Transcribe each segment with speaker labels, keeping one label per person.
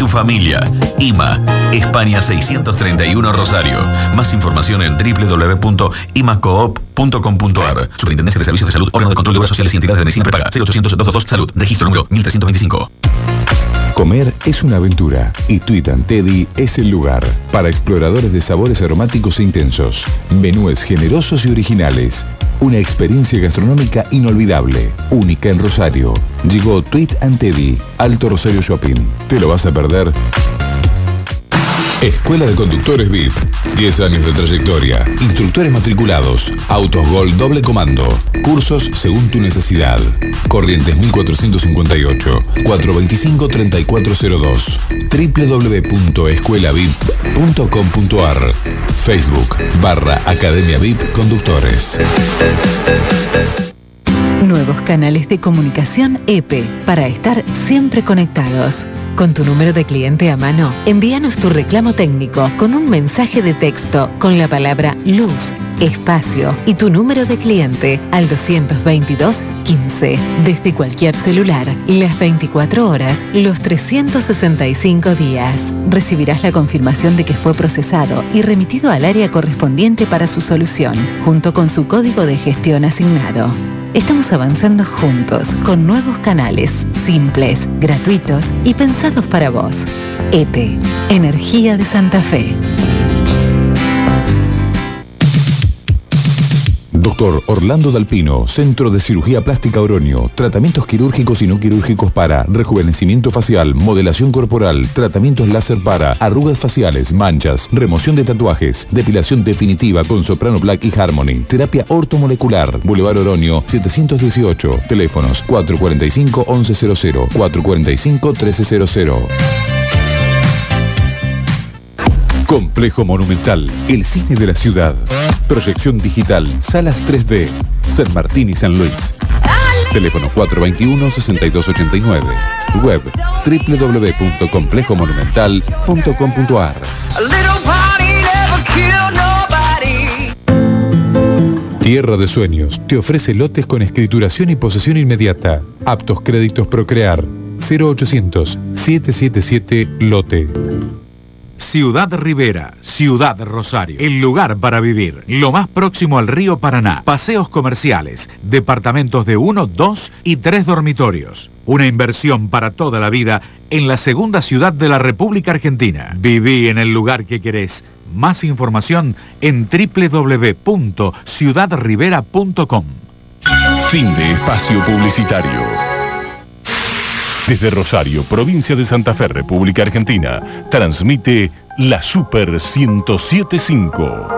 Speaker 1: tu familia. IMA, España 631 Rosario. Más información en www.imacoop.com.ar. Superintendencia de Servicios de Salud, órgano de control de obras sociales y entidades de medicina prepaga. 0800-222 Salud. Registro número 1325.
Speaker 2: Comer es una aventura y Tweet and Teddy es el lugar para exploradores de sabores aromáticos e intensos, menúes generosos y originales, una experiencia gastronómica inolvidable, única en Rosario. Llegó Tweet and Teddy, Alto Rosario Shopping. ¿Te lo vas a perder? Escuela de Conductores VIP. 10 años de trayectoria. Instructores matriculados. Autos Gol doble comando. Cursos según tu necesidad. Corrientes 1458 425-3402. www.escuelavip.com.ar. Facebook /Academia VIP Conductores.
Speaker 3: Nuevos canales de comunicación EPE para estar siempre conectados. Con tu número de cliente a mano, envíanos tu reclamo técnico con un mensaje de texto con la palabra luz, espacio y tu número de cliente al 222 15. Desde cualquier celular, las 24 horas, los 365 días. Recibirás la confirmación de que fue procesado y remitido al área correspondiente para su solución, junto con su código de gestión asignado. Estamos avanzando juntos con nuevos canales, simples, gratuitos y pensados para vos. EPE, Energía de Santa Fe.
Speaker 2: Doctor Orlando Dalpino, Centro de Cirugía Plástica Oroño. Tratamientos quirúrgicos y no quirúrgicos para rejuvenecimiento facial, modelación corporal, tratamientos láser para arrugas faciales, manchas, remoción de tatuajes, depilación definitiva con Soprano Black y Harmony, terapia ortomolecular. Boulevard Oroño 718. Teléfonos 445-1100, 445-1300. Complejo Monumental, el cine de la ciudad. Proyección digital, salas 3D, San Martín y San Luis. Teléfono 421-6289. Web www.complejomonumental.com.ar. Tierra de Sueños te ofrece lotes con escrituración y posesión inmediata. Aptos créditos Procrear. 0800-777 Lote.
Speaker 4: Ciudad Rivera, Ciudad Rosario, el lugar para vivir, lo más próximo al río Paraná, paseos comerciales, departamentos de 1, 2 y 3 dormitorios. Una inversión para toda la vida en la segunda ciudad de la República Argentina. Viví en el lugar que querés. Más información en www.ciudadrivera.com.
Speaker 5: Fin de espacio publicitario. Desde Rosario, provincia de Santa Fe, República Argentina, transmite la Super 107.5.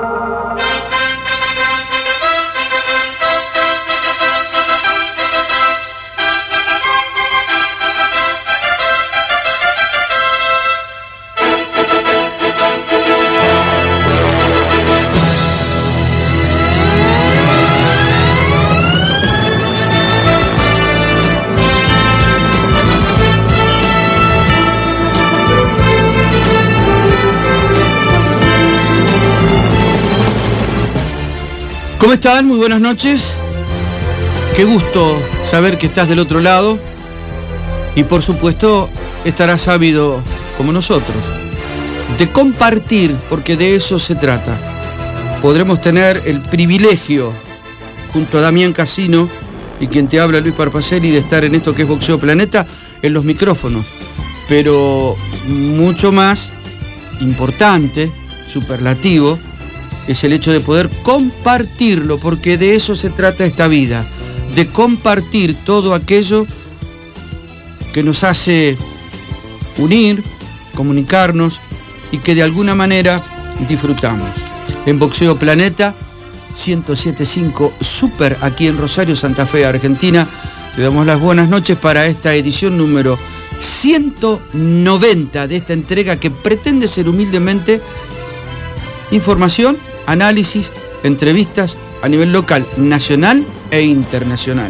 Speaker 6: ¿Cómo están? Muy buenas noches. Qué gusto saber que estás del otro lado. Y por supuesto, estarás ávido como nosotros de compartir, porque de eso se trata. Podremos tener el privilegio, junto a Damián Casino y quien te habla, Luis Parpacelli, de estar en esto que es Boxeo Planeta, en los micrófonos. Pero mucho más importante, superlativo, es el hecho de poder compartirlo, porque de eso se trata esta vida, de compartir todo aquello que nos hace unir, comunicarnos y que de alguna manera disfrutamos. En Boxeo Planeta 107.5 Super, aquí en Rosario, Santa Fe, Argentina, te damos las buenas noches para esta edición número 190 de esta entrega que pretende ser humildemente información, análisis, entrevistas a nivel local, nacional e internacional.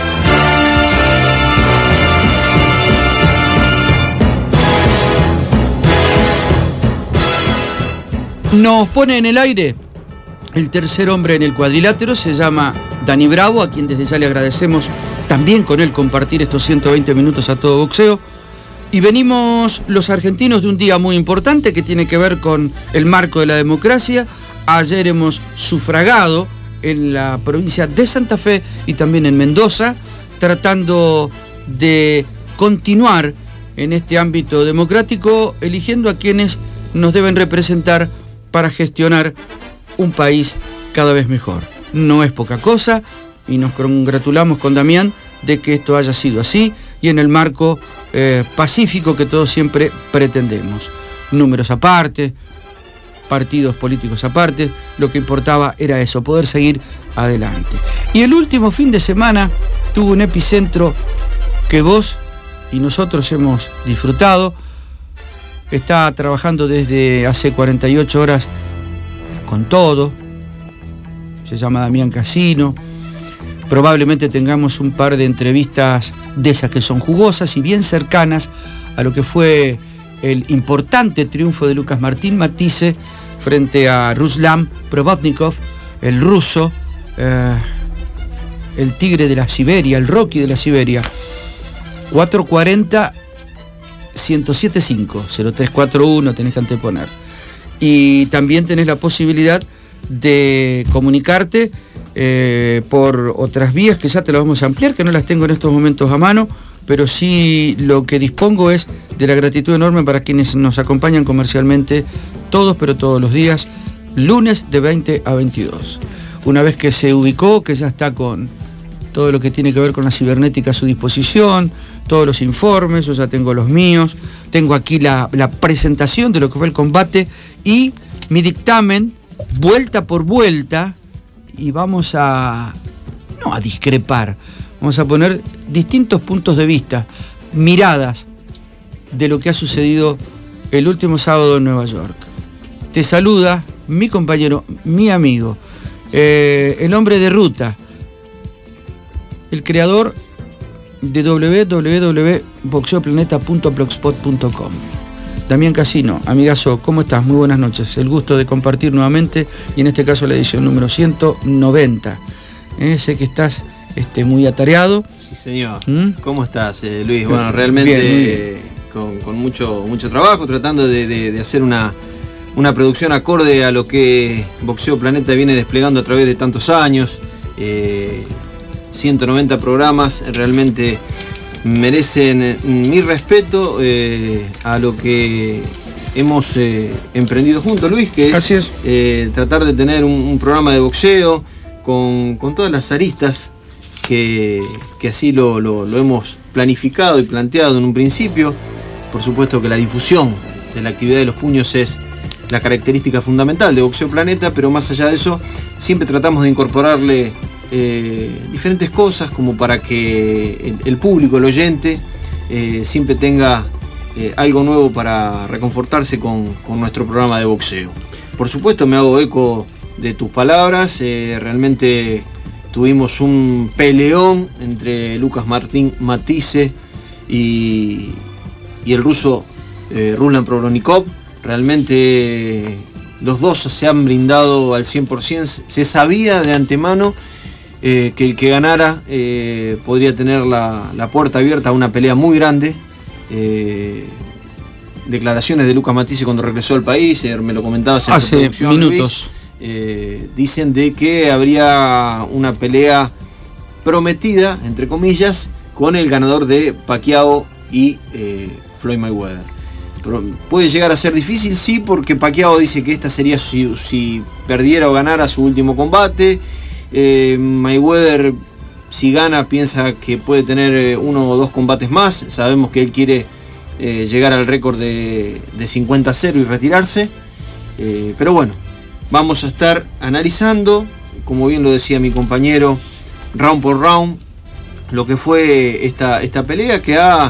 Speaker 6: Nos pone en el aire el tercer hombre en el cuadrilátero, se llama Dani Bravo, a quien desde ya le agradecemos también con él compartir estos 120 minutos a todo boxeo. Y venimos los argentinos de un día muy importante que tiene que ver con el marco de la democracia. Ayer hemos sufragado en la provincia de Santa Fe y también en Mendoza, tratando de continuar en este ámbito democrático, eligiendo a quienes nos deben representar para gestionar un país cada vez mejor. No es poca cosa y nos congratulamos con Damián de que esto haya sido así y en el marco pacífico que todos siempre pretendemos. Números aparte, partidos políticos aparte, lo que importaba era eso, poder seguir adelante. Y el último fin de semana tuvo un epicentro que vos y nosotros hemos disfrutado. Está trabajando desde hace 48 horas con todo. Se llama Damián Casino. Probablemente tengamos un par de entrevistas de esas que son jugosas y bien cercanas a lo que fue el importante triunfo de Lucas Martín Matisse frente a Ruslan Provodnikov, el ruso, el tigre de la Siberia, el Rocky de la Siberia. 440 1075 0341 tenés que anteponer. Y también tenés la posibilidad de comunicarte por otras vías que ya te las vamos a ampliar, que no las tengo en estos momentos a mano, pero sí lo que dispongo es de la gratitud enorme para quienes nos acompañan comercialmente todos, pero todos los días, lunes de 20 a 22. Una vez que se ubicó, que ya está con todo lo que tiene que ver con la cibernética a su disposición, todos los informes, yo ya tengo los míos, tengo aquí la presentación de lo que fue el combate y mi dictamen, vuelta por vuelta, y vamos a, no a discrepar, vamos a poner distintos puntos de vista, miradas de lo que ha sucedido el último sábado en Nueva York. Te saluda mi compañero, mi amigo, el hombre de ruta, el creador de www.boxeoplaneta.blogspot.com. Damián Casino, amigazo, ¿cómo estás? Muy buenas noches. El gusto de compartir nuevamente y en este caso la edición número 190. Sé que estás muy atareado.
Speaker 7: Sí, señor. ¿Cómo estás, Luis? Bueno, realmente bien. Con mucho trabajo, tratando de hacer una producción acorde a lo que Boxeo Planeta viene desplegando a través de tantos años. 190 programas, realmente merecen mi respeto a lo que hemos emprendido juntos, Luis, que es tratar de tener un programa de boxeo con todas las aristas que así lo hemos planificado y planteado en un principio. Por supuesto que la difusión de la actividad de los puños es la característica fundamental de Boxeo Planeta, pero más allá de eso, siempre tratamos de incorporarle diferentes cosas como para que el público, el oyente, siempre tenga algo nuevo para reconfortarse con nuestro programa de boxeo. Por supuesto me hago eco de tus palabras, realmente tuvimos un peleón entre Lucas Martín Matisse y el ruso Ruslan Provodnikov. Realmente los dos se han brindado al 100%, se sabía de antemano que el que ganara podría tener la puerta abierta a una pelea muy grande. Declaraciones de Lucas Matisse cuando regresó al país, me lo comentabas en
Speaker 6: hace minutos.
Speaker 7: Luis, dicen de que habría una pelea prometida, entre comillas, con el ganador de Pacquiao y Floyd Mayweather. Pero puede llegar a ser difícil, sí, porque Pacquiao dice que esta sería si perdiera o ganara su último combate. Mayweather, si gana, piensa que puede tener 1 o 2 combates más. Sabemos que él quiere llegar al récord de 50-0 y retirarse. Pero bueno, vamos a estar analizando, como bien lo decía mi compañero, round por round, lo que fue esta pelea que ha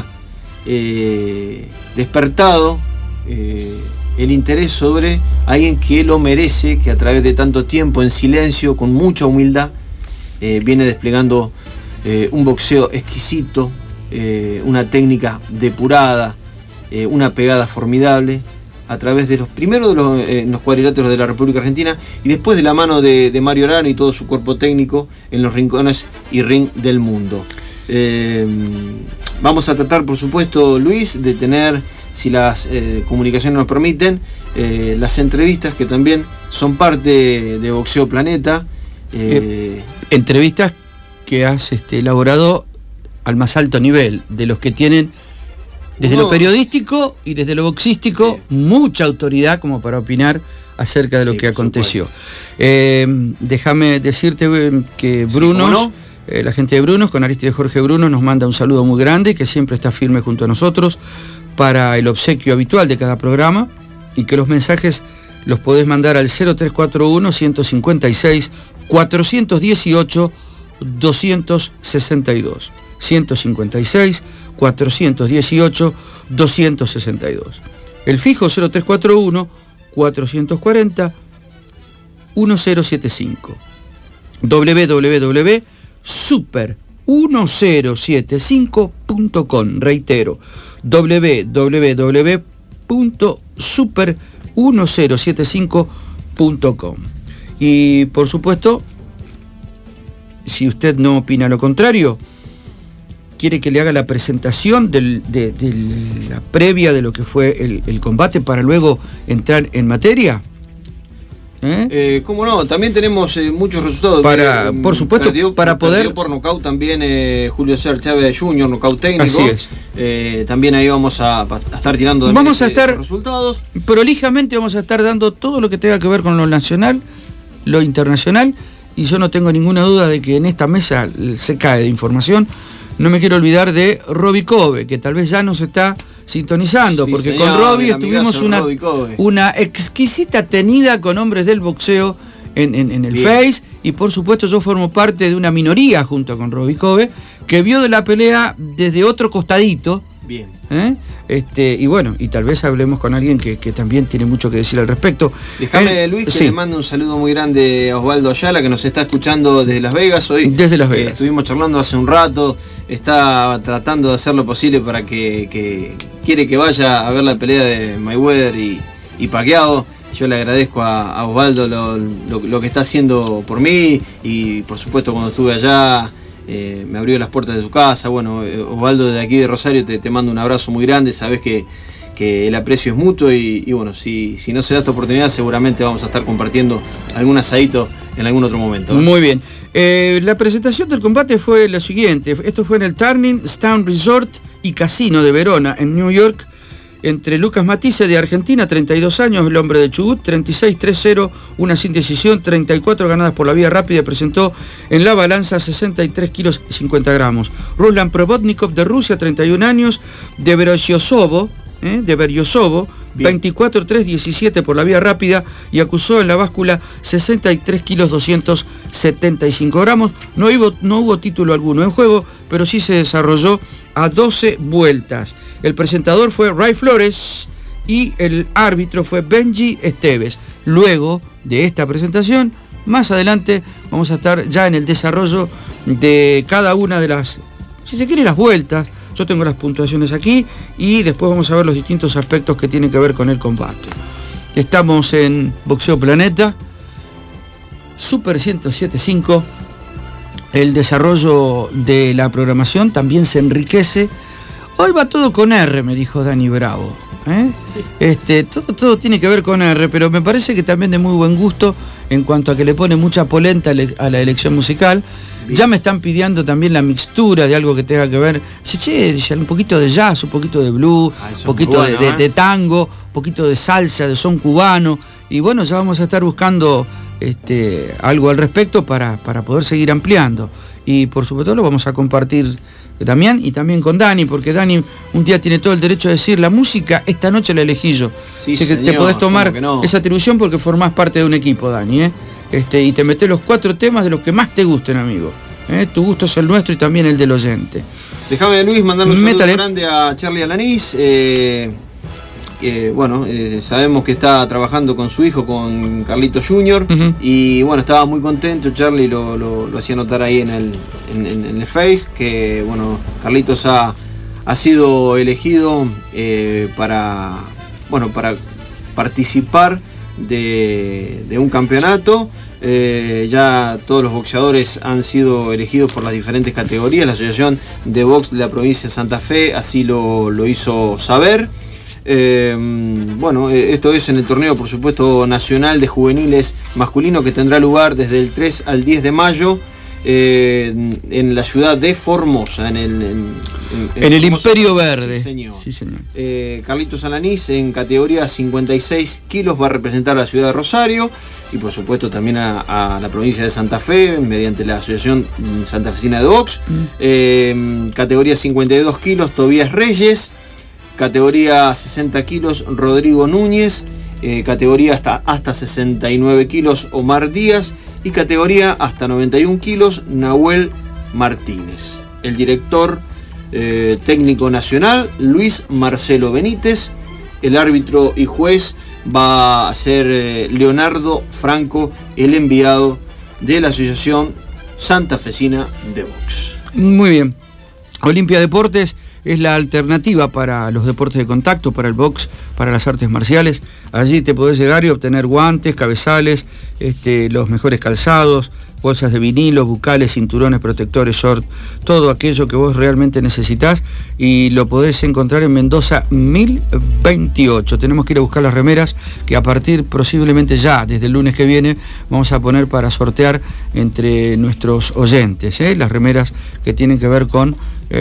Speaker 7: despertado el interés sobre alguien que lo merece, que a través de tanto tiempo en silencio, con mucha humildad, viene desplegando un boxeo exquisito, una técnica depurada, una pegada formidable, a través de los primeros de los cuadriláteros de la República Argentina y después de la mano de Mario Arano y todo su cuerpo técnico en los rincones y ring del mundo. Vamos a tratar, por supuesto, Luis, de tener, si las comunicaciones nos permiten, las entrevistas que también son parte de Boxeo Planeta.
Speaker 6: Entrevistas que has elaborado al más alto nivel, de los que tienen desde lo periodístico y desde lo boxístico mucha autoridad como para opinar acerca de lo que aconteció. Déjame decirte que Brunos, la gente de Brunos, con Aristide Jorge Brunos, nos manda un saludo muy grande, que siempre está firme junto a nosotros para el obsequio habitual de cada programa, y que los mensajes los podés mandar al 0341 156 418 262. 156 418 262. El fijo 0341 440 1075. www.super1075.com. Reitero, www.super1075.com. Y por supuesto, si usted no opina lo contrario, quiere que le haga la presentación de la previa de lo que fue el combate para luego entrar en materia.
Speaker 7: ¿Cómo no? También tenemos muchos resultados.
Speaker 6: Por supuesto, para poder...
Speaker 7: Perdió por nocaut también Julio César Chávez Jr., nocaut técnico.
Speaker 6: Así es.
Speaker 7: También ahí vamos a estar tirando
Speaker 6: vamos a estar
Speaker 7: resultados.
Speaker 6: Prolijamente vamos a estar dando todo lo que tenga que ver con lo nacional, lo internacional, y yo no tengo ninguna duda de que en esta mesa se cae de información. No me quiero olvidar de Robbie Kobe, que tal vez ya nos está sintonizando, sí, porque señor, con Robbie estuvimos una exquisita tenida con hombres del boxeo en el Face, y por supuesto yo formo parte de una minoría junto con Robbie Kobe, que vio de la pelea desde otro costadito.
Speaker 7: Bien.
Speaker 6: Y bueno, y tal vez hablemos con alguien que también tiene mucho que decir al respecto.
Speaker 7: Déjame, Luis, que le mando un saludo muy grande a Osvaldo Ayala, que nos está escuchando desde Las Vegas hoy.
Speaker 6: Desde Las Vegas.
Speaker 7: Estuvimos charlando hace un rato, está tratando de hacer lo posible para que quiere que vaya a ver la pelea de Mayweather y Pacquiao. Yo le agradezco a Osvaldo lo que está haciendo por mí, y por supuesto cuando estuve allá me abrió las puertas de su casa. Bueno, Osvaldo, de aquí de Rosario te mando un abrazo muy grande, sabés que el aprecio es mutuo, y bueno, si no se da esta oportunidad seguramente vamos a estar compartiendo algún asadito en algún otro momento.
Speaker 6: Muy bien. La presentación del combate fue lo siguiente. Esto fue en el Turning Stone Resort y Casino de Verona, en New York, entre Lucas Matisse, de Argentina, 32 años, el hombre de Chubut, 36-3-0, una sin decisión, 34 ganadas por la vía rápida, presentó en la balanza 63 kilos y 50 gramos. Ruslan Probotnikov, de Rusia, 31 años, de Beryosovo, 24-3-17 por la vía rápida, y acusó en la báscula 63 kilos 275 gramos. No hubo título alguno en juego, pero sí se desarrolló a 12 vueltas. El presentador fue Ray Flores y el árbitro fue Benji Esteves. Luego de esta presentación, más adelante vamos a estar ya en el desarrollo de cada una de las, si se quiere, las vueltas. Yo tengo las puntuaciones aquí, y después vamos a ver los distintos aspectos que tienen que ver con el combate. Estamos en Boxeo Planeta, Super 107.5. El desarrollo de la programación también se enriquece. Hoy va todo con R, me dijo Dani Bravo. Todo tiene que ver con R, pero me parece que también de muy buen gusto en cuanto a que le pone mucha polenta a la elección musical. Bien. Ya me están pidiendo también la mixtura de algo que tenga que ver, un poquito de jazz, un poquito de blues, un poquito de tango, un poquito de salsa, de son cubano, y bueno, ya vamos a estar buscando algo al respecto para poder seguir ampliando, y por supuesto lo vamos a compartir Damián y también con Dani, porque Dani un día tiene todo el derecho a decir: la música esta noche la elegí yo.
Speaker 7: Sí,
Speaker 6: así que
Speaker 7: señor,
Speaker 6: te podés tomar esa atribución porque formás parte de un equipo, Dani, y te metés los 4 temas de los que más te gusten, amigo. Tu gusto es el nuestro y también el del oyente.
Speaker 7: Déjame, Luis, mandarle un saludo grande a Charlie Alanís. Sabemos que está trabajando con su hijo, con Carlitos Jr. Y bueno, estaba muy contento. Charlie lo hacía notar ahí en el Face, que bueno, Carlitos ha sido elegido para participar de un campeonato. Ya todos los boxeadores han sido elegidos por las diferentes categorías. La Asociación de Box de la provincia de Santa Fe así lo hizo saber. Bueno, esto es en el torneo, por supuesto, nacional de juveniles masculino, que tendrá lugar desde el 3 al 10 de mayo en la ciudad de Formosa, en
Speaker 6: el Imperio Verde.
Speaker 7: Sí, señor.
Speaker 6: Sí, señor.
Speaker 7: Carlitos Alanís, en categoría 56 kilos, va a representar a la ciudad de Rosario y por supuesto también a la provincia de Santa Fe mediante la Asociación Santafesina de Box. Categoría 52 kilos, Tobías Reyes. Categoría 60 kilos, Rodrigo Núñez. Categoría hasta 69 kilos, Omar Díaz. Y categoría hasta 91 kilos, Nahuel Martínez. El director técnico nacional, Luis Marcelo Benítez. El árbitro y juez va a ser Leonardo Franco, el enviado de la Asociación Santafesina de Box.
Speaker 6: Muy bien. Olimpia Deportes es la alternativa para los deportes de contacto, para el box, para las artes marciales. Allí te podés llegar y obtener guantes, cabezales, los mejores calzados, bolsas de vinilo, bucales, cinturones, protectores, short, todo aquello que vos realmente necesitás, y lo podés encontrar en Mendoza 1028. Tenemos que ir a buscar las remeras que a partir posiblemente ya desde el lunes que viene vamos a poner para sortear entre nuestros oyentes, las remeras que tienen que ver con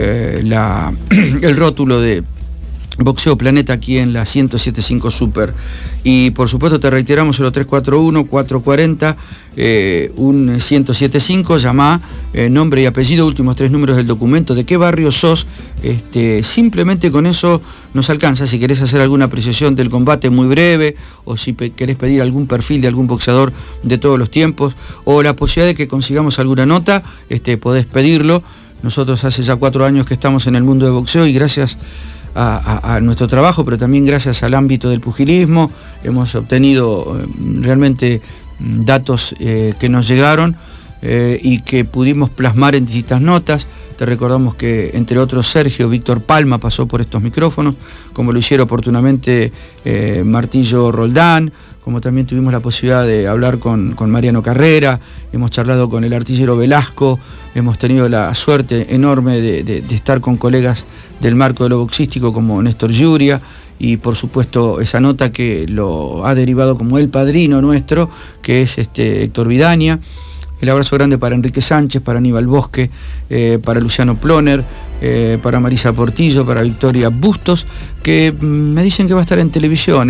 Speaker 6: el rótulo de Boxeo Planeta aquí en la 107.5 Super. Y por supuesto te reiteramos el 341-440 un 107.5, llamá, nombre y apellido, últimos 3 números del documento, de qué barrio sos, simplemente con eso nos alcanza. Si querés hacer alguna apreciación del combate muy breve, o si querés pedir algún perfil de algún boxeador de todos los tiempos, o la posibilidad de que consigamos alguna nota, podés pedirlo. Nosotros hace ya 4 años que estamos en el mundo de boxeo y gracias a nuestro trabajo, pero también gracias al ámbito del pugilismo, hemos obtenido realmente datos que nos llegaron y que pudimos plasmar en distintas notas. Te recordamos que, entre otros, Sergio Víctor Palma pasó por estos micrófonos, como lo hicieron oportunamente Martillo Roldán, como también tuvimos la posibilidad de hablar con Mariano Carrera, hemos charlado con el artillero Velasco, hemos tenido la suerte enorme de estar con colegas del marco de lo boxístico como Néstor Yuria, y por supuesto esa nota que lo ha derivado como el padrino nuestro, que es Héctor Vidaña. El abrazo grande para Enrique Sánchez, para Aníbal Bosque, para Luciano Ploner, para Marisa Portillo, para Victoria Bustos, que me dicen que va a estar en televisión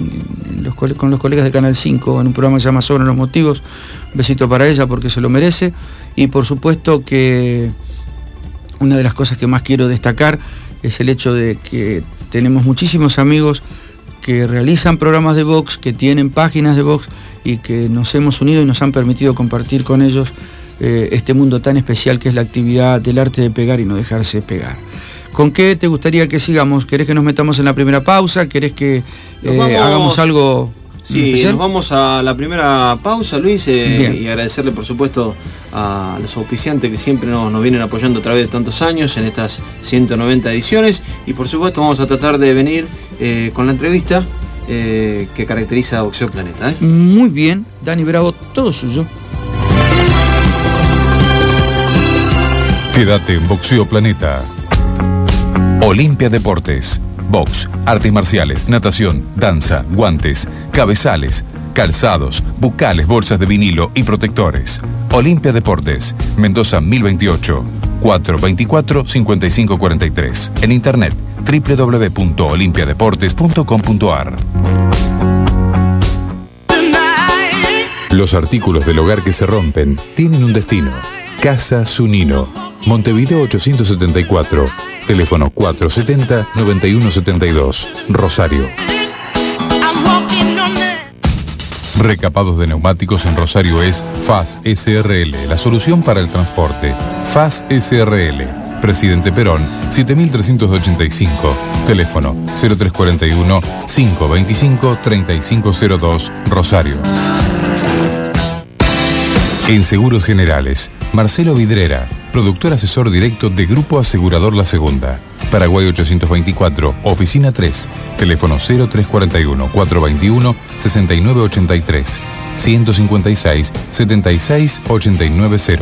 Speaker 6: con los colegas de Canal 5 en un programa que se llama Sobre los Motivos. Un besito para ella porque se lo merece. Y por supuesto que una de las cosas que más quiero destacar es el hecho de que tenemos muchísimos amigos que realizan programas de box, que tienen páginas de box y que nos hemos unido y nos han permitido compartir con ellos este mundo tan especial que es la actividad del arte de pegar y no dejarse pegar. ¿Con qué te gustaría que sigamos? ¿Querés que nos metamos en la primera pausa? ¿Querés que hagamos algo?
Speaker 7: Sí, nos vamos a la primera pausa, Luis, y agradecerle por supuesto a los auspiciantes que siempre nos vienen apoyando a través de tantos años en estas 190 ediciones, y por supuesto vamos a tratar de venir con la entrevista que caracteriza a Boxeo Planeta.
Speaker 6: Muy bien, Dani Bravo, todo suyo.
Speaker 2: Quédate en Boxeo Planeta. Olimpia Deportes. Box, artes marciales, natación, danza, guantes, cabezales, calzados, bucales, bolsas de vinilo y protectores. Olimpia Deportes, Mendoza 1028, 424-5543. En internet, www.olimpiadeportes.com.ar. Los artículos del hogar que se rompen tienen un destino. Casa Zunino, Montevideo 874, teléfono 470-9172, Rosario. Recapados de neumáticos en Rosario es FAS SRL, la solución para el transporte. FAS SRL, Presidente Perón, 7385, teléfono 0341-525-3502, Rosario. En Seguros Generales, Marcelo Vidrera, productor asesor directo de Grupo Asegurador La Segunda. Paraguay 824, Oficina 3, teléfono 0341 421 6983, 156 76 890.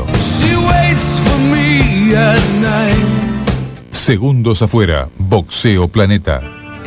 Speaker 2: Segundos afuera, Boxeo Planeta.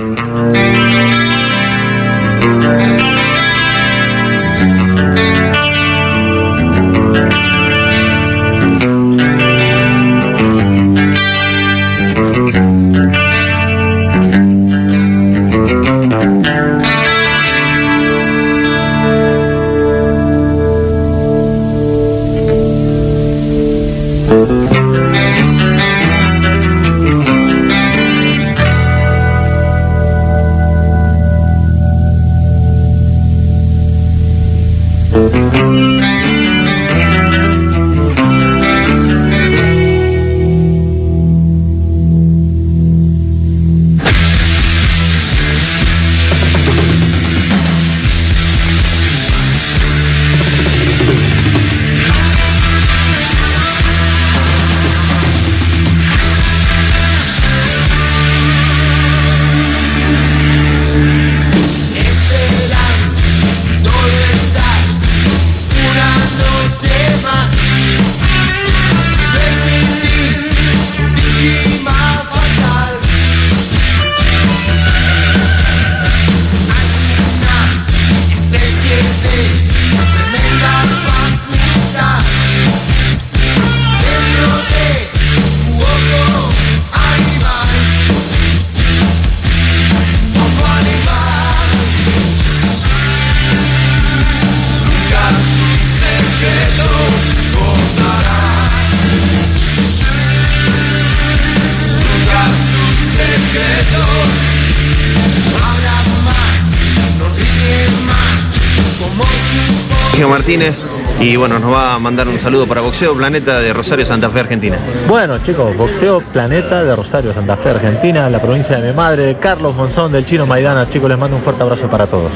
Speaker 7: Martínez, y bueno, nos va a mandar un saludo para Boxeo Planeta de Rosario, Santa Fe, Argentina.
Speaker 8: Bueno, chicos, Boxeo Planeta de Rosario, Santa Fe, Argentina, la provincia de mi madre, Carlos Monzón del Chino Maidana. Chicos, les mando un fuerte abrazo para todos.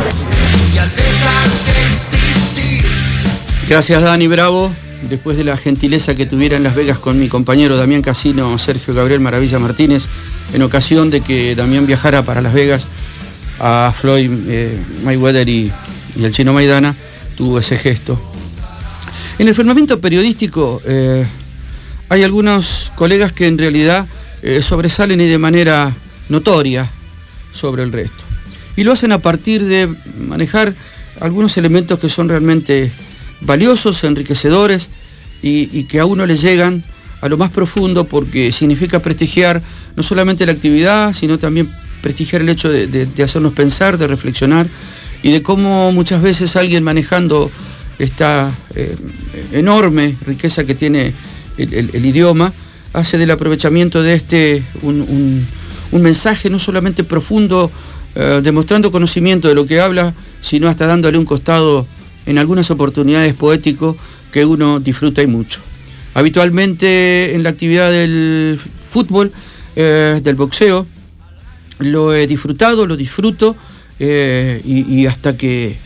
Speaker 6: Gracias, Dani Bravo. Después de la gentileza que tuviera en Las Vegas con mi compañero Damián Casino, Sergio Gabriel Maravilla Martínez, en ocasión de que Damián viajara para Las Vegas a Floyd Mayweather y el Chino Maidana, tuvo ese gesto. En el firmamento periodístico hay algunos colegas que en realidad sobresalen y de manera notoria sobre el resto. Y lo hacen a partir de manejar algunos elementos que son realmente valiosos, enriquecedores y que a uno le llegan a lo más profundo, porque significa prestigiar no solamente la actividad, sino también prestigiar el hecho de hacernos pensar, de reflexionar, y de cómo muchas veces alguien manejando esta enorme riqueza que tiene el idioma, hace del aprovechamiento de un mensaje no solamente profundo, demostrando conocimiento de lo que habla, sino hasta dándole un costado en algunas oportunidades poético que uno disfruta y mucho. Habitualmente en la actividad del fútbol, del boxeo, lo he disfrutado, lo disfruto, y hasta que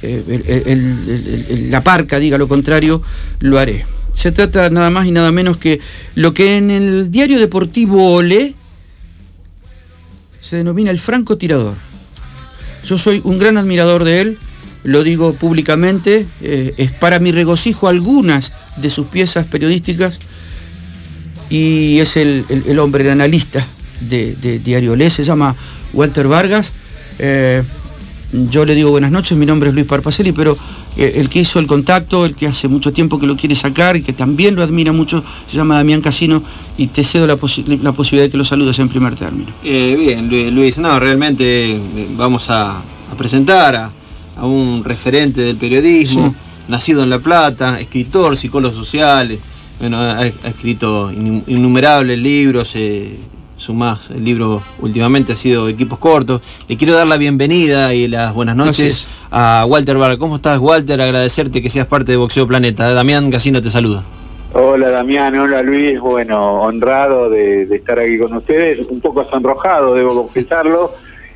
Speaker 6: la parca diga lo contrario, lo haré. Se trata nada más y nada menos que lo que en el diario deportivo Olé se denomina el francotirador. Yo soy un gran admirador de él, lo digo públicamente, es para mi regocijo algunas de sus piezas periodísticas, y es el hombre, el analista de Diario Olé, se llama Walter Vargas. Yo le digo buenas noches, mi nombre es Luis Parpacelli, pero el que hizo el contacto, el que hace mucho tiempo que lo quiere sacar y que también lo admira mucho, se llama Damián Casino, y te cedo la posibilidad de que lo saludes en primer término.
Speaker 7: Bien, Luis, no, realmente vamos a presentar a un referente del periodismo, sí, nacido en La Plata, escritor, psicólogo social, bueno, ha escrito innumerables libros, su más el libro últimamente ha sido Equipos Cortos. Le quiero dar la bienvenida y las buenas noches a Walter Vargas. ¿Cómo estás, Walter? Agradecerte que seas parte de Boxeo Planeta. Damián Casino te saluda.
Speaker 9: Hola, Damián. Hola, Luis. Bueno, honrado de estar aquí con ustedes. Un poco sonrojado, debo confesarlo.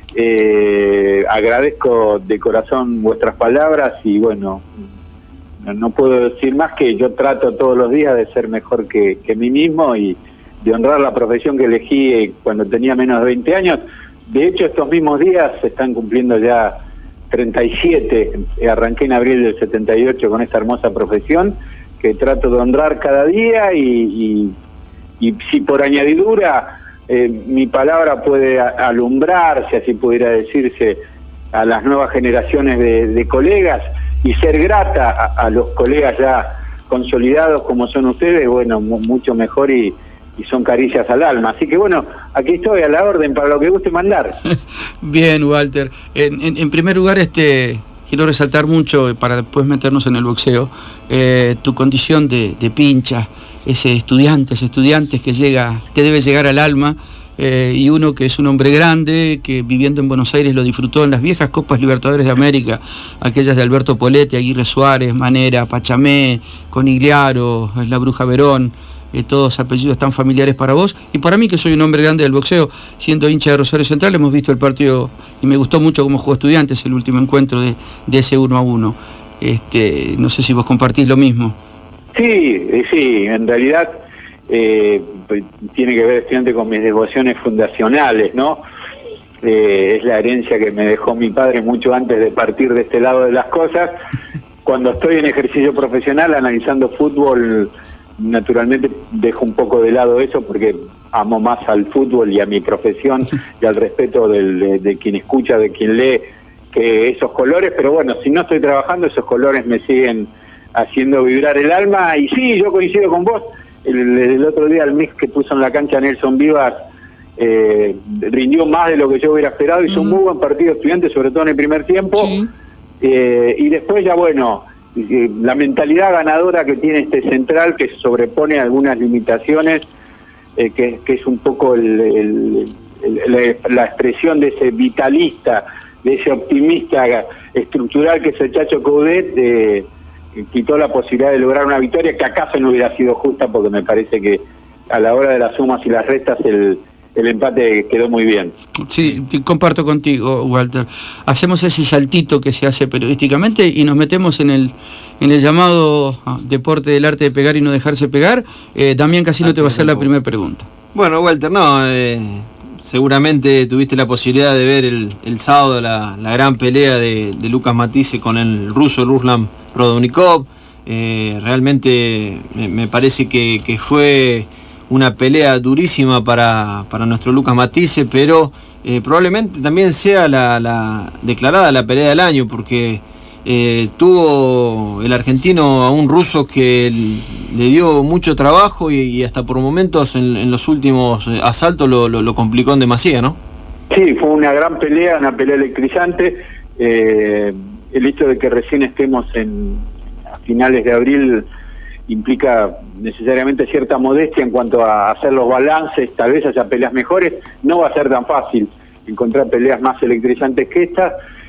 Speaker 9: Agradezco de corazón vuestras palabras y bueno, no puedo decir más que yo trato todos los días de ser mejor que mí mismo y honrar la profesión que elegí cuando tenía menos de 20 años. De hecho, estos mismos días se están cumpliendo ya 37, arranqué en abril del 78 con esta hermosa profesión que trato de honrar cada día y si por añadidura mi palabra puede alumbrar, si así pudiera decirse, a las nuevas generaciones de colegas y ser grata a los colegas ya consolidados como son ustedes, bueno, mucho mejor y son caricias al alma. Así que bueno, aquí estoy a la orden para lo que guste mandar.
Speaker 6: Bien, Walter. En primer lugar, quiero resaltar mucho, para después meternos en el boxeo, tu condición de pincha, ese estudiantes que debe llegar al alma, y uno que es un hombre grande, que viviendo en Buenos Aires lo disfrutó en las viejas Copas Libertadores de América, aquellas de Alberto Poletti, Aguirre Suárez, Manera, Pachamé, Conigliaro, La Bruja Verón, todos apellidos tan familiares para vos y para mí, que soy un hombre grande del boxeo, siendo hincha de Rosario Central. Hemos visto el partido y me gustó mucho cómo jugó Estudiantes, el último encuentro de ese 1-1. No sé si vos compartís lo mismo.
Speaker 9: Sí, en realidad tiene que ver Estudiantes con mis devociones fundacionales, ¿no? Es la herencia que me dejó mi padre mucho antes de partir de este lado de las cosas. Cuando estoy en ejercicio profesional analizando fútbol, naturalmente dejo un poco de lado eso porque amo más al fútbol y a mi profesión y al respeto de quien escucha, de quien lee, que esos colores. Pero bueno, si no estoy trabajando, esos colores me siguen haciendo vibrar el alma. Y sí, yo coincido con vos. El otro día el mix que puso en la cancha Nelson Vivas rindió más de lo que yo hubiera esperado. Hizo un muy buen partido Estudiantes, sobre todo en el primer tiempo. Sí. Y después ya, bueno, la mentalidad ganadora que tiene este central, que sobrepone algunas limitaciones, que es un poco la expresión de ese vitalista, de ese optimista estructural que es el Chacho Coudet, quitó la posibilidad de lograr una victoria que acaso no hubiera sido justa, porque me parece que a la hora de las sumas y las restas el empate quedó muy bien.
Speaker 6: Sí, comparto contigo, Walter. Hacemos ese saltito que se hace periodísticamente y nos metemos en el llamado deporte del arte de pegar y no dejarse pegar. Damián Casino te va a hacer la primera pregunta.
Speaker 7: Bueno, Walter, seguramente tuviste la posibilidad de ver el sábado la gran pelea de Lucas Matisse con el ruso Ruslan Provodnikov. Realmente me parece que fue una pelea durísima para nuestro Lucas Matisse, pero probablemente también sea declarada la pelea del año, porque tuvo el argentino a un ruso que le dio mucho trabajo y hasta por momentos en los últimos asaltos lo complicó en demasía, ¿no?
Speaker 9: Sí, fue una gran pelea, una pelea electrizante. El hecho de que recién estemos a finales de abril implica necesariamente cierta modestia en cuanto a hacer los balances. Tal vez haya peleas mejores, no va a ser tan fácil encontrar peleas más electrizantes que estas.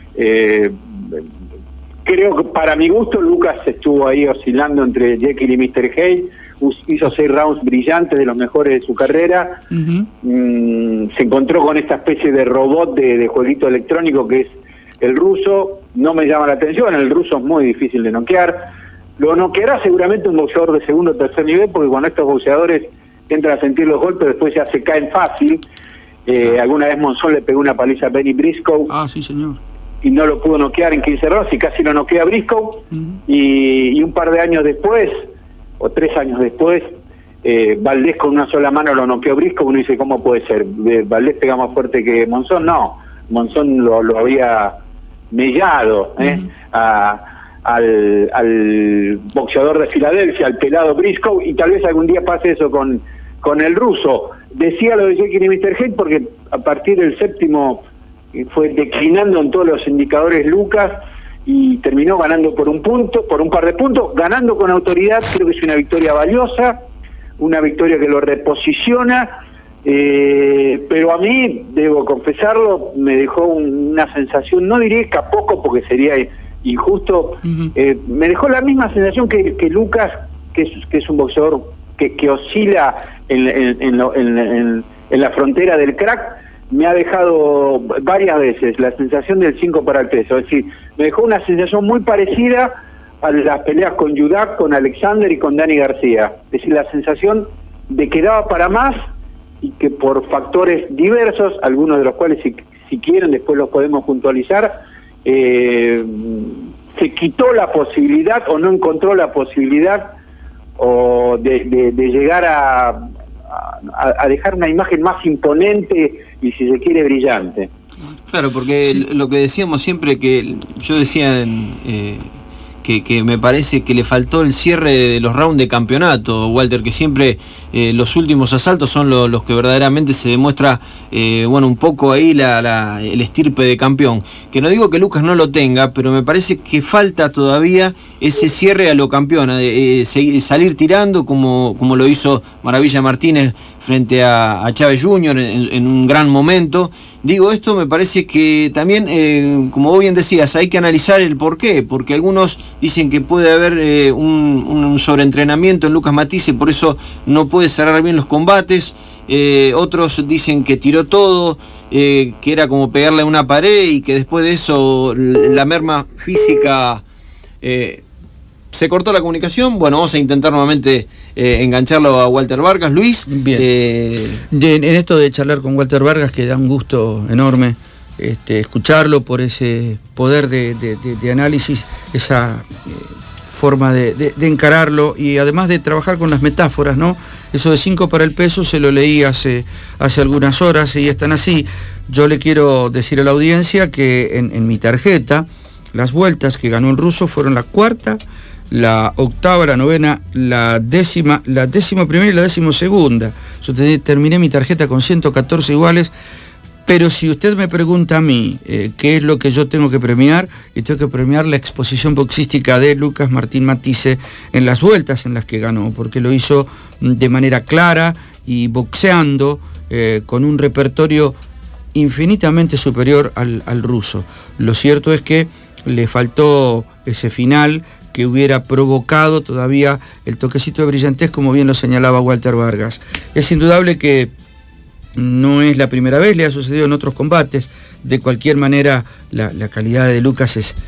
Speaker 9: Creo que para mi gusto Lucas estuvo ahí oscilando entre Jekyll y Mr. Hyde, hizo 6 rounds brillantes, de los mejores de su carrera. Se encontró con esta especie de robot de jueguito electrónico que es el ruso. No me llama la atención, el ruso es muy difícil de noquear. Lo noqueará seguramente un boxeador de segundo o tercer nivel, porque cuando estos boxeadores entran a sentir los golpes, después ya se caen fácil. Alguna vez Monzón le pegó una paliza a Benny Briscoe.
Speaker 6: Ah, sí, señor.
Speaker 9: Y no lo pudo noquear en 15 rounds y casi lo noquea a Briscoe. Y un par de años después, o 3 años después, Valdés con una sola mano lo noqueó a Briscoe. Uno dice, ¿cómo puede ser? ¿Valdés pega más fuerte que Monzón? No, Monzón lo había mellado al boxeador de Filadelfia, al pelado Briscoe, y tal vez algún día pase eso con el ruso. Decía lo de Jekyll y Mr. Hyde porque a partir del séptimo fue declinando en todos los indicadores Lucas y terminó ganando por un par de puntos, ganando con autoridad. Creo que es una victoria valiosa, una victoria que lo reposiciona, pero a mí, debo confesarlo, me dejó una sensación, no diría que a poco porque sería injusto, me dejó la misma sensación que Lucas, que es un boxeador que oscila en la frontera del crack. Me ha dejado varias veces la sensación del 5 para el peso, es decir, me dejó una sensación muy parecida a las peleas con Yudak, con Alexander y con Dani García, es decir, la sensación de que daba para más y que por factores diversos, algunos de los cuales si quieren después los podemos puntualizar, se quitó la posibilidad o no encontró la posibilidad o de llegar a dejar una imagen más imponente y, si se quiere, brillante.
Speaker 7: Claro, porque sí, lo que decíamos siempre, que yo decía que me parece que le faltó el cierre de los rounds de campeonato, Walter, que siempre los últimos asaltos son los que verdaderamente se demuestra, bueno, un poco ahí el estirpe de campeón. Que no digo que Lucas no lo tenga, pero me parece que falta todavía ese cierre a lo campeón, salir tirando como lo hizo Maravilla Martínez frente a Chávez Jr. en un gran momento. Digo, esto me parece que también, como vos bien decías, hay que analizar el porqué, porque algunos dicen que puede haber un sobreentrenamiento en Lucas Matisse, por eso no puede cerrar bien los combates. Otros dicen que tiró todo, que era como pegarle a una pared y que después de eso la merma física... se cortó la comunicación. Bueno, vamos a intentar nuevamente engancharlo a Walter Vargas. Luis.
Speaker 6: Bien. En esto de charlar con Walter Vargas, que da un gusto enorme escucharlo por ese poder de análisis, esa forma de encararlo, y además de trabajar con las metáforas, ¿no? Eso de 5 para el peso se lo leí hace algunas horas y están así. Yo le quiero decir a la audiencia que en mi tarjeta, las vueltas que ganó el ruso fueron la cuarta, la octava, la novena, la décima primera y la 12ª. Yo terminé mi tarjeta con 114 iguales, pero si usted me pregunta a mí qué es lo que yo tengo que premiar, y tengo que premiar la exposición boxística de Lucas Martín Matisse en las vueltas en las que ganó, porque lo hizo de manera clara y boxeando con un repertorio infinitamente superior al ruso. Lo cierto es que le faltó ese final que hubiera provocado todavía el toquecito de brillantez, como bien lo señalaba Walter Vargas. Es indudable que no es la primera vez, le ha sucedido en otros combates. De cualquier manera, la calidad de Lucas es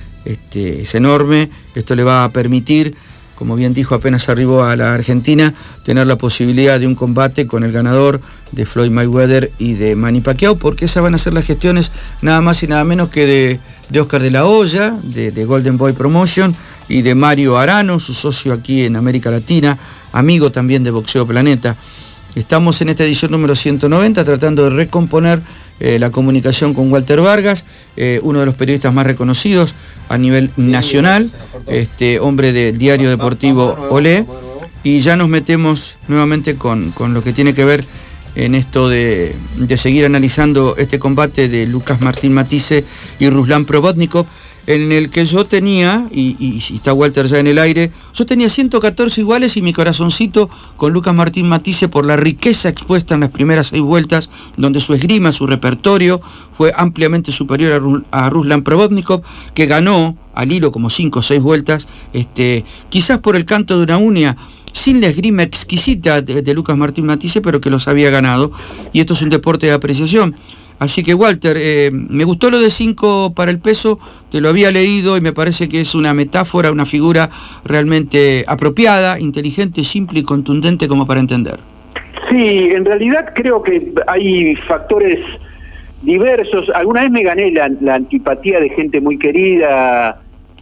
Speaker 6: enorme. Esto le va a permitir, como bien dijo apenas arribó a la Argentina, tener la posibilidad de un combate con el ganador de Floyd Mayweather y de Manny Pacquiao, porque esas van a ser las gestiones nada más y nada menos que de Oscar de la Hoya, de Golden Boy Promotion, y de Mario Arano, su socio aquí en América Latina, amigo también de Boxeo Planeta. Estamos en esta edición número 190 tratando de recomponer la comunicación con Walter Vargas, uno de los periodistas más reconocidos a nivel nacional, hombre del diario deportivo Olé, y ya nos metemos nuevamente con lo que tiene que ver en esto de seguir analizando este combate de Lucas Martín Matisse y Ruslan Provodnikov, en el que yo tenía, y está Walter ya en el aire, yo tenía 114 iguales y mi corazoncito con Lucas Martín Matisse por la riqueza expuesta en las primeras 6 vueltas, donde su esgrima, su repertorio fue ampliamente superior a Ruslan Provodnikov, que ganó al hilo como 5 o 6 vueltas, quizás por el canto de una uña, sin la esgrima exquisita de Lucas Martín Matisse, pero que los había ganado, y esto es un deporte de apreciación. Así que, Walter, me gustó lo de 5 para el peso, te lo había leído y me parece que es una metáfora, una figura realmente apropiada, inteligente, simple y contundente como para entender.
Speaker 9: Sí, en realidad creo que hay factores diversos. Alguna vez me gané la antipatía de gente muy querida,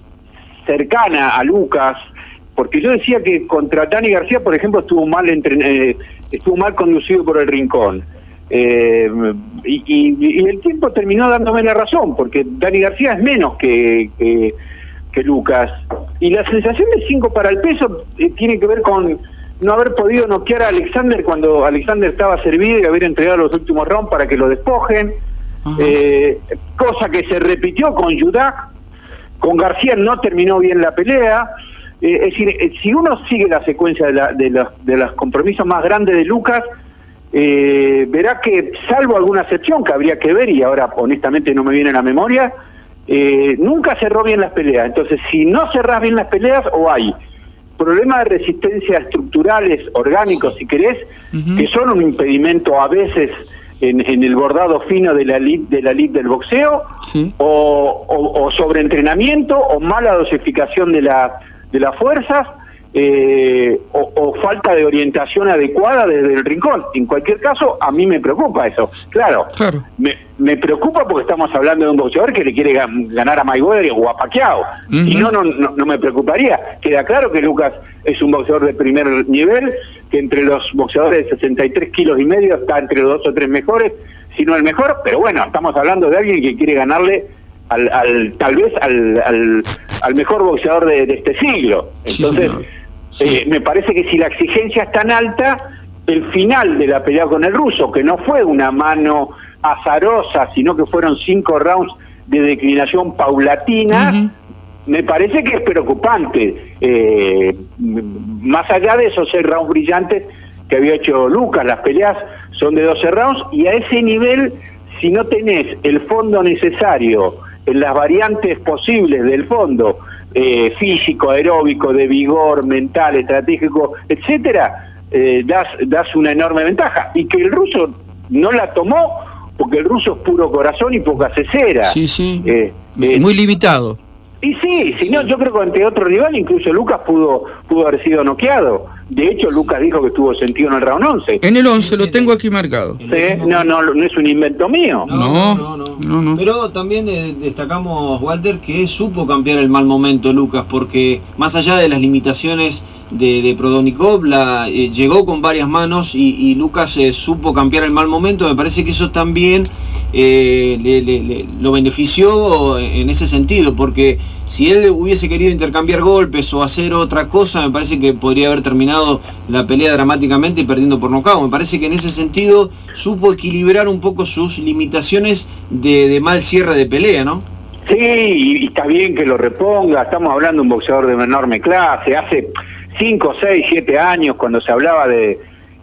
Speaker 9: cercana a Lucas, porque yo decía que contra Dani García, por ejemplo, estuvo mal conducido por el rincón. Y el tiempo terminó dándome la razón, porque Dani García es menos que Lucas. Y la sensación de 5 para el peso tiene que ver con no haber podido noquear a Alexander cuando Alexander estaba servido y haber entregado los últimos rounds para que lo despojen. Cosa que se repitió con Yudak. Con García no terminó bien la pelea. Es decir, si uno sigue la secuencia de los compromisos más grandes de Lucas, verá que, salvo alguna excepción que habría que ver, y ahora honestamente no me viene a la memoria, nunca cerró bien las peleas. Entonces, si no cerrás bien las peleas, o hay problemas de resistencia estructurales, orgánicos, si querés, que son un impedimento a veces en el bordado fino de la elite del boxeo, sí, o sobreentrenamiento, o mala dosificación de las fuerzas, o falta de orientación adecuada desde el rincón. En cualquier caso, a mí me preocupa eso. Claro. Me preocupa porque estamos hablando de un boxeador que le quiere ganar a Mayweather o a Pacquiao. Y no me preocuparía. Queda claro que Lucas es un boxeador de primer nivel, que entre los boxeadores de 63 kilos y medio está entre los 2 o 3 mejores, si no el mejor, pero bueno, estamos hablando de alguien que quiere ganarle tal vez al mejor boxeador de este siglo. Entonces, me parece que si la exigencia es tan alta, el final de la pelea con el ruso, que no fue una mano azarosa, sino que fueron 5 rounds de declinación paulatina, me parece que es preocupante, más allá de esos 6 rounds brillantes que había hecho Lucas. Las peleas son de 12 rounds, y a ese nivel, si no tenés el fondo necesario en las variantes posibles del fondo, físico, aeróbico, de vigor, mental, estratégico, etcétera, das una enorme ventaja. Y que el ruso no la tomó, porque el ruso es puro corazón y poca cesera.
Speaker 6: Muy limitado.
Speaker 9: Y sí, si no, yo creo que ante otro rival incluso Lucas pudo haber sido noqueado. De hecho, Lucas dijo que estuvo sentido en el round 11.
Speaker 6: En el 11 lo tengo aquí marcado.
Speaker 9: ¿Sí? No es un invento mío.
Speaker 7: No. Pero también destacamos, Walter, que supo cambiar el mal momento Lucas, porque más allá de las limitaciones de Prodonikov, llegó con varias manos y Lucas supo cambiar el mal momento. Me parece que eso también lo benefició en ese sentido, porque si él hubiese querido intercambiar golpes o hacer otra cosa, me parece que podría haber terminado la pelea dramáticamente perdiendo por nocaut. Me parece que en ese sentido supo equilibrar un poco sus limitaciones de mal cierre de pelea, ¿no?
Speaker 9: Sí, y está bien que lo reponga. Estamos hablando de un boxeador de una enorme clase. Hace 5, 6, 7 años, cuando se hablaba del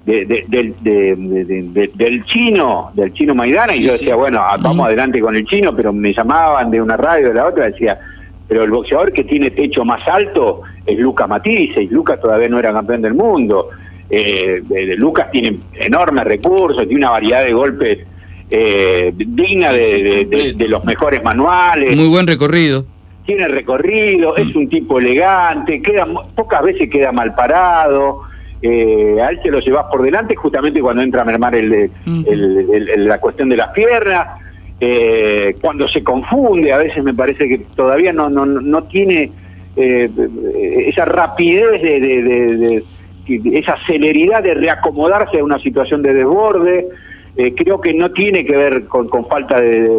Speaker 9: chino Maidana, y yo decía, bueno, vamos adelante con el chino, pero me llamaban de una radio, de la otra, decía, pero el boxeador que tiene techo más alto es Lucas Matthysse, y Lucas todavía no era campeón del mundo. Lucas tiene enormes recursos, tiene una variedad de golpes digna de los mejores manuales.
Speaker 6: Muy buen recorrido.
Speaker 9: Tiene recorrido, es un tipo elegante, pocas veces queda mal parado. A él se lo llevas por delante justamente cuando entra a mermar la cuestión de las piernas. Cuando se confunde, a veces me parece que todavía no tiene esa rapidez, esa celeridad de reacomodarse a una situación de desborde. Creo que no tiene que ver con falta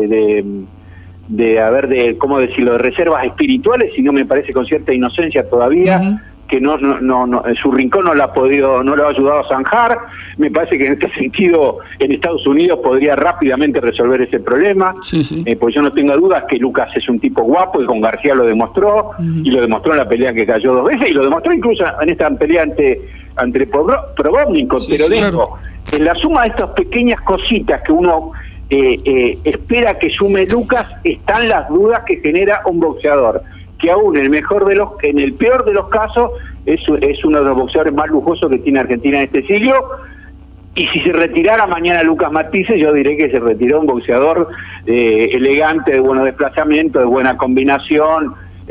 Speaker 9: ¿cómo decirlo?, de reservas espirituales, sino me parece con cierta inocencia todavía, que no en su rincón no lo ha ayudado a zanjar. Me parece que en este sentido en Estados Unidos podría rápidamente resolver ese problema, pues yo no tengo dudas que Lucas es un tipo guapo, y con García lo demostró, y lo demostró en la pelea que cayó 2 veces, y lo demostró incluso en esta pelea ante Provodnikov, pero digo, en la suma de estas pequeñas cositas que uno espera que sume Lucas, están las dudas que genera un boxeador que aún en el peor de los casos es uno de los boxeadores más lujosos que tiene Argentina en este siglo. Y si se retirara mañana Lucas Matthysse, yo diré que se retiró un boxeador elegante, de buenos desplazamientos, de buena combinación,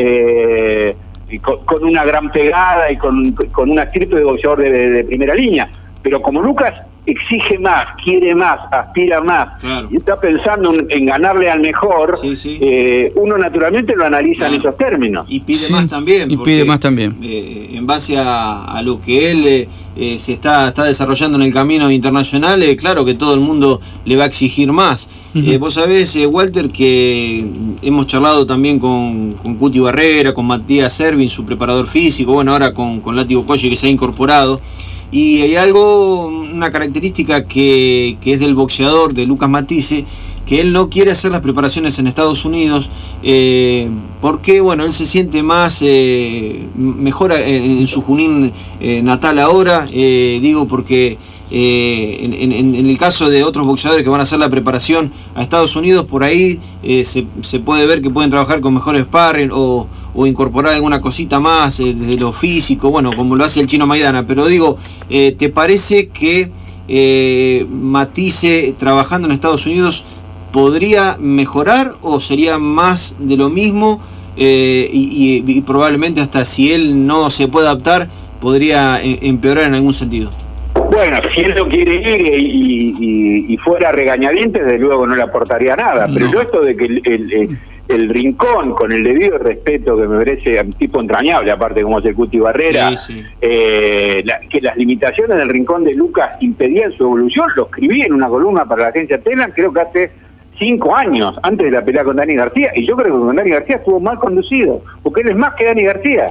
Speaker 9: con una gran pegada y con una estirpe de boxeador de primera línea. Pero como Lucas exige más, quiere más, aspira más, y está pensando en ganarle al mejor, uno naturalmente lo analiza en esos términos.
Speaker 7: Y pide más también.
Speaker 6: Y pide más también.
Speaker 7: En base a lo que él se está desarrollando en el camino internacional, claro que todo el mundo le va a exigir más. Vos sabés, Walter, que hemos charlado también con Cuti Barrera, con Matías Servin, su preparador físico, bueno, ahora con Látigo Colle, que se ha incorporado. Y hay una característica que es del boxeador, de Lucas Matthysse, que él no quiere hacer las preparaciones en Estados Unidos, porque bueno, él se siente mejor en su Junín natal ahora, digo porque en el caso de otros boxeadores que van a hacer la preparación a Estados Unidos, por ahí se puede ver que pueden trabajar con mejores sparring o incorporar alguna cosita más desde lo físico, bueno, como lo hace el chino Maidana. Pero digo, ¿te parece que Matthysse trabajando en Estados Unidos podría mejorar, o sería más de lo mismo, y probablemente hasta si él no se puede adaptar, podría empeorar en algún sentido.
Speaker 9: Bueno, si él no quiere ir y fuera regañadientes, desde luego no le aportaría nada. Pero yo esto de que el Rincón, con el debido respeto que me merece a un tipo entrañable, aparte como es el Cuti Barrera, que las limitaciones del Rincón de Lucas impedían su evolución, lo escribí en una columna para la agencia Telam, creo que hace 5 años, antes de la pelea con Dani García, y yo creo que con Dani García estuvo mal conducido, porque él es más que Dani García.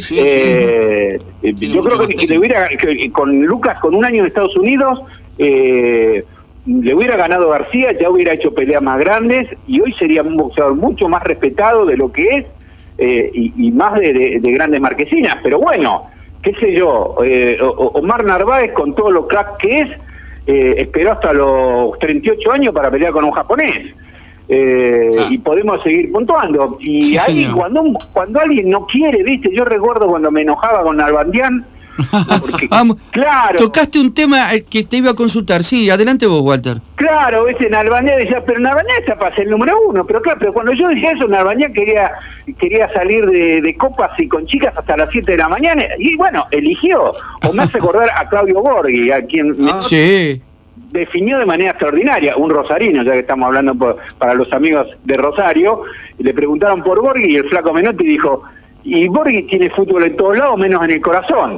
Speaker 9: Yo creo que con Lucas, con 1 año en Estados Unidos, le hubiera ganado García, ya hubiera hecho peleas más grandes, y hoy sería un boxeador mucho más respetado de lo que es, y más de grandes marquesinas. Pero bueno, qué sé yo, Omar Narváez, con todo lo crack que es, esperó hasta los 38 años para pelear con un japonés. Y podemos seguir puntuando. Y ahí, cuando alguien no quiere, ¿viste? Yo recuerdo cuando me enojaba con Nalbandián.
Speaker 6: Vamos, claro. Tocaste un tema que te iba a consultar. Sí, adelante vos, Walter.
Speaker 9: Claro, ese Nalbandián decía, pero Nalbandián está para ser el número 1. Pero claro, pero cuando yo decía eso, Nalbandián quería salir de copas y con chicas hasta las 7 de la mañana. Y bueno, eligió. O me hace acordar a Claudio Borghi, a quien definió de manera extraordinaria, un rosarino, ya que estamos hablando para los amigos de Rosario. Y le preguntaron por Borghi y el flaco Menotti dijo, y Borghi tiene fútbol en todos lados, menos en el corazón.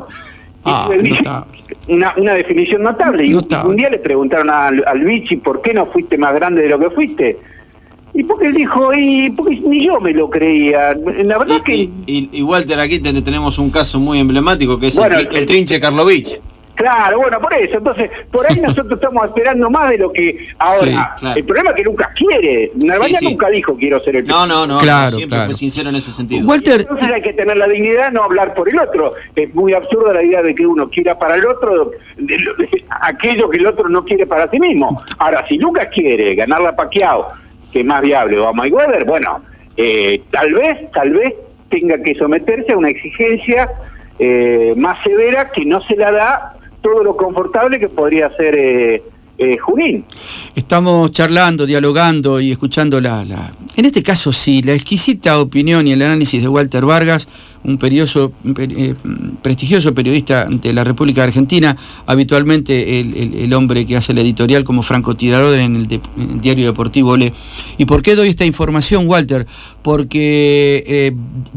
Speaker 9: Una definición notable. Y un día le preguntaron al Vichy, ¿por qué no fuiste más grande de lo que fuiste? Y porque él dijo, porque ni yo me lo creía. La verdad
Speaker 7: y Walter, aquí tenemos un caso muy emblemático, que es el Trinche Karlovich.
Speaker 9: Claro, bueno, por eso. Entonces, por ahí nosotros estamos esperando más de lo que ahora. Sí, claro. El problema es que Lucas quiere. Nalbandián nunca dijo quiero ser el primero.
Speaker 7: No, siempre fue sincero en ese sentido.
Speaker 6: Walter,
Speaker 9: entonces hay que tener la dignidad, no hablar por el otro. Es muy absurda la idea de que uno quiera para el otro aquello que el otro no quiere para sí mismo. Ahora, si Lucas quiere ganarle a Pacquiao, que es más viable, o a Mayweather, bueno, tal vez tenga que someterse a una exigencia más severa que no se la da todo lo confortable que podría ser Junín.
Speaker 6: Estamos charlando, dialogando y escuchando en este caso sí, la exquisita opinión y el análisis de Walter Vargas, un prestigioso periodista de la República Argentina, habitualmente el hombre que hace la editorial como francotirador en el diario deportivo Olé. ¿Y por qué doy esta información, Walter? Porque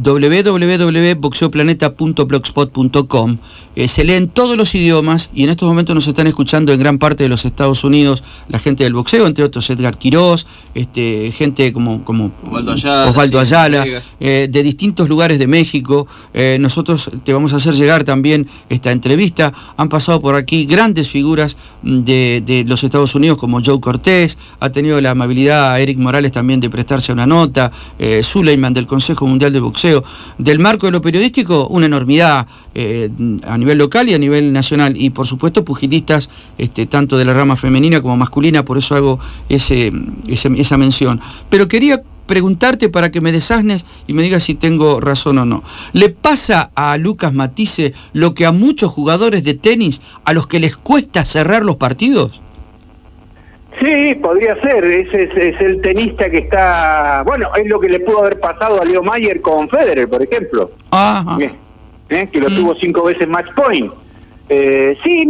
Speaker 6: www.boxeoplaneta.blogspot.com se lee en todos los idiomas y en estos momentos nos están escuchando en gran parte de los Estados Unidos la gente del boxeo, entre otros Edgar Quirós, gente como Osvaldo Ayala, de distintos lugares de México. Nosotros te vamos a hacer llegar también esta entrevista. Han pasado por aquí grandes figuras de los Estados Unidos como Joe Cortés, ha tenido la amabilidad Eric Morales también de prestarse una nota, Suleiman del Consejo Mundial de Boxeo. Del marco de lo periodístico, una enormidad a nivel local y a nivel nacional, y por supuesto pugilistas tanto de la rama femenina como masculina, por eso hago esa mención. Pero quería preguntarte para que me desasnes y me digas si tengo razón o no. ¿Le pasa a Lucas Matthysse lo que a muchos jugadores de tenis a los que les cuesta cerrar los partidos?
Speaker 9: Sí, podría ser. Ese es el tenista que está... Bueno, es lo que le pudo haber pasado a Leo Mayer con Federer, por ejemplo.
Speaker 6: Ajá.
Speaker 9: Que lo tuvo 5 veces match point. Sí,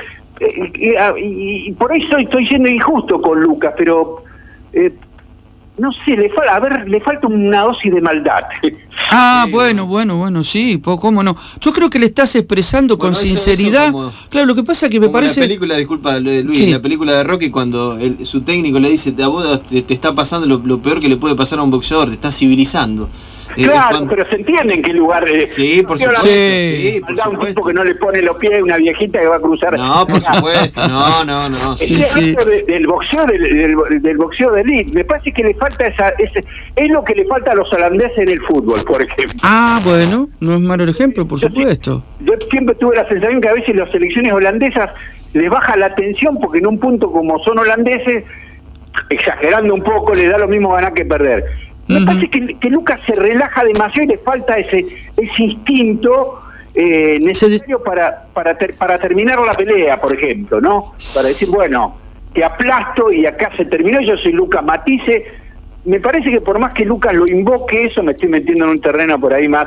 Speaker 9: y por eso estoy siendo injusto con Lucas, pero... no sé, le falta una dosis de maldad.
Speaker 6: Bueno, sí, cómo no. Yo creo que le estás expresando con sinceridad. Claro, lo que pasa es que me parece...
Speaker 7: la película, disculpa Luis, la película de Rocky, cuando su técnico le dice, a vos te está pasando lo peor que le puede pasar a un boxeador, te está civilizando.
Speaker 9: Claro, pero se entiende en qué lugar.
Speaker 7: Sí, por supuesto. Sí, por
Speaker 9: supuesto. Un tipo que no le pone los pies a una viejita que va a cruzar.
Speaker 7: No, por supuesto. No.
Speaker 9: Del boxeo del boxeo de elite. Me parece que le falta es lo que le falta a los holandeses en el fútbol, por ejemplo.
Speaker 6: Bueno, no es malo el ejemplo, por supuesto.
Speaker 9: Yo siempre tuve la sensación que a veces las selecciones holandesas les baja la tensión porque en un punto como son holandeses, exagerando un poco, les da lo mismo ganar que perder. Me parece que Lucas se relaja demasiado y le falta ese instinto necesario para terminar la pelea, por ejemplo, ¿no? Para decir, bueno, te aplasto y acá se terminó, yo soy Lucas Matthysse. Me parece que por más que Lucas lo invoque, eso me estoy metiendo en un terreno por ahí más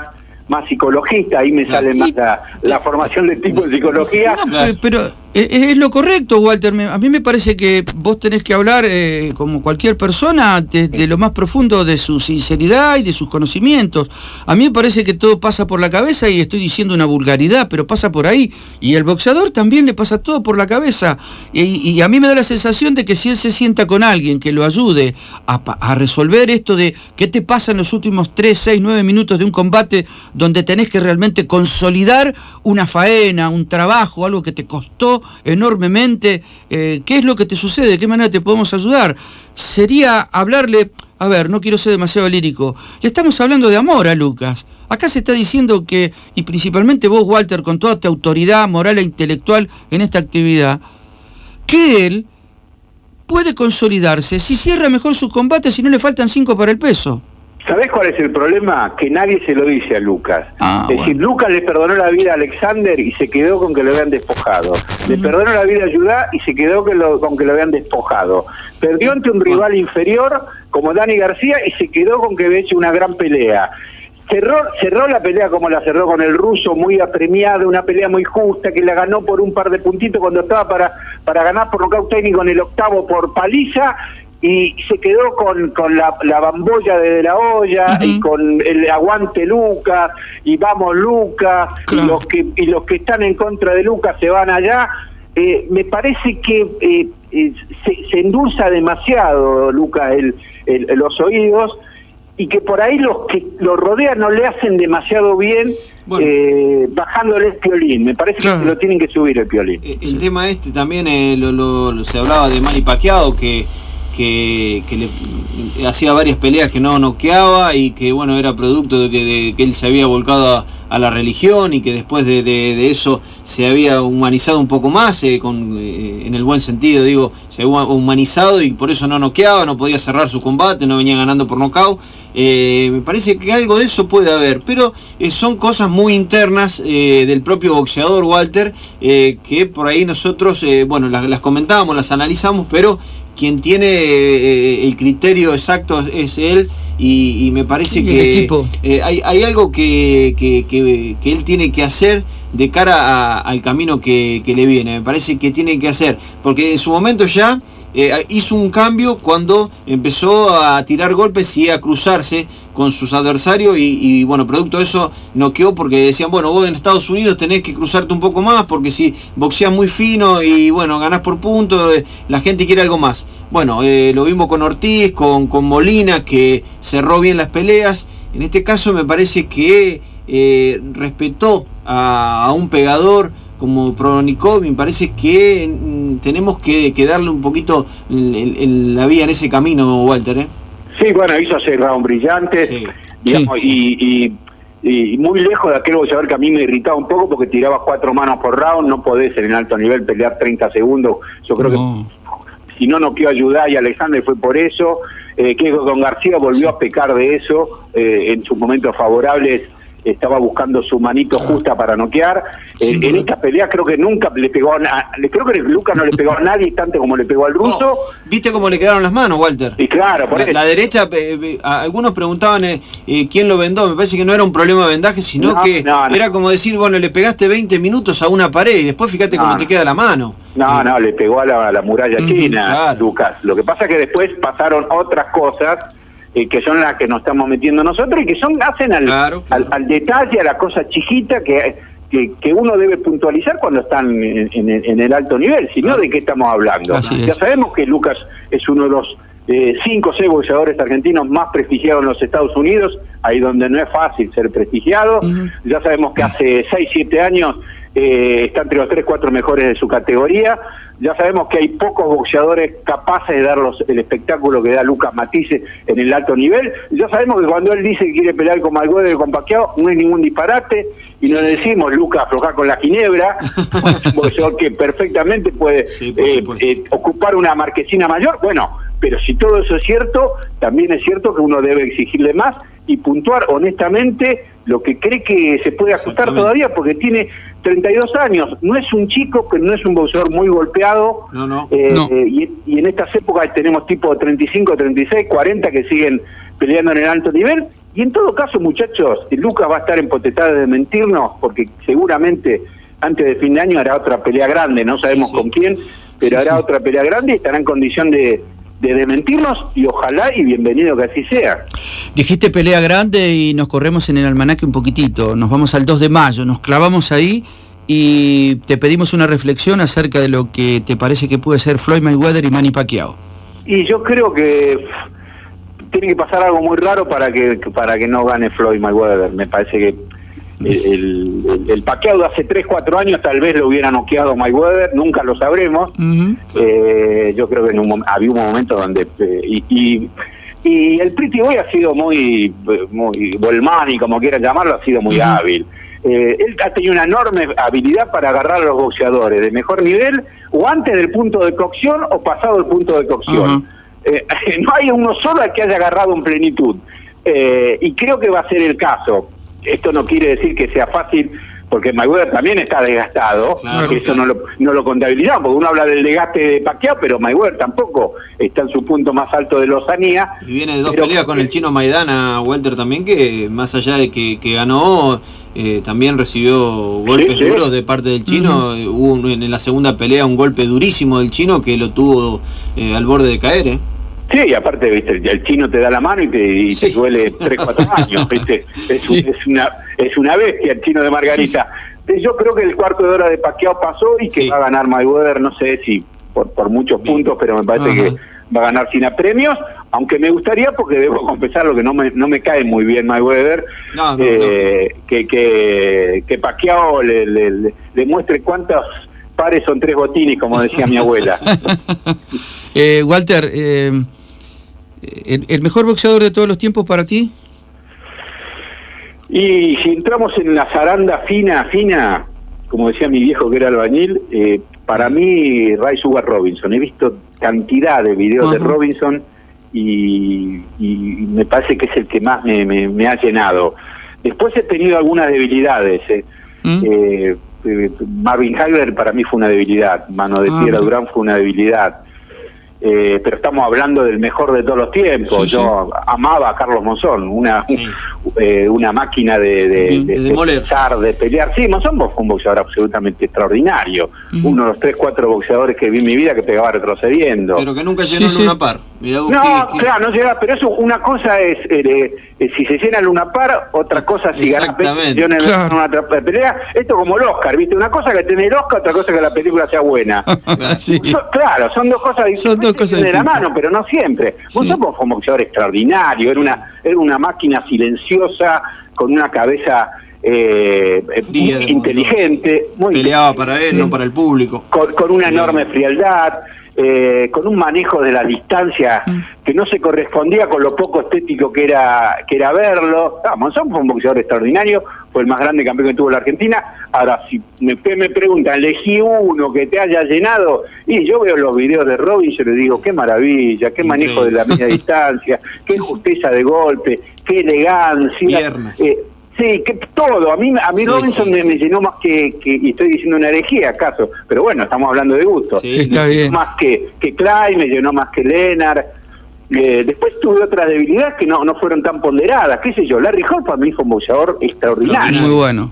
Speaker 9: más psicologista, ahí me sale más la formación de tipo de psicología.
Speaker 6: No, pero es lo correcto, Walter. A mí me parece que vos tenés que hablar como cualquier persona desde lo más profundo de su sinceridad y de sus conocimientos. A mí me parece que todo pasa por la cabeza y estoy diciendo una vulgaridad, pero pasa por ahí. Y el boxeador también le pasa todo por la cabeza. Y a mí me da la sensación de que si él se sienta con alguien que lo ayude a resolver esto de qué te pasa en los últimos 3, 6, 9 minutos de un combate donde tenés que realmente consolidar una faena, un trabajo, algo que te costó enormemente, ¿qué es lo que te sucede? ¿De qué manera te podemos ayudar? Sería hablarle, a ver, no quiero ser demasiado lírico, le estamos hablando de amor a Lucas. Acá se está diciendo que, y principalmente vos, Walter, con toda tu autoridad moral e intelectual en esta actividad, que él puede consolidarse si cierra mejor sus combates y no le faltan 5 para el peso.
Speaker 9: ¿Sabés cuál es el problema? Que nadie se lo dice a Lucas. Es decir, Lucas le perdonó la vida a Alexander y se quedó con que lo habían despojado. Le perdonó la vida a Judá y se quedó con que lo habían despojado. Perdió ante un rival inferior como Dani García y se quedó con que había hecho una gran pelea. Cerró la pelea como la cerró con el ruso, muy apremiada, una pelea muy justa, que la ganó por un par de puntitos cuando estaba para ganar por nocaut técnico en el octavo por paliza, y se quedó con la bambolla de la olla y con el aguante Lucas y vamos Lucas, claro. y los que están en contra de Lucas se van allá. Me parece que se endulza demasiado Lucas los oídos, y que por ahí los que lo rodean no le hacen demasiado bien, bajándole el piolín. Me parece que lo tienen que subir el piolín.
Speaker 7: El tema también se hablaba de Manny Pacquiao, que le hacía varias peleas que no noqueaba y que bueno, era producto de que él se había volcado a la religión, y que después de eso se había humanizado un poco más, en el buen sentido, digo, se había humanizado y por eso no noqueaba, no podía cerrar su combate, no venía ganando por nocaut. Me parece que algo de eso puede haber, pero son cosas muy internas del propio boxeador, Walter, que por ahí nosotros, bueno, las comentábamos, las analizamos, pero quien tiene el criterio exacto es él, y me parece que hay algo que él tiene que hacer de cara al camino que le viene. Me parece que tiene que hacer, porque en su momento ya hizo un cambio cuando empezó a tirar golpes y a cruzarse con sus adversarios, y bueno, producto de eso noqueó, porque decían, bueno, vos en Estados Unidos tenés que cruzarte un poco más, porque si boxeás muy fino y bueno, ganás por puntos, la gente quiere algo más. Bueno, lo vimos con Ortiz, con Molina, que cerró bien las peleas. En este caso me parece que respetó a un pegador como Pronikov. Me parece que tenemos que darle un poquito la vía en ese camino, Walter,
Speaker 9: Sí, bueno, hizo 6 rounds brillantes, digamos, y muy lejos de aquel boxeador que a mí me irritaba un poco, porque tiraba 4 manos por round. No podés en el alto nivel pelear 30 segundos. Yo creo que si no noqueó a Judá y Alexander fue por eso. Que con García volvió a pecar de eso, en sus momentos favorables estaba buscando su manito justa para noquear. En esta pelea creo que nunca le pegó creo que Lucas no le pegó a nadie tanto como le pegó al ruso.
Speaker 7: ¿Viste cómo le quedaron las manos, Walter?
Speaker 9: Y claro, por
Speaker 7: la derecha, algunos preguntaban quién lo vendó. Me parece que no era un problema de vendaje, sino que era como decir, bueno, le pegaste 20 minutos a una pared y después fíjate cómo te queda la mano.
Speaker 9: No, le pegó a la muralla china, Lucas. Lo que pasa es que después pasaron otras cosas que son las que nos estamos metiendo nosotros, y que hacen al detalle, a la cosa chiquita que uno debe puntualizar cuando están en el alto nivel. Si no, ¿de qué estamos hablando? Ya sabemos que Lucas es uno de los 5 o 6 boxeadores argentinos más prestigiados en los Estados Unidos, ahí donde no es fácil ser prestigiado. Ya sabemos que hace 6, 7 años está entre los 3, 4 mejores de su categoría. Ya sabemos que hay pocos boxeadores capaces de dar el espectáculo que da Lucas Matisse en el alto nivel. Ya sabemos que cuando él dice que quiere pelear con Mayweather o con Pacquiao, no es ningún disparate, y no le decimos Lucas aflojar con la ginebra, es un boxeador que perfectamente puede ocupar una marquesina mayor. Bueno, pero si todo eso es cierto, también es cierto que uno debe exigirle más y puntuar honestamente lo que cree que se puede ajustar todavía, porque tiene 32 años, no es un chico, pero no es un boxeador muy golpeado. Y en estas épocas tenemos tipo 35, 36, 40 que siguen peleando en el alto nivel, Y en todo caso, muchachos, Lucas va a estar en potestad de mentirnos, porque seguramente antes de fin de año hará otra pelea grande, no sabemos con quién, pero hará otra pelea grande y estará en condición de mentirnos, y ojalá y bienvenido que así sea.
Speaker 6: Dijiste pelea grande y nos corremos en el almanaque un poquitito, nos vamos al 2 de mayo, nos clavamos ahí y te pedimos una reflexión acerca de lo que te parece que puede ser Floyd Mayweather y Manny Pacquiao. Y
Speaker 9: yo creo que tiene que pasar algo muy raro para que no gane Floyd Mayweather. Me parece que el Pacquiao de hace 3-4 años tal vez lo hubiera noqueado Mayweather, nunca lo sabremos. Yo creo que había un momento donde y el Pretty Boy ha sido muy Volmani, como quieran llamarlo, ha sido muy hábil. Él ha tenido una enorme habilidad para agarrar a los boxeadores de mejor nivel, o antes del punto de cocción o pasado el punto de cocción. No hay uno solo al que haya agarrado en plenitud, y creo que va a ser el caso. Esto no quiere decir que sea fácil, porque Mayweather también está desgastado, que eso no lo contabilizamos, porque uno habla del desgaste de Pacquiao, pero Mayweather tampoco está en su punto más alto de lozanía.
Speaker 7: Y viene de 2 peleas con el chino Maidana, Walter, también, que más allá de que ganó, también recibió golpes duros de parte del chino. Hubo en la segunda pelea un golpe durísimo del chino que lo tuvo al borde de caer,
Speaker 9: Sí, y aparte, viste, el chino te da la mano y te duele 3-4 años, viste. Es una bestia el chino de Margarita. Yo creo que el cuarto de hora de Pacquiao pasó y que va a ganar Mayweather, no sé si por muchos puntos, pero me parece que va a ganar sin apremios, aunque me gustaría, porque debo confesarlo que no me cae muy bien Mayweather, que Pacquiao le muestre cuántos pares son 3 botines, como decía mi abuela.
Speaker 6: Walter, ¿el mejor boxeador de todos los tiempos para ti?
Speaker 9: Y si entramos en la zaranda fina, como decía mi viejo que era albañil, para mí Ray Sugar Robinson. He visto cantidad de videos de Robinson y me parece que es el que más me ha llenado. Después he tenido algunas debilidades. Marvin Hagler para mí fue una debilidad, Mano de Piedra Durán fue una debilidad, pero estamos hablando del mejor de todos los tiempos. Yo amaba a Carlos Monzón, una máquina de pensar, de pelear. Sí, Monzón fue un boxeador absolutamente extraordinario, uno de los 3-4 boxeadores que vi en mi vida que pegaba retrocediendo.
Speaker 7: Pero que nunca llenó el Luna Par. Mirá vos,
Speaker 9: claro, no llega, pero eso, una cosa es si se llena el Luna Par, otra cosa si ganas una pelea. Esto como el Oscar, ¿viste? Una cosa que tenés el Oscar, otra cosa que la película sea buena. Claro, son dos cosas diferentes de la mano, pero no siempre. Monzón fue un boxeador extraordinario, era una máquina silenciosa, con una cabeza
Speaker 7: fría,
Speaker 9: muy inteligente, muy
Speaker 7: peleaba para él, no para el público,
Speaker 9: con una enorme frialdad, con un manejo de la distancia que no se correspondía con lo poco estético que era verlo. Monzón fue un boxeador extraordinario, fue el más grande campeón que tuvo la Argentina. Ahora, si me preguntan, elegí uno que te haya llenado, y yo veo los videos de Robinson y le digo, qué maravilla, qué manejo de la media distancia, qué justeza de golpe, qué elegancia. Sí, que todo. A mí Robinson me llenó más que, y estoy diciendo una herejía, acaso, pero bueno, estamos hablando de gusto.
Speaker 6: Está bien.
Speaker 9: Más que Klein, me llenó más que Lennart. Después tuve otras debilidades que no fueron tan ponderadas, qué sé yo. Larry Hall para mí fue un boxeador extraordinario.
Speaker 6: Muy bueno.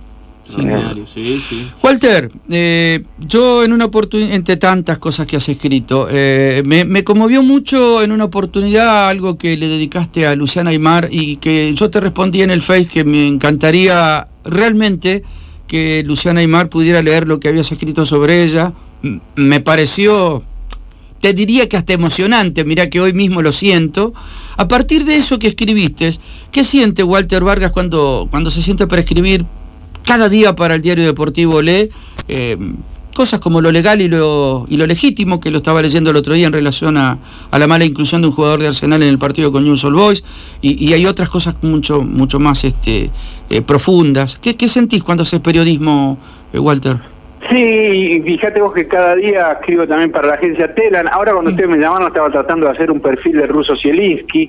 Speaker 6: Walter, yo en una oportunidad, entre tantas cosas que has escrito, me conmovió mucho en una oportunidad algo que le dedicaste a Luciana Aymar, y que yo te respondí en el Face que me encantaría realmente que Luciana Aymar pudiera leer lo que habías escrito sobre ella. Me pareció, te diría que hasta emocionante, mirá que hoy mismo lo siento. A partir de eso que escribiste, ¿qué siente Walter Vargas cuando se siente para escribir? Cada día para el diario deportivo lee cosas como lo legal y lo legítimo, que lo estaba leyendo el otro día en relación a la mala inclusión de un jugador de Arsenal en el partido con Newell's Old Boys, y hay otras cosas mucho más profundas. ¿Qué sentís cuando haces periodismo, Walter?
Speaker 9: Sí, fíjate vos que cada día escribo también para la agencia Telan. Ahora cuando ustedes me llamaron estaba tratando de hacer un perfil de Russo Zielinski.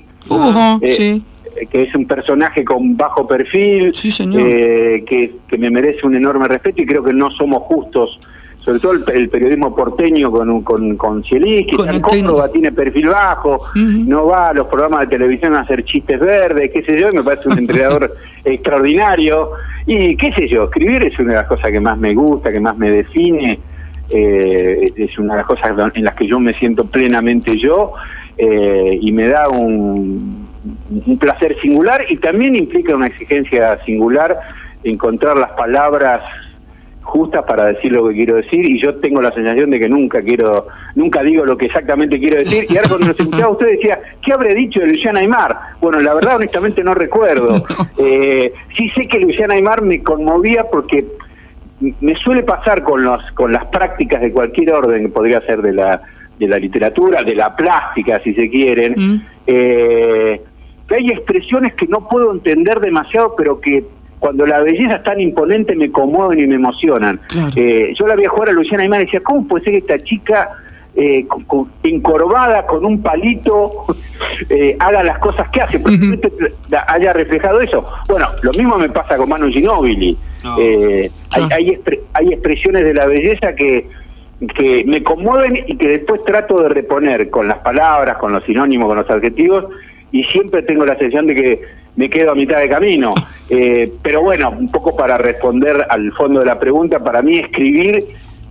Speaker 9: Que es un personaje con bajo perfil,
Speaker 6: sí, señor.
Speaker 9: Que me merece un enorme respeto, y creo que no somos justos sobre todo el periodismo porteño con Zielinski, que en Córdoba tiene perfil bajo, no va a los programas de televisión a hacer chistes verdes, qué sé yo, y me parece un entrenador extraordinario. Y qué sé yo, escribir es una de las cosas que más me gusta, que más me define, es una de las cosas en las que yo me siento plenamente yo, y me da un placer singular, y también implica una exigencia singular encontrar las palabras justas para decir lo que quiero decir, y yo tengo la sensación de que nunca digo lo que exactamente quiero decir. Y ahora cuando los escuchaba usted decía, ¿qué habré dicho de Luciana Aymar? Bueno, la verdad honestamente no recuerdo. Sí sé que Luciana Aymar me conmovía porque me suele pasar con las prácticas de cualquier orden, que podría ser de la literatura, de la plástica, si se quieren, que hay expresiones que no puedo entender demasiado, pero que cuando la belleza es tan imponente me conmueven y me emocionan. Claro. Yo la vi jugar a Luciana Aymar y decía, ¿cómo puede ser que esta chica encorvada con un palito haga las cosas que hace? Porque haya reflejado eso. Bueno, lo mismo me pasa con Manu Ginóbili. No. Hay expresiones de la belleza que me conmueven y que después trato de reponer con las palabras, con los sinónimos, con los adjetivos, y siempre tengo la sensación de que me quedo a mitad de camino. Pero bueno, un poco para responder al fondo de la pregunta, para mí escribir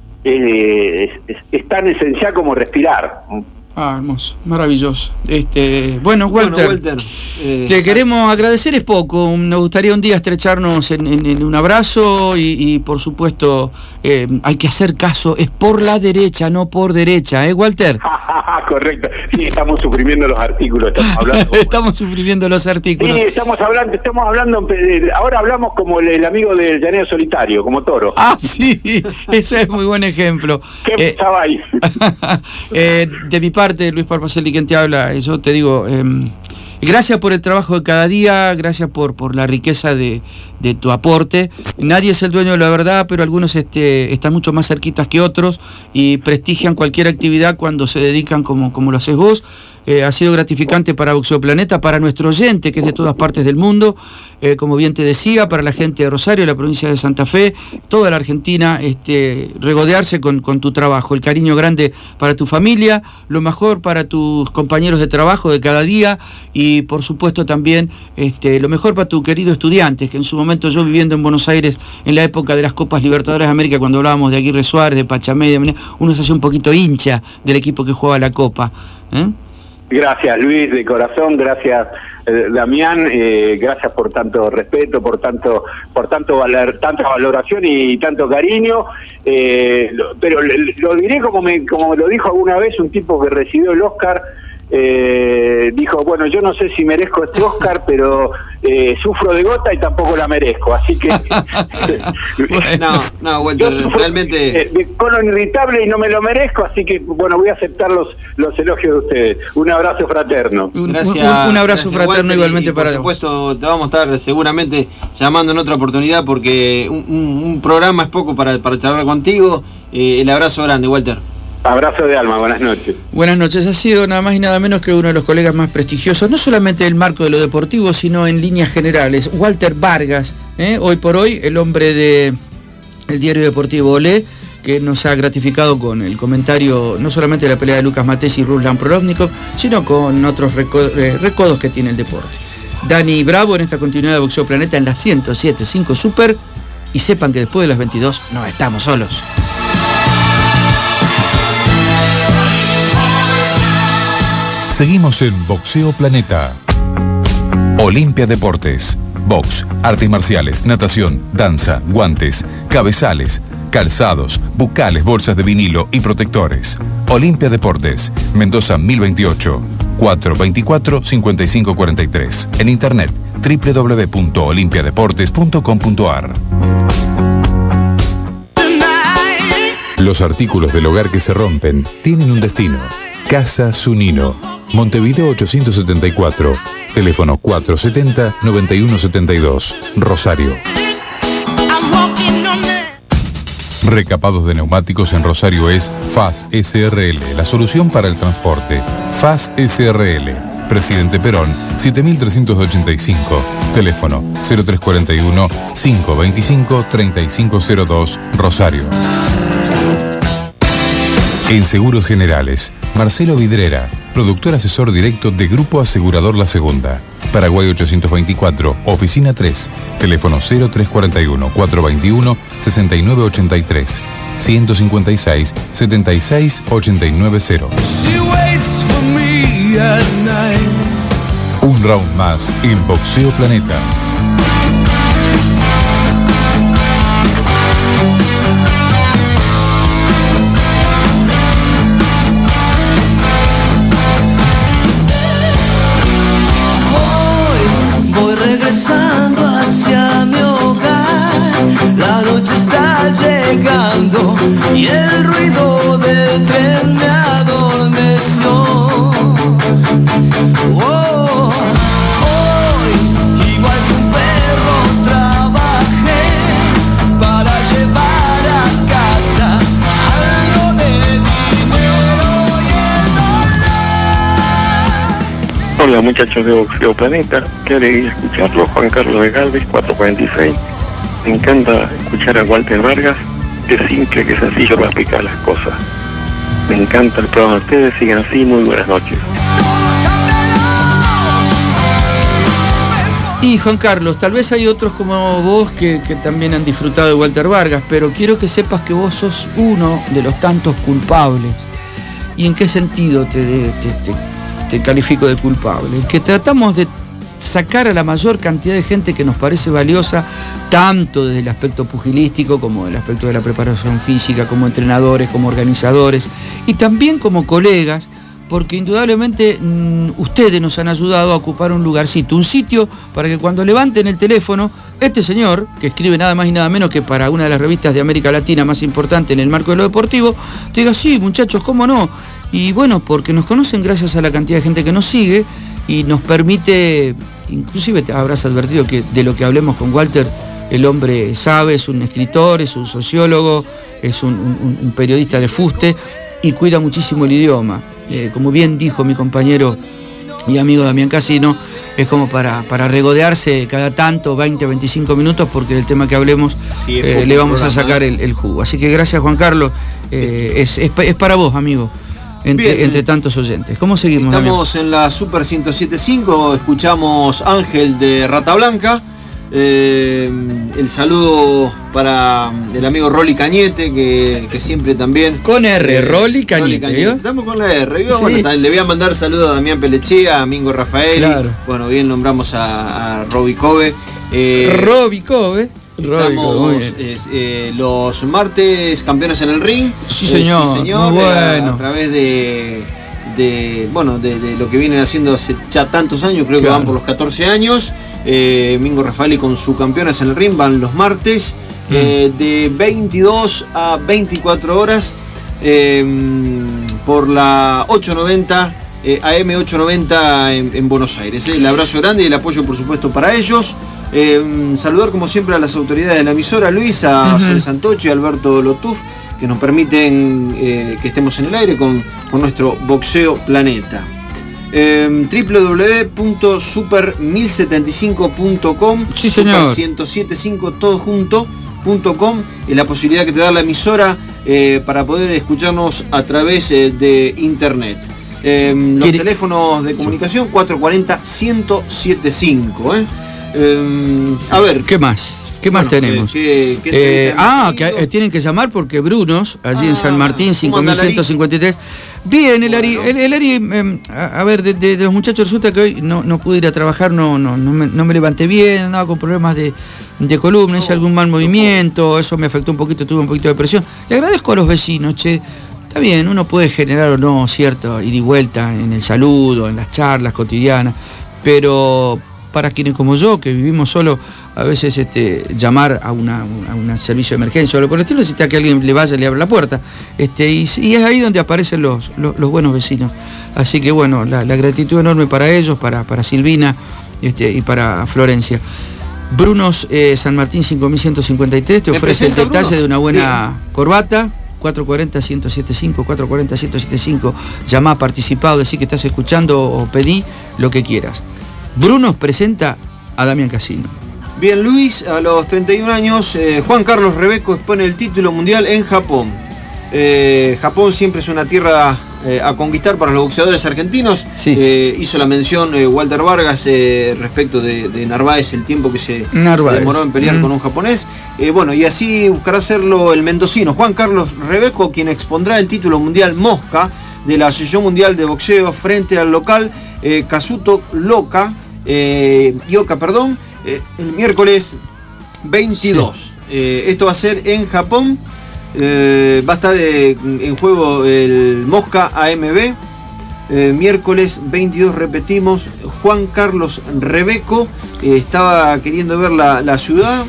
Speaker 9: es tan esencial como respirar.
Speaker 6: Hermoso, maravilloso. Bueno, Walter, te queremos agradecer, es poco, nos gustaría un día estrecharnos en un abrazo y por supuesto hay que hacer caso, es por la derecha, no por derecha, Walter.
Speaker 9: Correcto, sí, estamos suprimiendo los artículos,
Speaker 6: estamos suprimiendo los artículos.
Speaker 9: Sí, estamos hablando, ahora hablamos como el amigo del llanero solitario, como Toro.
Speaker 6: Ah, sí, ese es muy buen ejemplo.
Speaker 9: ¿Qué estaba ahí?
Speaker 6: De mi parte, Luis Parpacelli, quien te habla, yo te digo, gracias por el trabajo de cada día, gracias por la riqueza de tu aporte. Nadie es el dueño de la verdad, pero algunos están mucho más cerquitas que otros y prestigian cualquier actividad cuando se dedican como lo haces vos. Ha sido gratificante para Boxeo Planeta, para nuestro oyente, que es de todas partes del mundo, como bien te decía, para la gente de Rosario, la provincia de Santa Fe, toda la Argentina, regodearse con tu trabajo, el cariño grande para tu familia, lo mejor para tus compañeros de trabajo de cada día y por supuesto también lo mejor para tu querido estudiante, que en su momento yo viviendo en Buenos Aires en la época de las Copas Libertadores de América, cuando hablábamos de Aguirre Suárez, de Pachamé, uno se hacía un poquito hincha del equipo que jugaba la Copa.
Speaker 9: Gracias Luis, de corazón, gracias Damián, gracias por tanto respeto, por tanta valoración y tanto cariño, pero lo diré como lo dijo alguna vez un tipo que recibió el Oscar. Dijo, bueno, yo no sé si merezco este Oscar, pero sufro de gota y tampoco la merezco, así que
Speaker 7: no, Walter, realmente
Speaker 9: de colon irritable y no me lo merezco, así que bueno, voy a aceptar los elogios de ustedes. Un abrazo fraterno.
Speaker 6: Gracias, un abrazo fraterno, Walter, igualmente para vos.
Speaker 7: Por supuesto, te vamos a estar seguramente llamando en otra oportunidad porque un programa es poco para charlar contigo. El abrazo grande, Walter.
Speaker 9: Abrazo de alma, buenas noches.
Speaker 6: Buenas noches, ha sido nada más y nada menos que uno de los colegas más prestigiosos, no solamente del marco de lo deportivo, sino en líneas generales. Walter Vargas, hoy por hoy, el hombre del diario deportivo Olé, que nos ha gratificado con el comentario no solamente de la pelea de Lucas Matesi y Ruslan Prolovnikov, sino con otros recodos que tiene el deporte. Dani Bravo en esta continuidad de Boxeo Planeta en la 107.5 Super, y sepan que después de las 22 no estamos solos.
Speaker 2: Seguimos en Boxeo Planeta. Olimpia Deportes. Box, artes marciales, natación, danza, guantes, cabezales, calzados, bucales, bolsas de vinilo y protectores. Olimpia Deportes, Mendoza 1028, 424-5543. En internet, www.olimpiadeportes.com.ar. Los artículos del hogar que se rompen tienen un destino. Casa Zunino, Montevideo 874, teléfono 470-9172, Rosario. Recapados de neumáticos en Rosario es FAS SRL, la solución para el transporte. FAS SRL, Presidente Perón, 7385, teléfono 0341-525-3502, Rosario. En Seguros Generales, Marcelo Vidrera, productor asesor directo de Grupo Asegurador La Segunda. Paraguay 824, Oficina 3, teléfono 0341-421-6983, 156-76-890. Un round más en Boxeo Planeta.
Speaker 10: Voy regresando hacia mi hogar, la noche está llegando y el ruido del tren me adormeció. Hoy, igual que un perro, trabajé para llevar a casa algo de dinero y el
Speaker 11: Hola muchachos de Boxeo Planeta, qué alegría escucharlo. Juan Carlos de Galvez, 446. Me encanta escuchar a Walter Vargas, que simple, que sencillo para explicar las cosas. Me encanta el programa de ustedes, sigan así, muy buenas noches.
Speaker 6: Y Juan Carlos, tal vez hay otros como vos que también han disfrutado de Walter Vargas, pero quiero que sepas que vos sos uno de los tantos culpables. ¿Y en qué sentido te califico de culpable? Que tratamos de sacar a la mayor cantidad de gente que nos parece valiosa, tanto desde el aspecto pugilístico como del aspecto de la preparación física, como entrenadores, como organizadores y también como colegas, porque indudablemente ustedes nos han ayudado a ocupar un lugarcito, un sitio para que cuando levanten el teléfono, este señor, que escribe nada más y nada menos que para una de las revistas de América Latina más importante en el marco de lo deportivo, te diga, sí, muchachos, ¿cómo no? Y bueno, porque nos conocen gracias a la cantidad de gente que nos sigue y nos permite, inclusive te habrás advertido que de lo que hablemos con Walter, el hombre sabe, es un escritor, es un sociólogo, es un periodista de fuste y cuida muchísimo el idioma. Como bien dijo mi compañero y amigo Damián Casino, es como para regodearse cada tanto, 20, 25 minutos, porque del tema que hablemos sí, le vamos a sacar el jugo. Así que gracias, Juan Carlos, es para vos, amigo. Entre tantos oyentes. ¿Cómo seguimos?
Speaker 7: Estamos en la Super 107.5, escuchamos Ángel de Rata Blanca. El saludo para el amigo Rolly Cañete, que siempre también...
Speaker 6: Con R, Rolly Cañete.
Speaker 7: Estamos con la R. Sí. Bueno, le voy a mandar saludos a Damián Pelechea, a Mingo Rafaeli. Claro. Bueno, bien nombramos a Roby Cove.
Speaker 6: Roby Cove.
Speaker 7: Estamos los martes campeones en el ring.
Speaker 6: Sí, señor.
Speaker 7: Sí, señor.
Speaker 6: Muy bueno.
Speaker 7: A través de lo que vienen haciendo hace ya tantos años, creo que van por los 14 años. Mingo Rafaeli con su campeonas en el ring van los martes de 22 a 24 horas por la 890 AM 890 en Buenos Aires. El abrazo grande y el apoyo, por supuesto, para ellos. Saludar como siempre a las autoridades de la emisora, Luis, a Sol Santochi, a Alberto Lotuf, que nos permiten que estemos en el aire con nuestro Boxeo Planeta. www.super1075.com,
Speaker 6: sí, señor.
Speaker 7: Super1075 todo junto.com, es la posibilidad que te da la emisora para poder escucharnos a través de internet. Los teléfonos de comunicación 440-1075. A ver,
Speaker 6: ¿qué más? ¿Qué más tenemos?
Speaker 7: Que
Speaker 6: tienen que llamar porque Brunos, allí en San Martín, 5153. Bien, el Ari, a ver, de los muchachos resulta que hoy no pude ir a trabajar, no me levanté bien, andaba con problemas de columna, hice algún mal movimiento, eso me afectó un poquito, tuve un poquito de presión. Le agradezco a los vecinos, che. Está bien, uno puede generar o no cierto ida y vuelta en el saludo, en las charlas cotidianas, pero para quienes como yo, que vivimos solo, a veces llamar a un servicio de emergencia o algo por el estilo, necesita que alguien le vaya y le abra la puerta. Y es ahí donde aparecen los buenos vecinos. Así que bueno, la gratitud enorme para ellos, para Silvina y para Florencia. Brunos San Martín 5153 te ofrece el detalle Brunos de una buena corbata. 440-1075, 440-1075. Llamá, participá, decí que estás escuchando o pedí lo que quieras. Brunos presenta a Damián Casino.
Speaker 7: Bien, Luis, a los 31 años, Juan Carlos Rebeco expone el título mundial en Japón. Japón siempre es una tierra a conquistar para los boxeadores argentinos.
Speaker 6: Sí.
Speaker 7: Hizo la mención Walter Vargas respecto de Narváez, el tiempo que se demoró en pelear con un japonés. Bueno, y así buscará hacerlo el mendocino Juan Carlos Rebeco, quien expondrá el título mundial Mosca de la Asociación Mundial de Boxeo frente al local Kazuto Ioka, el miércoles 22. Sí. Esto va a ser en Japón. Va a estar en juego el Mosca AMB. Miércoles 22, repetimos, Juan Carlos Rebeco estaba queriendo ver la ciudad.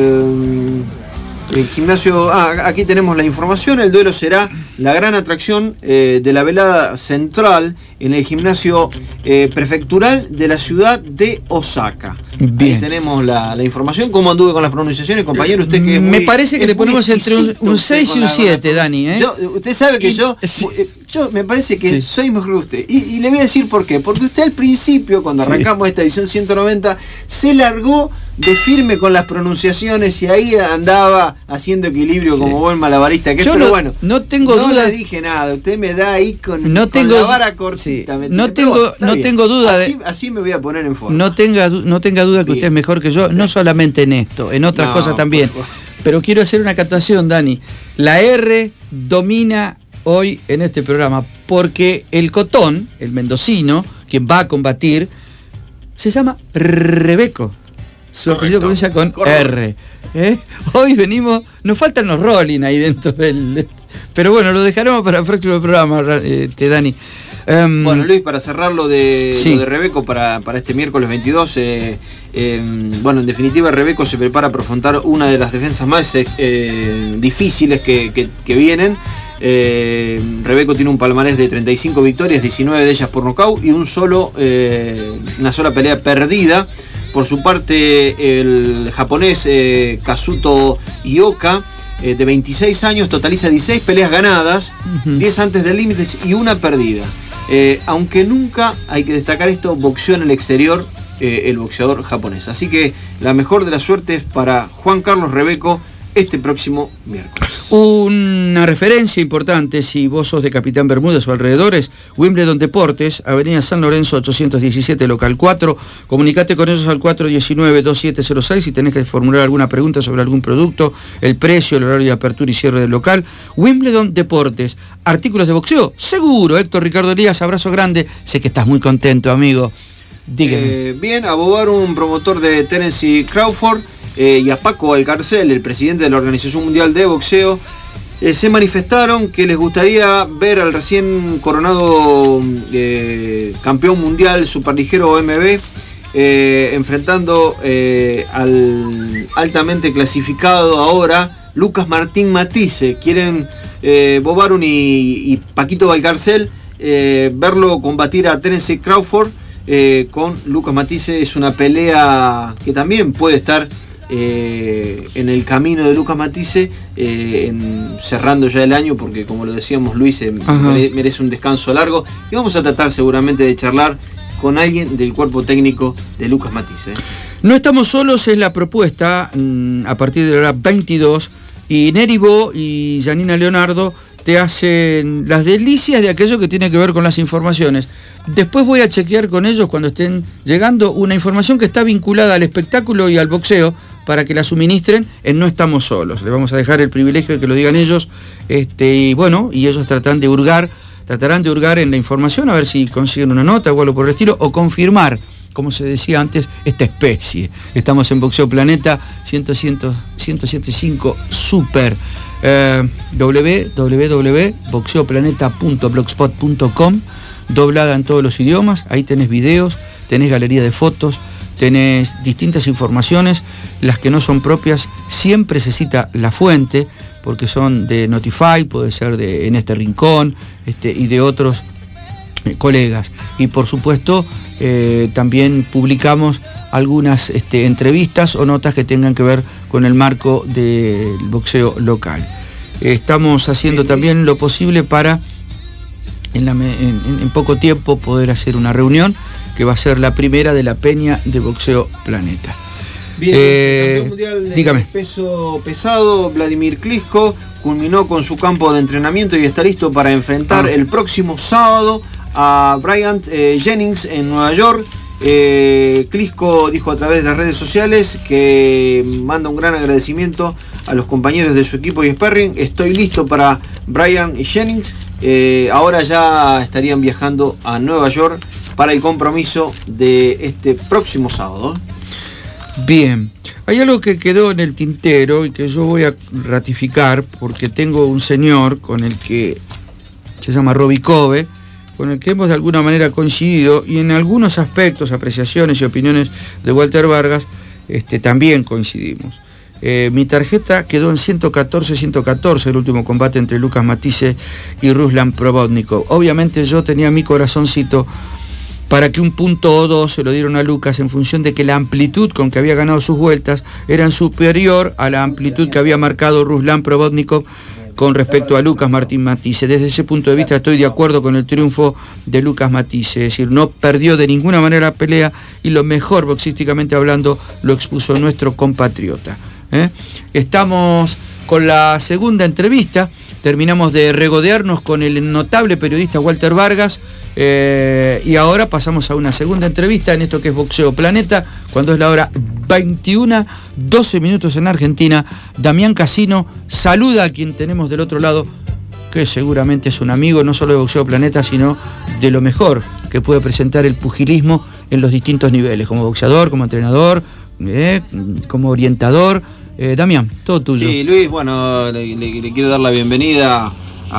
Speaker 7: El gimnasio, aquí tenemos la información. El duelo será la gran atracción de la velada central en el gimnasio prefectural de la ciudad de Osaka. Bien. Ahí tenemos la información. ¿Cómo anduve con las pronunciaciones, compañero? Usted que es muy,
Speaker 6: me parece que le ponemos entre un 6 y un 7, Dani.
Speaker 7: Usted sabe que yo me parece que soy mejor que usted. Y le voy a decir por qué. Porque usted al principio, cuando arrancamos esta edición 190, se largó de firme con las pronunciaciones y ahí andaba haciendo equilibrio como buen malabarista que es, pero bueno,
Speaker 6: no tengo duda.
Speaker 7: No le dije nada, usted me da ahí con la vara cortita.
Speaker 6: No tengo duda
Speaker 7: así me voy a poner en forma.
Speaker 6: No tenga duda que usted es mejor que yo, no solamente en esto, en otras cosas también. Pero quiero hacer una acotación, Dani. La R domina hoy en este programa porque el Cotón, el mendocino, quien va a combatir, se llama Rebeco. Su apellido comienza con R. Hoy venimos, nos faltan los rolling ahí dentro del... Pero bueno, lo dejaremos para el próximo programa, Dani.
Speaker 7: Bueno, Luis, para cerrar lo de Rebeco para este miércoles 22, bueno, en definitiva Rebeco se prepara para afrontar una de las defensas más difíciles que vienen. Rebeco tiene un palmarés de 35 victorias, 19 de ellas por nocaut y una sola pelea perdida. Por su parte, el japonés Kazuto Ioka, de 26 años, totaliza 16 peleas ganadas, 10 antes del límite y una perdida. Aunque nunca, hay que destacar esto, boxeó en el exterior el boxeador japonés. Así que la mejor de las suertes para Juan Carlos Rebeco este próximo miércoles.
Speaker 6: Una referencia importante, si vos sos de Capitán Bermúdez o alrededores, Wimbledon Deportes, Avenida San Lorenzo 817, local 4. Comunicate con ellos al 419-2706 si tenés que formular alguna pregunta sobre algún producto, el precio, el horario de apertura y cierre del local. Wimbledon Deportes, artículos de boxeo, seguro. Héctor Ricardo Elías, abrazo grande. Sé que estás muy contento, amigo. Dígame.
Speaker 7: Bien, abogar un promotor de Tennessee Crawford y a Paco Alcarcel, el presidente de la Organización Mundial de Boxeo, se manifestaron que les gustaría ver al recién coronado campeón mundial superligero OMB enfrentando al altamente clasificado ahora Lucas Martín Matisse. Quieren Bobarun y Paquito Valcarcel verlo combatir a Tennessee Crawford con Lucas Matisse. Es una pelea que también puede estar en el camino de Lucas Matisse, cerrando ya el año, porque como lo decíamos, Luis, merece un descanso largo, y vamos a tratar seguramente de charlar con alguien del cuerpo técnico de Lucas Matisse.
Speaker 6: No estamos solos, es la propuesta a partir de la hora 22, y Neribo y Janina Leonardo te hacen las delicias de aquello que tiene que ver con las informaciones. Después voy a chequear con ellos cuando estén llegando una información que está vinculada al espectáculo y al boxeo para que la suministren en No Estamos Solos. Les vamos a dejar el privilegio de que lo digan ellos, y bueno, y ellos tratarán de hurgar en la información a ver si consiguen una nota o algo por el estilo, o confirmar, como se decía antes, esta especie. Estamos en Boxeo Planeta 107.5 Super. www.boxeoplaneta.blogspot.com, doblada en todos los idiomas. Ahí tenés videos, tenés galería de fotos, tenés distintas informaciones. Las que no son propias siempre se cita la fuente, porque son de Notify, puede ser de En Este Rincón, y de otros colegas. Y por supuesto también publicamos algunas entrevistas o notas que tengan que ver con el marco del boxeo local. Estamos haciendo también lo posible para en poco tiempo poder hacer una reunión que va a ser la primera de la Peña de Boxeo Planeta.
Speaker 7: Bien, campeón mundial de
Speaker 6: dígame.
Speaker 7: peso pesado, Vladimir Klitschko, culminó con su campo de entrenamiento y está listo para enfrentar el próximo sábado a Bryant Jennings en Nueva York. Klitschko dijo a través de las redes sociales que manda un gran agradecimiento a los compañeros de su equipo y sparring. Estoy listo para Bryant Jennings. Ahora ya estarían viajando a Nueva York para el compromiso de este próximo sábado.
Speaker 6: Bien, hay algo que quedó en el tintero y que yo voy a ratificar porque tengo un señor con el que se llama Roby Cove, con el que hemos de alguna manera coincidido y en algunos aspectos, apreciaciones y opiniones de Walter Vargas también coincidimos. Mi tarjeta quedó en 114-114 el último combate entre Lucas Matthysse y Ruslan Provodnikov. Obviamente yo tenía mi corazoncito para que un punto o dos se lo dieron a Lucas en función de que la amplitud con que había ganado sus vueltas era superior a la amplitud que había marcado Ruslan Provodnikov con respecto a Lucas Martín Matthysse. Desde ese punto de vista estoy de acuerdo con el triunfo de Lucas Matthysse, es decir, no perdió de ninguna manera la pelea y lo mejor boxísticamente hablando lo expuso nuestro compatriota. Estamos con la segunda entrevista, terminamos de regodearnos con el notable periodista Walter Vargas y ahora pasamos a una segunda entrevista en esto que es Boxeo Planeta, cuando es la hora 21, 12 minutos en Argentina. Damián Casino saluda a quien tenemos del otro lado, que seguramente es un amigo no solo de Boxeo Planeta, sino de lo mejor que puede presentar el pugilismo en los distintos niveles, como boxeador, como entrenador, como orientador. Damián, todo tuyo.
Speaker 7: Sí, Luis, bueno, le quiero dar la bienvenida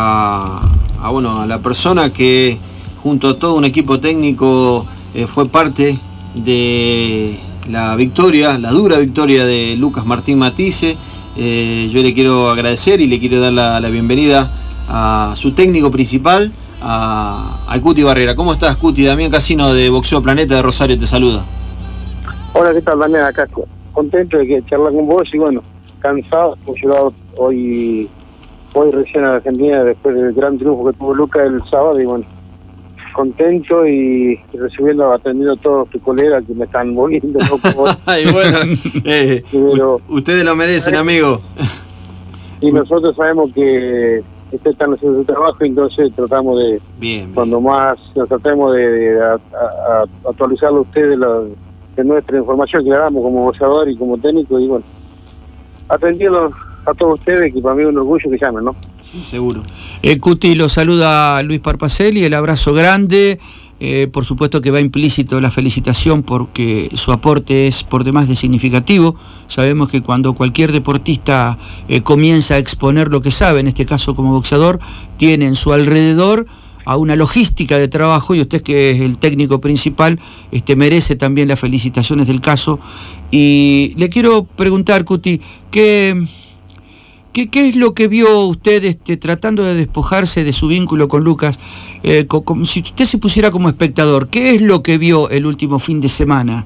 Speaker 7: a la persona que junto a todo un equipo técnico fue parte de la victoria, la dura victoria de Lucas Martín Matthysse. Yo le quiero agradecer y le quiero dar la bienvenida a su técnico principal, al Cuti Barrera. ¿Cómo estás, Cuti? Damián Casino de Boxeo Planeta de Rosario te saluda.
Speaker 12: Hola, ¿qué tal, Damián? Acá contento de charlar con vos y bueno, cansado, hemos llegado hoy recién a Argentina después del gran triunfo que tuvo Lucas el sábado y bueno, contento y atendiendo a todos tus colegas que me están volviendo loco.
Speaker 7: Ay, bueno, pero, ustedes lo merecen, amigo.
Speaker 12: Y nosotros sabemos que ustedes están haciendo su trabajo y entonces tratamos de, cuando más nos tratemos de actualizarlo a ustedes de nuestra información que le damos como boxeador y como técnico y bueno, atendiendo a todos ustedes, que para mí es un orgullo que llamen, ¿no?
Speaker 7: Sí, seguro.
Speaker 6: Cuti, lo saluda Luis Parpacelli, el abrazo grande, por supuesto que va implícito la felicitación porque su aporte es por demás de significativo. Sabemos que cuando cualquier deportista comienza a exponer lo que sabe, en este caso como boxeador, tiene en su alrededor a una logística de trabajo y usted, que es el técnico principal, merece también las felicitaciones del caso. Y le quiero preguntar, Cuti, ¿qué es lo que vio usted tratando de despojarse de su vínculo con Lucas? Si usted se pusiera como espectador, ¿qué es lo que vio el último fin de semana?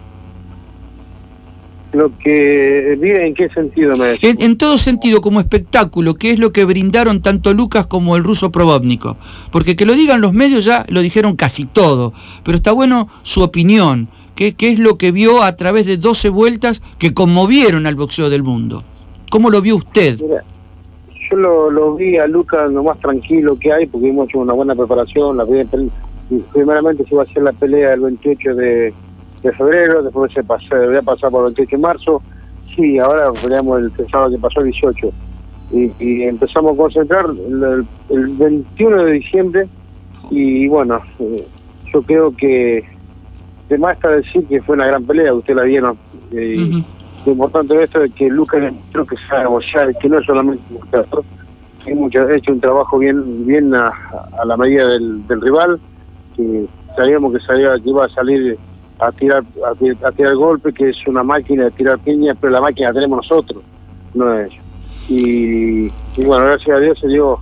Speaker 12: Lo que vi, ¿en qué sentido me decís?
Speaker 6: En todo sentido, como espectáculo, ¿qué es lo que brindaron tanto Lucas como el ruso Provodnikov? Porque que lo digan los medios ya lo dijeron casi todo, pero está bueno su opinión. ¿Qué es lo que vio a través de 12 vueltas que conmovieron al boxeo del mundo? ¿Cómo lo vio usted?
Speaker 12: Mira, yo lo vi a Lucas lo más tranquilo que hay, porque hemos hecho una buena preparación. Primeramente se iba a hacer la pelea el 28 de febrero, después voy a pasar por el 28 de marzo. Sí, ahora peleamos el sábado que pasó el 18. Y empezamos a concentrar el 21 de diciembre. Y bueno, yo creo que de más está decir que fue una gran pelea, usted la vieron. Lo importante de esto es que Lucas creo que sabe boxear, que no es solamente un boxeador, ha hecho un trabajo bien a la medida del rival, que sabíamos que iba a salir a tirar golpe, que es una máquina de tirar piñas, pero la máquina la tenemos nosotros, no es. Y bueno, gracias a Dios se dio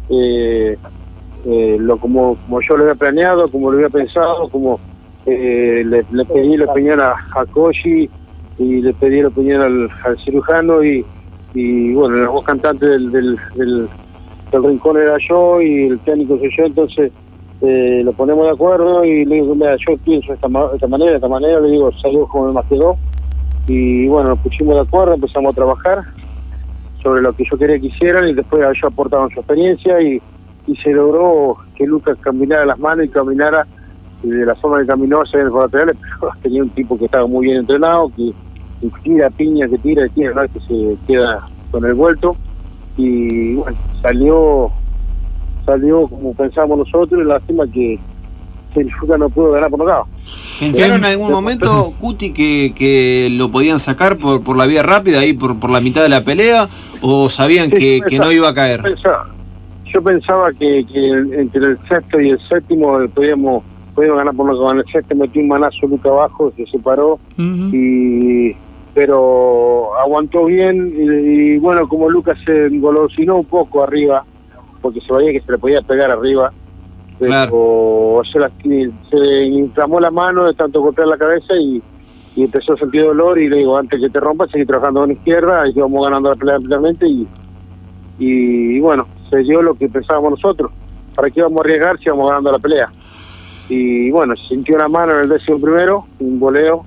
Speaker 12: como yo lo había planeado, como lo había pensado, como le pedí la opinión a Koji y le pedí la opinión al cirujano y bueno, la voz cantante del rincón era yo y el técnico soy yo, entonces lo ponemos de acuerdo y le digo, mira, yo pienso de esta manera, le digo, salió como me más quedó Y bueno, nos pusimos de acuerdo, empezamos a trabajar sobre lo que yo quería que hicieran, y después ellos aportaban su experiencia, y se logró que Lucas caminara las manos y caminara de la forma que caminó, se ven los laterales, pero tenía un tipo que estaba muy bien entrenado, que tira piña, que tira, ¿no? Que se queda con el vuelto, y bueno, salió como pensábamos nosotros, y lástima que el Lucas no pudo ganar por nocaut.
Speaker 7: ¿Pensaron en algún momento, Cuti, que lo podían sacar por la vía rápida, ahí por la mitad de la pelea, o sabían que no iba a caer?
Speaker 12: Yo pensaba que entre el sexto y el séptimo podíamos ganar por nocaut. En el sexto metió un manazo Lucas abajo, se separó, pero aguantó bien, y bueno, como Lucas se engolosinó un poco arriba, porque se veía que se le podía pegar arriba, pero se inflamó la mano de tanto golpear la cabeza, y empezó a sentir dolor, y le digo, antes que te rompas, seguí trabajando con la izquierda, y íbamos ganando la pelea ampliamente, y bueno, se dio lo que pensábamos nosotros. ¿Para qué íbamos a arriesgar si íbamos ganando la pelea? Y bueno, sintió una mano en el 11º, un voleo,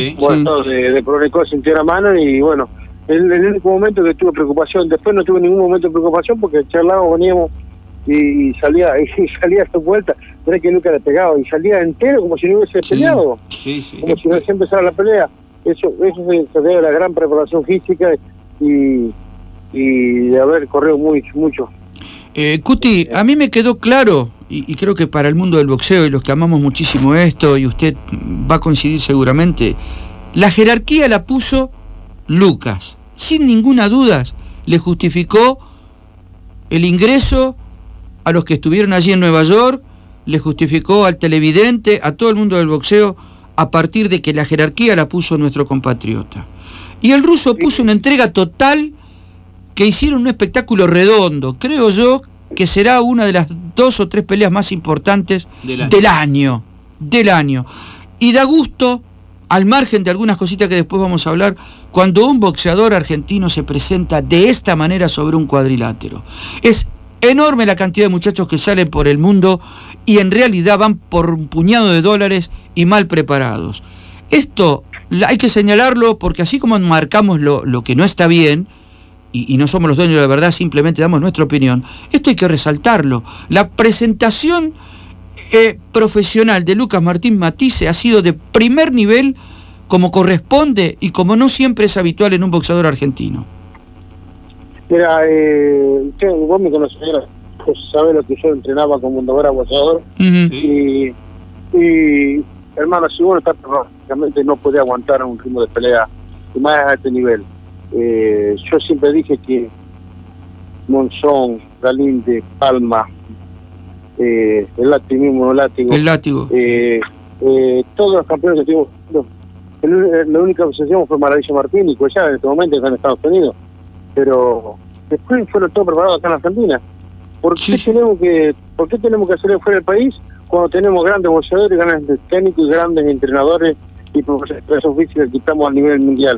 Speaker 12: de Proneco, sintió una mano, y bueno, el único momento que tuve preocupación, después no tuve ningún momento de preocupación, porque charlábamos, veníamos, y salía a su vuelta, pero es que nunca le pegaba, y salía entero como si no hubiese peleado, como si no hubiese empezado la pelea. Eso se debe a la gran preparación física y de haber corrido mucho.
Speaker 6: Cuti, a mí me quedó claro, y creo que para el mundo del boxeo y los que amamos muchísimo esto, y usted va a coincidir seguramente, la jerarquía la puso Lucas, sin ninguna duda, le justificó el ingreso a los que estuvieron allí en Nueva York, le justificó al televidente, a todo el mundo del boxeo, a partir de que la jerarquía la puso nuestro compatriota. Y el ruso puso una entrega total, que hicieron un espectáculo redondo. Creo yo que será una de las 2 o 3 peleas más importantes del año. Y da gusto, al margen de algunas cositas que después vamos a hablar, cuando un boxeador argentino se presenta de esta manera sobre un cuadrilátero. Es enorme la cantidad de muchachos que salen por el mundo y en realidad van por un puñado de dólares y mal preparados. Esto hay que señalarlo, porque así como marcamos lo que no está bien, y no somos los dueños de la verdad, simplemente damos nuestra opinión, esto hay que resaltarlo. La presentación profesional de Lucas Martín Matisse ha sido de primer nivel, como corresponde y como no siempre es habitual en un boxeador argentino.
Speaker 12: Mira, vos me conocés, vos sabés lo que yo entrenaba como cuando era boxeador, y hermano, si uno está realmente no puede aguantar un ritmo de pelea, y más a este nivel. Yo siempre dije que Monzón, Galinde, Palma, el látigo, todos los campeones que tuvimos, la única obsesión fue Maravilla Martín y Cuellar en este momento están en Estados Unidos, pero después fueron todos preparados acá en Argentina. ¿Por qué tenemos que hacerlo fuera del país cuando tenemos grandes boxeadores, grandes técnicos y grandes entrenadores y profesores físicos que estamos a nivel mundial?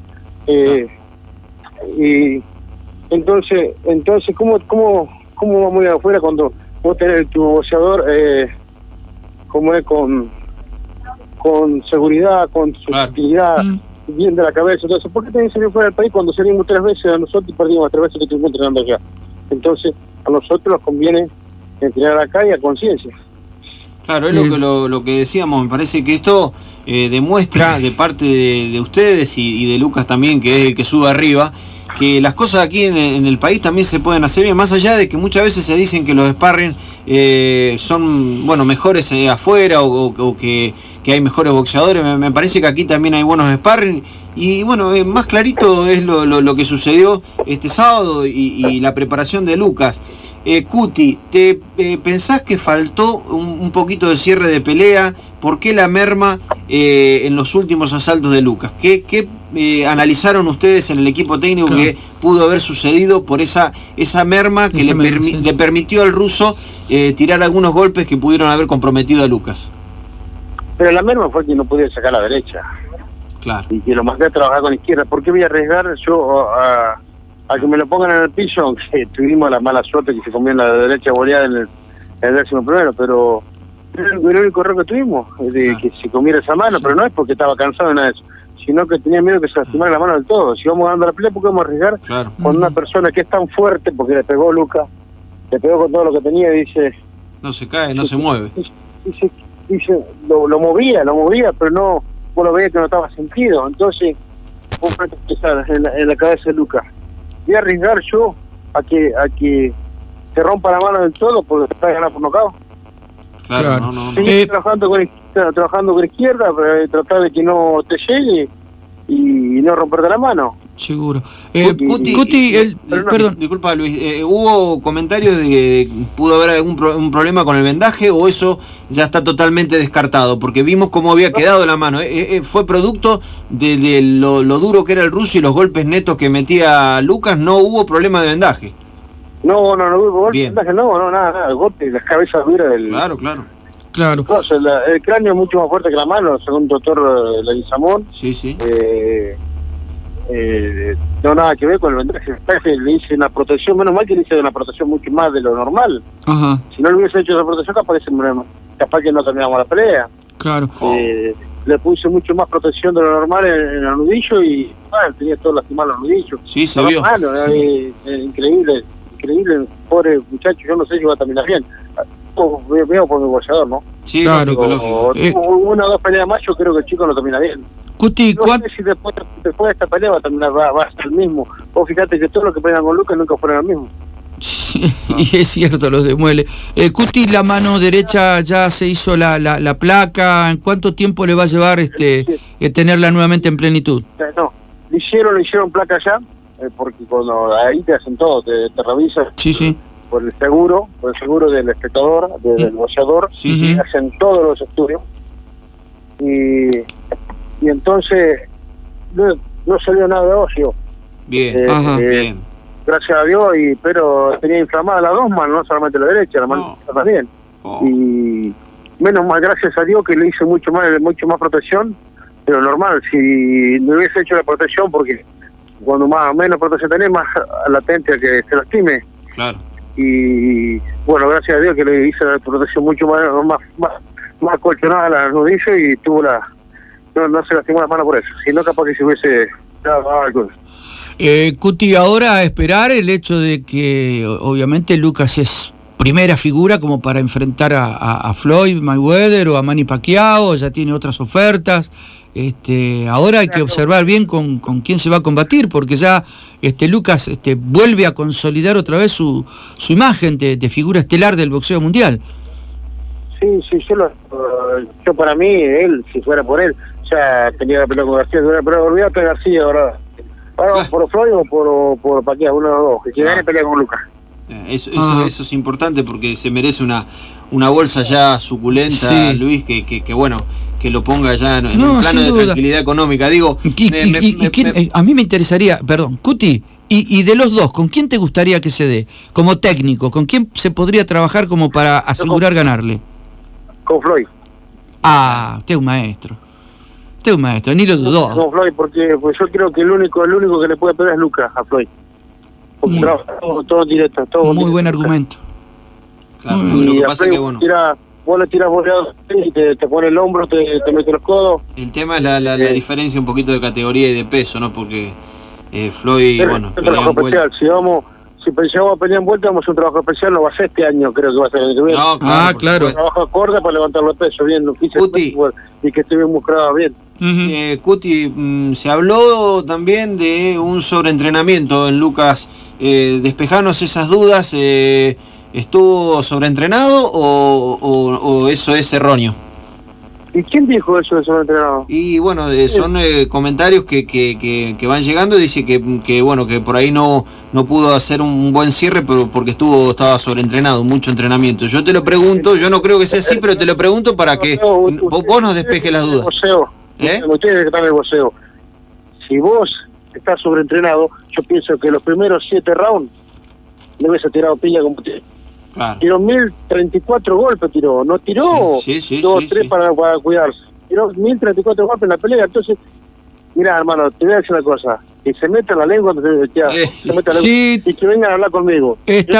Speaker 12: Y entonces ¿cómo vamos a ir afuera cuando vos tenés tu boxeador como es con seguridad, con su actividad, bien de la cabeza? Entonces, ¿por qué tenés que salir fuera del país cuando salimos 3 veces a nosotros y perdimos 3 veces que estuvimos entrenando allá? Entonces, a nosotros nos conviene entrenar acá y a conciencia.
Speaker 7: Claro, es lo que decíamos. Me parece que esto demuestra de parte de ustedes y de Lucas también, que es el que sube arriba, que las cosas aquí en el país también se pueden hacer bien, más allá de que muchas veces se dicen que los sparring son mejores afuera o que hay mejores boxeadores. Me parece que aquí también hay buenos sparring, y más clarito es lo que sucedió este sábado y la preparación de Lucas. Cuti, ¿te pensás que faltó un poquito de cierre de pelea? ¿Por qué la merma en los últimos asaltos de Lucas? ¿Qué analizaron ustedes en el equipo técnico que pudo haber sucedido por esa merma que le permitió al ruso tirar algunos golpes que pudieron haber comprometido a Lucas?
Speaker 12: Pero la merma fue que no podía sacar la derecha.
Speaker 7: Claro.
Speaker 12: Y que lo mandé a trabajar con la izquierda. ¿Por qué voy a arriesgar yo a que me lo pongan en el piso? Aunque tuvimos la mala suerte que se comió en la derecha boleada en el 11º, pero el único error que tuvimos es de que se comiera esa mano, pero no es porque estaba cansado de nada de eso, sino que tenía miedo que se lastimara la mano del todo. Si vamos dando la pelea, ¿por qué vamos a arriesgar con una persona que es tan fuerte? Porque le pegó Lucas, le pegó con todo lo que tenía y dice...
Speaker 7: No se cae, no se mueve.
Speaker 12: Dice lo movía, pero no, vos lo veías que no estaba sentido. Entonces, vos podés pensar en la cabeza de Lucas. Voy a arriesgar yo a que se rompa la mano del todo porque está ganando por nocaut.
Speaker 7: Claro. No.
Speaker 12: Seguir trabajando con izquierda, para tratar de que no te llegue y no romperte la mano.
Speaker 6: Seguro.
Speaker 7: Cuti, perdón. Disculpa, Luis. ¿Hubo comentarios de que pudo haber algún problema con el vendaje o eso ya está totalmente descartado? Porque vimos cómo había quedado la mano. ¿Fue producto de lo duro que era el ruso y los golpes netos que metía Lucas? ¿No hubo problema de vendaje?
Speaker 12: No hubo golpe de vendaje, nada. El golpe, las cabezas duras del...
Speaker 6: Claro.
Speaker 12: Entonces, el cráneo es mucho más fuerte que la mano, según el doctor Leguizamón.
Speaker 7: Sí.
Speaker 12: No nada que ver con el vendaje. Le hice una protección, menos mal que le hice una protección mucho más de lo normal.
Speaker 6: Ajá.
Speaker 12: Si no le hubiese hecho esa protección, capaz que no terminamos la pelea.
Speaker 6: Claro.
Speaker 12: Le puse mucho más protección de lo normal en el nudillo y tenía todo lastimado el nudillo.
Speaker 7: Sí, se vio.
Speaker 12: Increíble, pobre muchacho, yo no sé si va a terminar bien. Veo por mi boxeador, ¿no?
Speaker 7: Sí,
Speaker 6: claro.
Speaker 12: Una o dos peleas más, yo creo que el chico no termina bien.
Speaker 6: Cuti,
Speaker 12: no sé si después de esta pelea va a terminar, va a ser el mismo. Vos fíjate que todos los que pelean con Lucas nunca fueron el mismo.
Speaker 6: Sí, y es cierto, los demuele. Cuti, la mano derecha ya se hizo la placa. ¿En cuánto tiempo le va a llevar tenerla nuevamente en plenitud?
Speaker 12: No, le hicieron placa ya, porque cuando ahí te hacen todo, te revisan.
Speaker 6: Sí.
Speaker 12: Por el seguro del espectador, del boxeador, hacen todos los estudios. Y entonces no salió nada de óseo.
Speaker 7: Bien.
Speaker 12: Gracias a Dios, pero tenía inflamada las dos manos, no solamente la derecha, la mano también. Y menos mal, gracias a Dios, que le hice mucho más protección de lo normal. Si no hubiese hecho la protección, porque cuando menos protección tenés, más latente a que se lastime.
Speaker 7: Claro.
Speaker 12: Y bueno, gracias a Dios que le hice la protección mucho más colchonada a la nudillo y tuvo no se lastimó la mano por eso, sino capaz que se hubiese dado algo.
Speaker 6: Cuti, ahora a esperar el hecho de que obviamente Lucas es primera figura como para enfrentar a Floyd Mayweather o a Manny Pacquiao, ya tiene otras ofertas. Ahora hay que observar bien con quién se va a combatir, porque ya Lucas vuelve a consolidar otra vez su imagen de figura estelar del boxeo mundial.
Speaker 12: Sí, yo para mí, él, si fuera por él, ya tenía la pelea con García, pero olvídate de García ahora por Floyd o por Pacquiao, uno de los dos, que gane pelea con Lucas.
Speaker 7: Eso es importante porque se merece una bolsa ya suculenta, Luis, que bueno, que lo ponga ya en un plano de tranquilidad económica. Digo,
Speaker 6: a mí me interesaría, perdón, Cuti, y de los dos, ¿con quién te gustaría que se dé? Como técnico, ¿con quién se podría trabajar como para asegurar ganarle?
Speaker 12: Con Floyd.
Speaker 6: Usted es un maestro. Ni lo dudó.
Speaker 12: Con Floyd, porque pues yo creo que el único que le puede pegar es Lucas a Floyd. Porque trabaja todo directo, todo
Speaker 6: muy buen argumento.
Speaker 7: Claro, lo que pasa es que bueno,
Speaker 12: vos le tirás boleado y te pone el hombro, te mete los codos.
Speaker 7: El tema es la diferencia un poquito de categoría y de peso, ¿no? Porque Floyd,
Speaker 12: pero es un trabajo especial. Si pensamos a pelear en vuelta, vamos a un trabajo especial, no va a ser este año, creo que va a ser el que viene.
Speaker 7: No,
Speaker 6: claro.
Speaker 12: Un trabajo acorde para levantar los pesos bien,
Speaker 7: Cuti,
Speaker 12: y que esté bien musculado bien.
Speaker 7: Cuti, se habló también de un sobreentrenamiento en Lucas. Despejanos esas dudas. ¿Estuvo sobreentrenado o eso es erróneo?
Speaker 12: ¿Y quién dijo eso de sobreentrenado?
Speaker 7: Y bueno, son comentarios que van llegando. Dice que bueno, que por ahí no pudo hacer un buen cierre porque estaba sobreentrenado, mucho entrenamiento. Yo te lo pregunto, yo no creo que sea así, pero te lo pregunto para que vos nos despejes las dudas.
Speaker 12: Ustedes que están en el boxeo, si vos estás sobreentrenado, yo pienso que los primeros 7 rounds le hubiese tirado piña como
Speaker 7: claro.
Speaker 12: Tiró 1034 golpes, no tiró 2 o 3 para cuidarse, tiró 1034 golpes en la pelea. Entonces, mira, hermano, te voy a decir una cosa, que se meta la lengua y que vengan a hablar conmigo,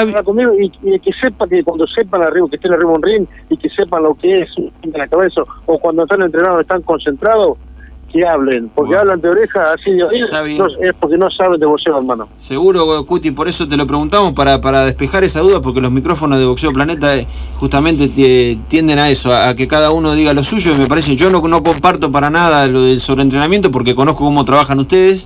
Speaker 12: y que sepa que cuando sepan arriba, que estén arriba un ring y que sepan lo que es en la cabeza, o cuando están entrenados están concentrados, que hablen, porque hablan de oreja así de oído, es porque no saben de boxeo, hermano.
Speaker 7: Seguro, Cuti, por eso te lo preguntamos, para despejar esa duda, porque los micrófonos de Boxeo Planeta justamente tienden a eso, a que cada uno diga lo suyo, y me parece, yo no comparto para nada lo del sobreentrenamiento, porque conozco cómo trabajan ustedes,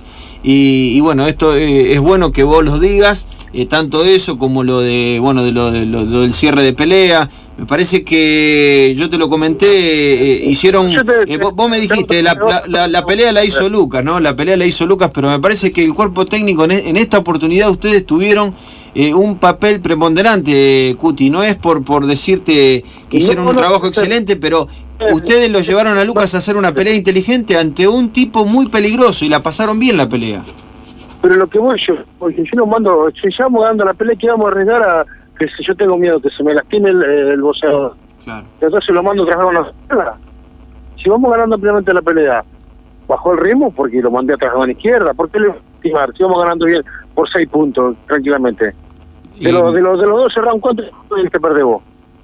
Speaker 7: y bueno, esto es bueno que vos los digas, tanto eso como lo de lo del cierre de pelea. Me parece que yo te lo comenté, hicieron, vos me dijiste, la pelea la hizo Lucas, ¿no? La pelea la hizo Lucas, pero me parece que el cuerpo técnico en esta oportunidad ustedes tuvieron un papel preponderante, Cuti. No es por decirte que hicieron un trabajo excelente, pero ustedes lo llevaron a Lucas a hacer una pelea inteligente ante un tipo muy peligroso y la pasaron bien la pelea.
Speaker 12: Pero lo que voy yo no mando, si llevamos ganando la pelea, que vamos a arriesgar a que si yo tengo miedo que se me lastime el boxeador. Claro. Entonces lo mando a trabajar una izquierda. Si vamos ganando ampliamente la pelea, bajó el ritmo porque lo mandé a trabajar a la izquierda. ¿Por qué le voy a estimar? Si vamos ganando bien por 6 puntos, tranquilamente. De los 2 cerrados, ¿cuántos te perdés vos?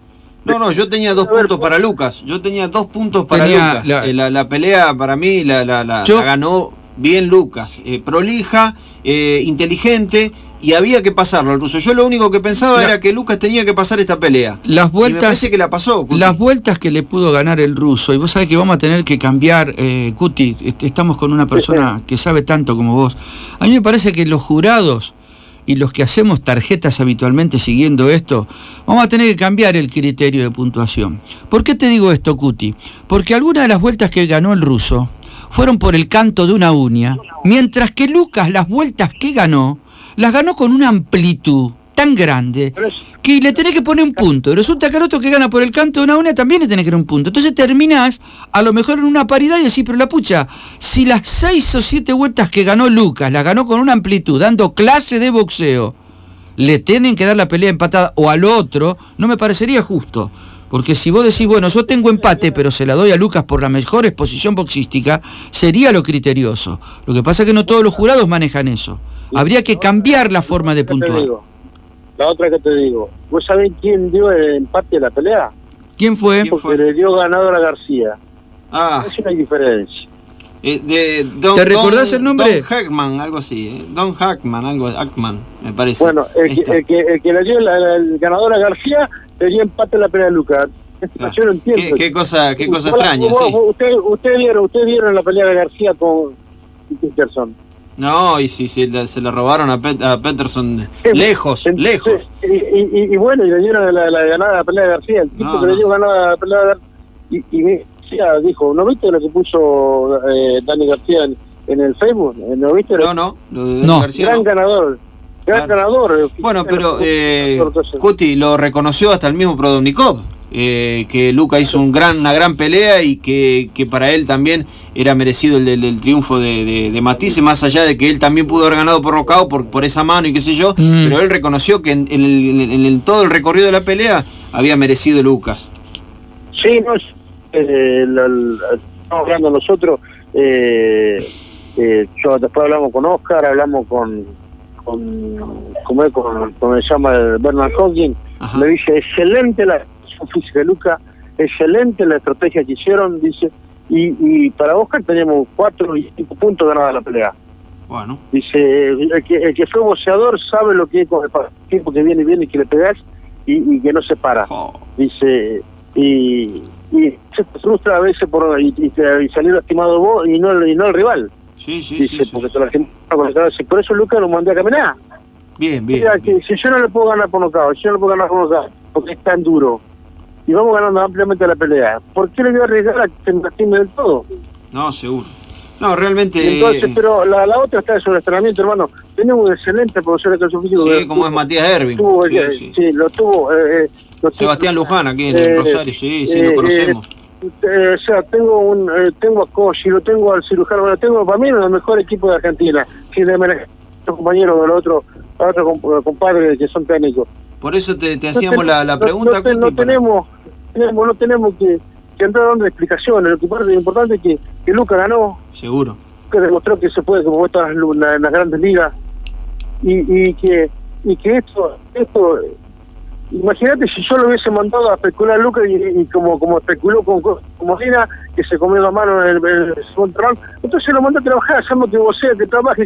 Speaker 7: No, yo tenía 2 puntos para Lucas. Yo tenía 2 puntos para Lucas. La pelea para mí la ganó bien Lucas. Prolija, inteligente. Y había que pasarlo al ruso. Yo lo único que pensaba era que Lucas tenía que pasar esta pelea.
Speaker 6: Las vueltas,
Speaker 7: y me parece que la pasó, Cuti.
Speaker 6: Las vueltas que le pudo ganar el ruso, y vos sabés que vamos a tener que cambiar, Cuti, estamos con una persona que sabe tanto como vos. A mí me parece que los jurados y los que hacemos tarjetas habitualmente siguiendo esto, vamos a tener que cambiar el criterio de puntuación. ¿Por qué te digo esto, Cuti? Porque algunas de las vueltas que ganó el ruso fueron por el canto de una uña, mientras que Lucas las vueltas que ganó las ganó con una amplitud tan grande que le tenés que poner un punto. Y resulta que el otro que gana por el canto de una uña también le tenés que dar un punto. Entonces terminás a lo mejor en una paridad y decís, pero la pucha, si las 6 o 7 vueltas que ganó Lucas las ganó con una amplitud, dando clase de boxeo, le tienen que dar la pelea empatada o al otro, no me parecería justo. Porque si vos decís, bueno, yo tengo empate, pero se la doy a Lucas por la mejor exposición boxística, sería lo criterioso. Lo que pasa es que no todos los jurados manejan eso. Habría que cambiar la forma de puntuar.
Speaker 12: La otra que te digo, ¿vos sabés quién dio el empate de la pelea?
Speaker 6: ¿Quién fue?
Speaker 12: Porque le dio ganador a García. Es una diferencia.
Speaker 6: ¿Te recordás el nombre?
Speaker 7: Don Hackman, algo así. Don Hackman, me parece.
Speaker 12: Bueno, el que le dio el ganador a García le dio empate en la pelea de Lucas. Claro. Yo no entiendo.
Speaker 7: Qué cosa extraña, sí.
Speaker 12: Ustedes vieron la pelea de García con Peterson.
Speaker 7: No, y si se la robaron a Peterson lejos.
Speaker 12: Y bueno, y le dieron la ganada a la pelea de García. El tipo que le dio ganada a la pelea de García. Y García dijo, ¿no viste lo que puso Dani García en el Facebook? ¿No viste?
Speaker 7: No. Lo de Dani García,
Speaker 12: gran ganador. Ganador.
Speaker 7: Bueno, pero Cuti lo reconoció hasta el mismo Prodovnikov. Que Luca hizo una gran pelea y que para él también era merecido el triunfo de Matisse, más allá de que él también pudo haber ganado por nocaut por esa mano y qué sé yo, pero él reconoció que en todo el recorrido de la pelea había merecido Lucas.
Speaker 12: Sí, no, estamos hablando nosotros, yo después hablamos con Oscar, hablamos con se llama Bernard Hawkins, le dice excelente la física de Lucas, excelente la estrategia que hicieron, dice, y para Oscar teníamos 4 y 5 puntos ganados la pelea.
Speaker 7: Bueno.
Speaker 12: Dice, el que fue boxeador sabe lo que es con el tiempo que viene y que le pegás y que no se para. Dice, y se frustra a veces y salir lastimado vos y no el rival.
Speaker 7: Sí,
Speaker 12: dice, porque toda la gente por eso Lucas lo mandé a caminar.
Speaker 7: Bien.
Speaker 12: Que si yo no le puedo ganar por nocaut, porque es tan duro y vamos ganando ampliamente la pelea, ¿por qué le voy a arriesgar a que se me lastime del todo?
Speaker 7: No, seguro. No, realmente.
Speaker 12: Entonces, pero la otra está de sobreentrenamiento, hermano. Tenemos un excelente profesor de educación física.
Speaker 7: Sí, como es Matías Ervin.
Speaker 12: Sí, lo tuvo.
Speaker 7: Sebastián Luján, aquí en Rosario, sí, lo conocemos.
Speaker 12: O sea, tengo a Cossi, lo tengo al cirujano, bueno, tengo para mí uno de los mejores equipos de Argentina, sin de los compañeros de los otros compadres que son técnicos.
Speaker 7: Por eso te hacíamos la pregunta.
Speaker 12: No tenemos que entrar dando explicaciones. Lo importante es que Lucas ganó.
Speaker 7: Seguro.
Speaker 12: Que demostró que se puede, como está en las grandes ligas. Y que esto Imagínate si yo lo hubiese mandado a especular a Lucas y como especuló con Molina, que se comió la mano en el segundo round, entonces lo mandé a trabajar, hacemos que vos seas, que trabajes,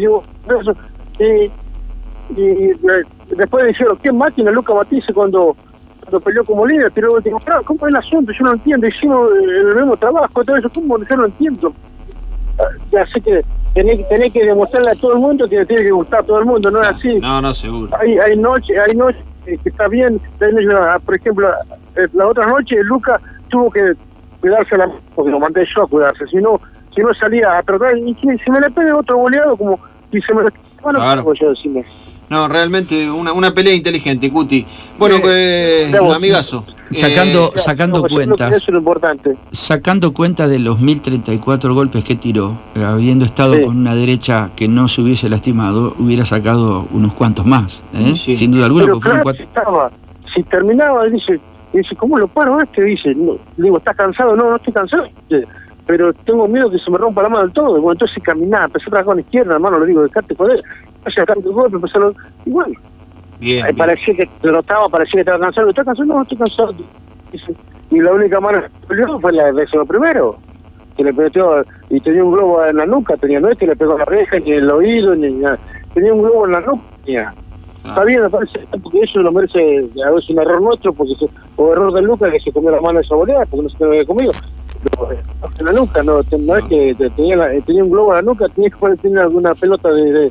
Speaker 12: y después dijeron, ¿qué máquina Lucas Matisse cuando peleó con Molina? Tiró el último round? ¿Cómo es el asunto? Yo no entiendo, hicimos el mismo trabajo, todo eso, ¿cómo? Yo no entiendo. Así que tenés que demostrarle a todo el mundo que le tiene que gustar a todo el mundo, ¿no es así?
Speaker 7: No, seguro.
Speaker 12: Hay noches que está bien, por ejemplo, la otra noche Lucas tuvo que cuidarse la mano, porque lo mandé yo a cuidarse, si no salía a tratar, y si me le pega otro goleado, como si se me le... Bueno,
Speaker 7: claro.
Speaker 12: yo decirme.
Speaker 7: No, realmente una pelea inteligente, Cuti. Bueno, un amigazo.
Speaker 6: Sacando cuentas.
Speaker 12: Eso es lo importante.
Speaker 6: Sacando cuenta de los 1034 golpes que tiró, habiendo estado con una derecha que no se hubiese lastimado, hubiera sacado unos cuantos más,
Speaker 7: Sí.
Speaker 6: Sin duda alguna.
Speaker 12: Pero claro, si terminaba, dice, ¿cómo lo paro este? Dice, no, digo, ¿estás cansado? No estoy cansado. Pero tengo miedo que se me rompa la mano del todo. Bueno, entonces caminaba, empecé a trabajar con la izquierda, hermano, le digo, dejate joder. Empecé a tanto golpe, y bueno.
Speaker 7: Bien.
Speaker 12: Parecía que te notaba, parecía que estaba cansado. ¿Estás cansado? No, estoy cansado. Y la única mano que peleó fue la de eso primero. Que le metió, y tenía un globo en la nuca, no es que le pegó a la reja, ni en el oído, ni nada. Tenía un globo en la nuca. Está bien, me parece, porque eso lo merece, a veces un error nuestro, o error de Lucas, que se comió la mano de esa boleada, porque no se lo había comido. En la nuca, no es que tenía un globo en la nuca, tenía que tener alguna pelota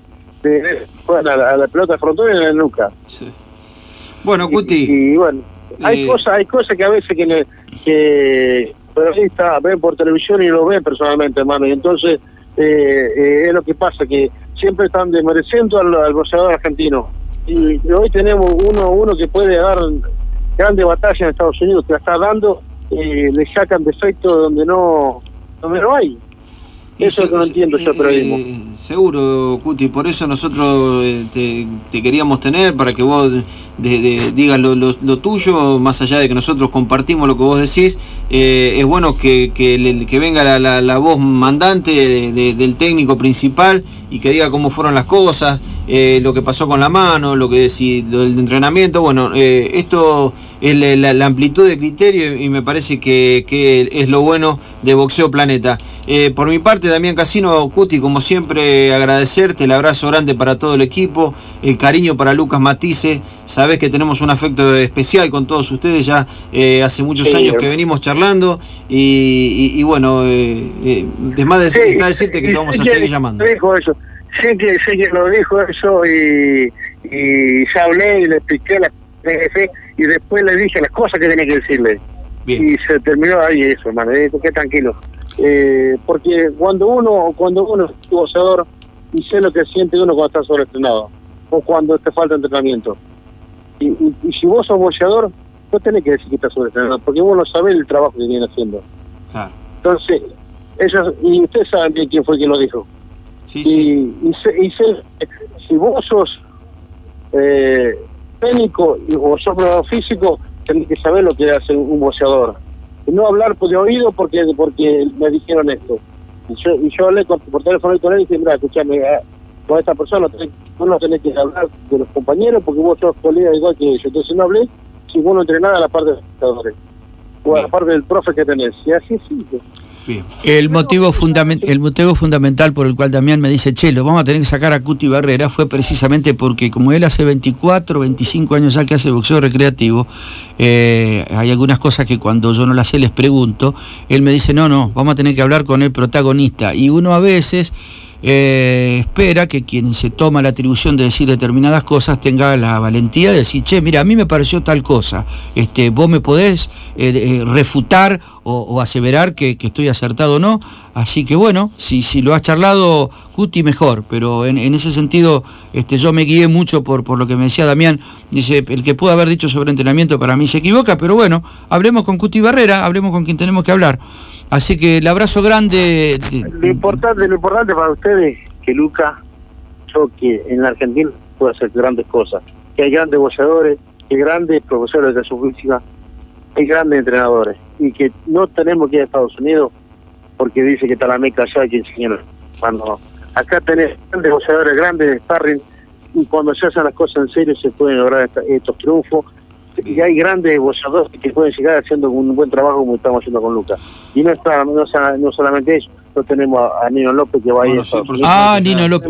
Speaker 12: a la pelota frontal en la nuca.
Speaker 7: Sí. Bueno, Cuti.
Speaker 12: Y bueno, hay cosas que a veces que periodistas ven por televisión y lo ven personalmente, hermano, y entonces es lo que pasa, que siempre están desmereciendo al boxeador argentino. Y hoy tenemos uno que puede dar grandes batallas en Estados Unidos, que la está dando, le sacan defectos donde no hay. Eso es lo que no entiendo yo, periodismo.
Speaker 7: Seguro, Cuti, por eso nosotros te queríamos tener, para que vos digas lo tuyo, más allá de que nosotros compartimos lo que vos decís. Es bueno que venga la voz mandante del técnico principal y que diga cómo fueron las cosas, lo que pasó con la mano, lo del entrenamiento. Bueno, esto es la amplitud de criterio y me parece que es lo bueno de Boxeo Planeta. Por mi parte, Damián Casino, Cuti, como siempre, agradecerte, el abrazo grande para todo el equipo, el cariño para Lucas Matisse. Sabés que tenemos un afecto especial con todos ustedes, ya hace muchos años que venimos charlando y bueno, más de decirte que te vamos a seguir llamando.
Speaker 12: Dijo eso. Sé que lo dijo eso y ya hablé y le expliqué la jefe y después le dije las cosas que tenía que decirle. Bien. Y se terminó ahí eso, hermano, qué tranquilo. Porque cuando uno es boxeador y sé lo que siente uno cuando está sobreentrenado o cuando te falta entrenamiento, y si vos sos boxeador no tenés que decir que estás sobreentrenado, porque vos no sabés el trabajo que viene haciendo. Claro. Entonces y ustedes saben bien quién fue quien lo dijo. Sí. Y si vos sos técnico o sos físico, tenés que saber lo que hace un boxeador. Y no hablar de oído porque me dijeron esto. Y yo hablé por teléfono con él y dije, mira, escuchame, con esta persona vos no tenés que hablar de los compañeros porque vos sos colega igual que ellos. Entonces no hablé si vos no entrenás a la parte de los boxeadores o a la parte del profe que tenés. Y así es simple.
Speaker 6: Bien. El motivo fundamental por el cual Damián me dice, Chelo, vamos a tener que sacar a Cuti Barrera, fue precisamente porque como él hace 24, 25 años ya que hace boxeo recreativo, hay algunas cosas que cuando yo no las sé les pregunto, él me dice, no, vamos a tener que hablar con el protagonista, y uno a veces espera que quien se toma la atribución de decir determinadas cosas tenga la valentía de decir, mira, a mí me pareció tal cosa, vos me podés refutar o aseverar que estoy acertado o no. Así que bueno, si lo has charlado, Cuti, mejor, pero en ese sentido yo me guié mucho por lo que me decía Damián. Dice, el que pudo haber dicho sobre entrenamiento para mí se equivoca, pero bueno, hablemos con Cuti Barrera, hablemos con quien tenemos que hablar. Así que el abrazo grande.
Speaker 12: Lo importante para ustedes que Lucas, que en la Argentina puede hacer grandes cosas, que hay grandes boxeadores, que hay grandes profesores de educación física, hay grandes entrenadores, y que no tenemos que ir a Estados Unidos porque dice que está la meca allá y que enseñan. Cuando acá tenés grandes boxeadores, grandes sparring, y cuando se hacen las cosas en serio se pueden lograr estos triunfos. y hay grandes boxeadores que pueden llegar haciendo un buen trabajo como estamos haciendo con Lucas. Y no solamente eso, no tenemos a Nino López que va a ir a Estados Unidos.
Speaker 6: Nino López.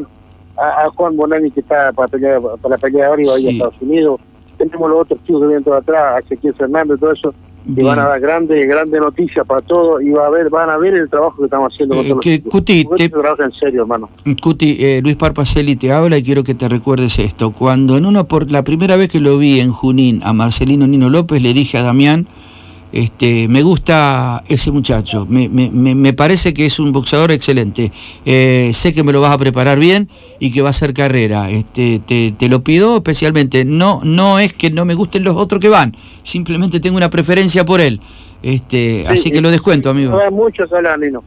Speaker 12: A Juan Bonani que está para la pelea ahora y va a ir a Estados Unidos. Tenemos los otros chicos que vienen todos atrás, a Ezequiel Fernández, todo eso, que van a dar grandes noticias para todos y van a ver el trabajo que estamos haciendo con todos los chicos.
Speaker 6: Cuti,
Speaker 12: trabaja en serio, hermano.
Speaker 6: Cuti, Luis Parpacelli te habla y quiero que te recuerdes esto. Cuando por la primera vez que lo vi en Junín a Marcelino Nino López, le dije a Damián, me gusta ese muchacho, me parece que es un boxeador excelente, sé que me lo vas a preparar bien y que va a hacer carrera, te lo pido especialmente, no es que no me gusten los otros que van, simplemente tengo una preferencia por él, así que lo descuento, amigo.
Speaker 12: Habla mucho Calanino,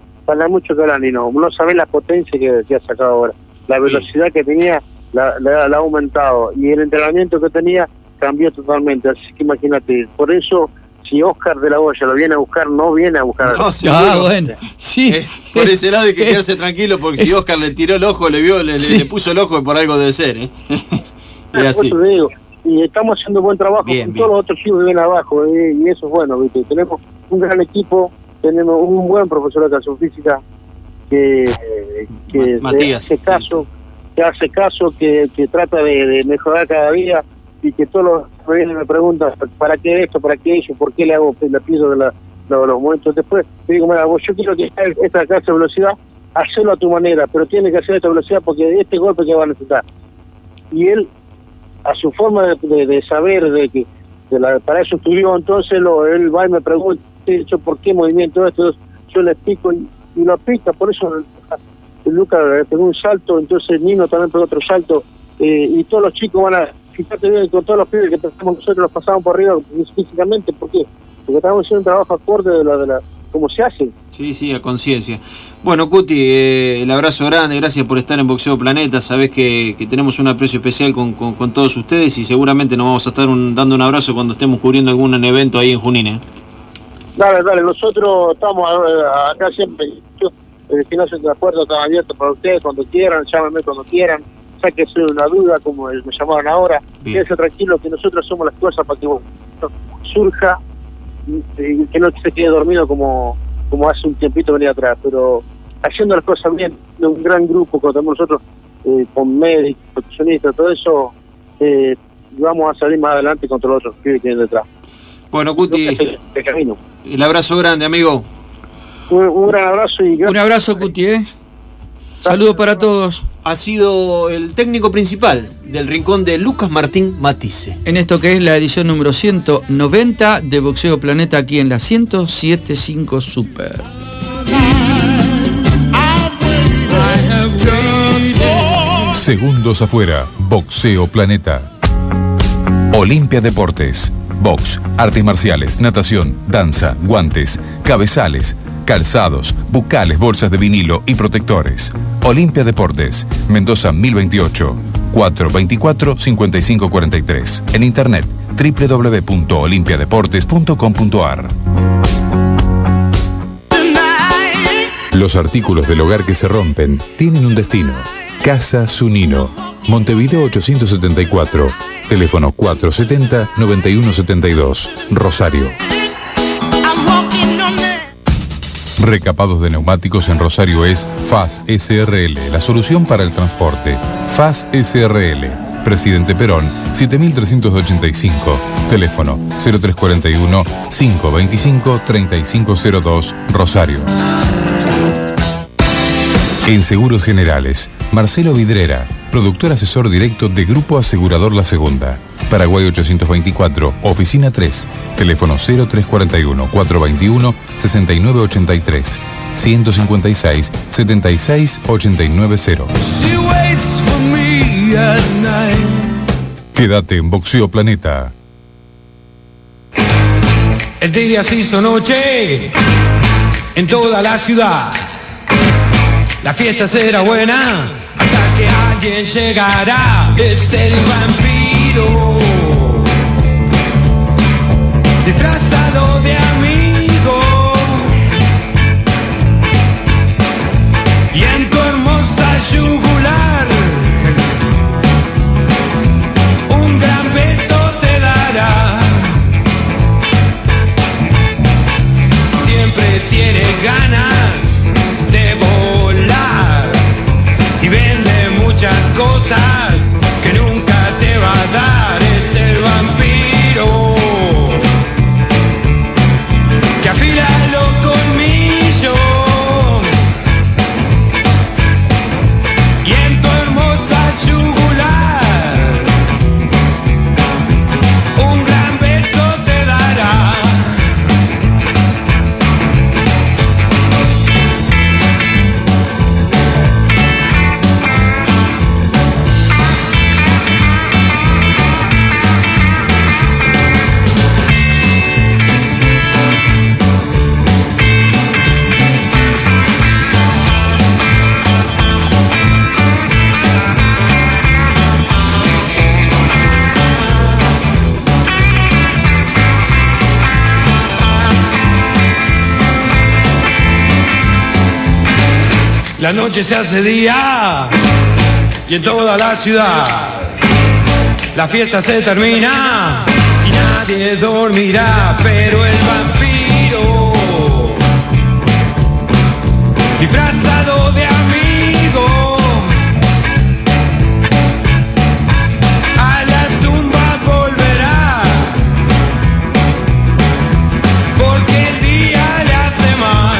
Speaker 12: no sabés la potencia que ha sacado ahora, la velocidad que tenía la ha aumentado y el entrenamiento que tenía cambió totalmente, así que imagínate, por eso si Oscar de la Hoya lo viene a buscar, no viene a buscar
Speaker 7: a
Speaker 6: bueno, sí.
Speaker 7: Por ese lado hay que quedarse tranquilo, porque si Oscar le tiró el ojo, le puso el ojo, por algo debe ser, Es así.
Speaker 12: Por eso digo, y estamos haciendo buen trabajo con todos los otros chicos que vienen abajo, y eso es bueno, ¿viste? Tenemos un gran equipo, tenemos un buen profesor de educación física que
Speaker 7: Matías,
Speaker 12: hace caso, que trata de mejorar cada día, y que todos los días me preguntan ¿para qué esto, para qué eso, por qué le pido de los momentos después? Te digo, mira, yo quiero que esta clase de velocidad, hacerlo a tu manera, pero tiene que hacer esta velocidad porque este golpe que va a necesitar. Y él, a su forma de saber, para eso estudió, entonces él va y me pregunta, ¿por qué movimiento esto? Yo le explico y lo aplica, por eso Lucas pegó un salto, entonces Nino también pegó otro salto, y todos los chicos van a... Fíjate bien, con todos los pibes que tratamos nosotros los pasamos por arriba físicamente, ¿por qué? Porque estamos haciendo un trabajo acorde de la cómo se hace.
Speaker 7: Sí, a conciencia. Bueno, Cuti, el abrazo grande, gracias por estar en Boxeo Planeta, sabés que tenemos un aprecio especial con todos ustedes y seguramente nos vamos a estar dando un abrazo cuando estemos cubriendo algún evento ahí en Junín.
Speaker 12: Dale, nosotros estamos acá siempre, el gimnasio de la puerta está abierto para ustedes cuando quieran, llámenme cuando quieran. Que sea una duda, como me llamaron ahora, quédese tranquilo que nosotros hacemos las cosas para que surja y que no se quede dormido como hace un tiempito venía atrás, pero haciendo las cosas bien, de un gran grupo como tenemos nosotros, con médicos, profesionistas, todo eso, vamos a salir más adelante contra los otros que vienen detrás.
Speaker 7: Bueno, Cuti, el abrazo grande, amigo.
Speaker 12: Un gran abrazo y gracias.
Speaker 6: Un abrazo, Cuti, Saludos para todos.
Speaker 7: Ha sido el técnico principal del rincón de Lucas Martín Matisse.
Speaker 6: En esto que es la edición número 190 de Boxeo Planeta aquí en la 107.5 Super.
Speaker 2: Segundos afuera, Boxeo Planeta. Olimpia Deportes. Box, artes marciales, natación, danza, guantes, cabezales, calzados, bucales, bolsas de vinilo y protectores. Olimpia Deportes, Mendoza 1028, 424-5543. En internet, www.olimpiadeportes.com.ar. Los artículos del hogar que se rompen tienen un destino. Casa Zunino, Montevideo 874, teléfono 470-9172, Rosario. Recapados de neumáticos en Rosario es FAS SRL, la solución para el transporte. FAS SRL, Presidente Perón, 7385, teléfono 0341-525-3502, Rosario. En Seguros Generales, Marcelo Vidrera, productor asesor directo de Grupo Asegurador La Segunda. Paraguay 824, Oficina 3, teléfono 0341-421-6983, 156-76-890. Quédate en Boxeo Planeta.
Speaker 10: El día se hizo noche en toda la ciudad. La fiesta será buena hasta que alguien llegará. Es el vampiro disfrazado de amigo, y en tu hermosa yugular un gran beso te dará. más que nunca te va a dar es el vampiro que afila los colmillos y en tu hermosa yugular un gran beso te dará. La noche se hace día y en toda la ciudad la fiesta se termina y nadie dormirá, pero el vampiro disfrazado de amigo a la tumba volverá, porque el día le hace mal.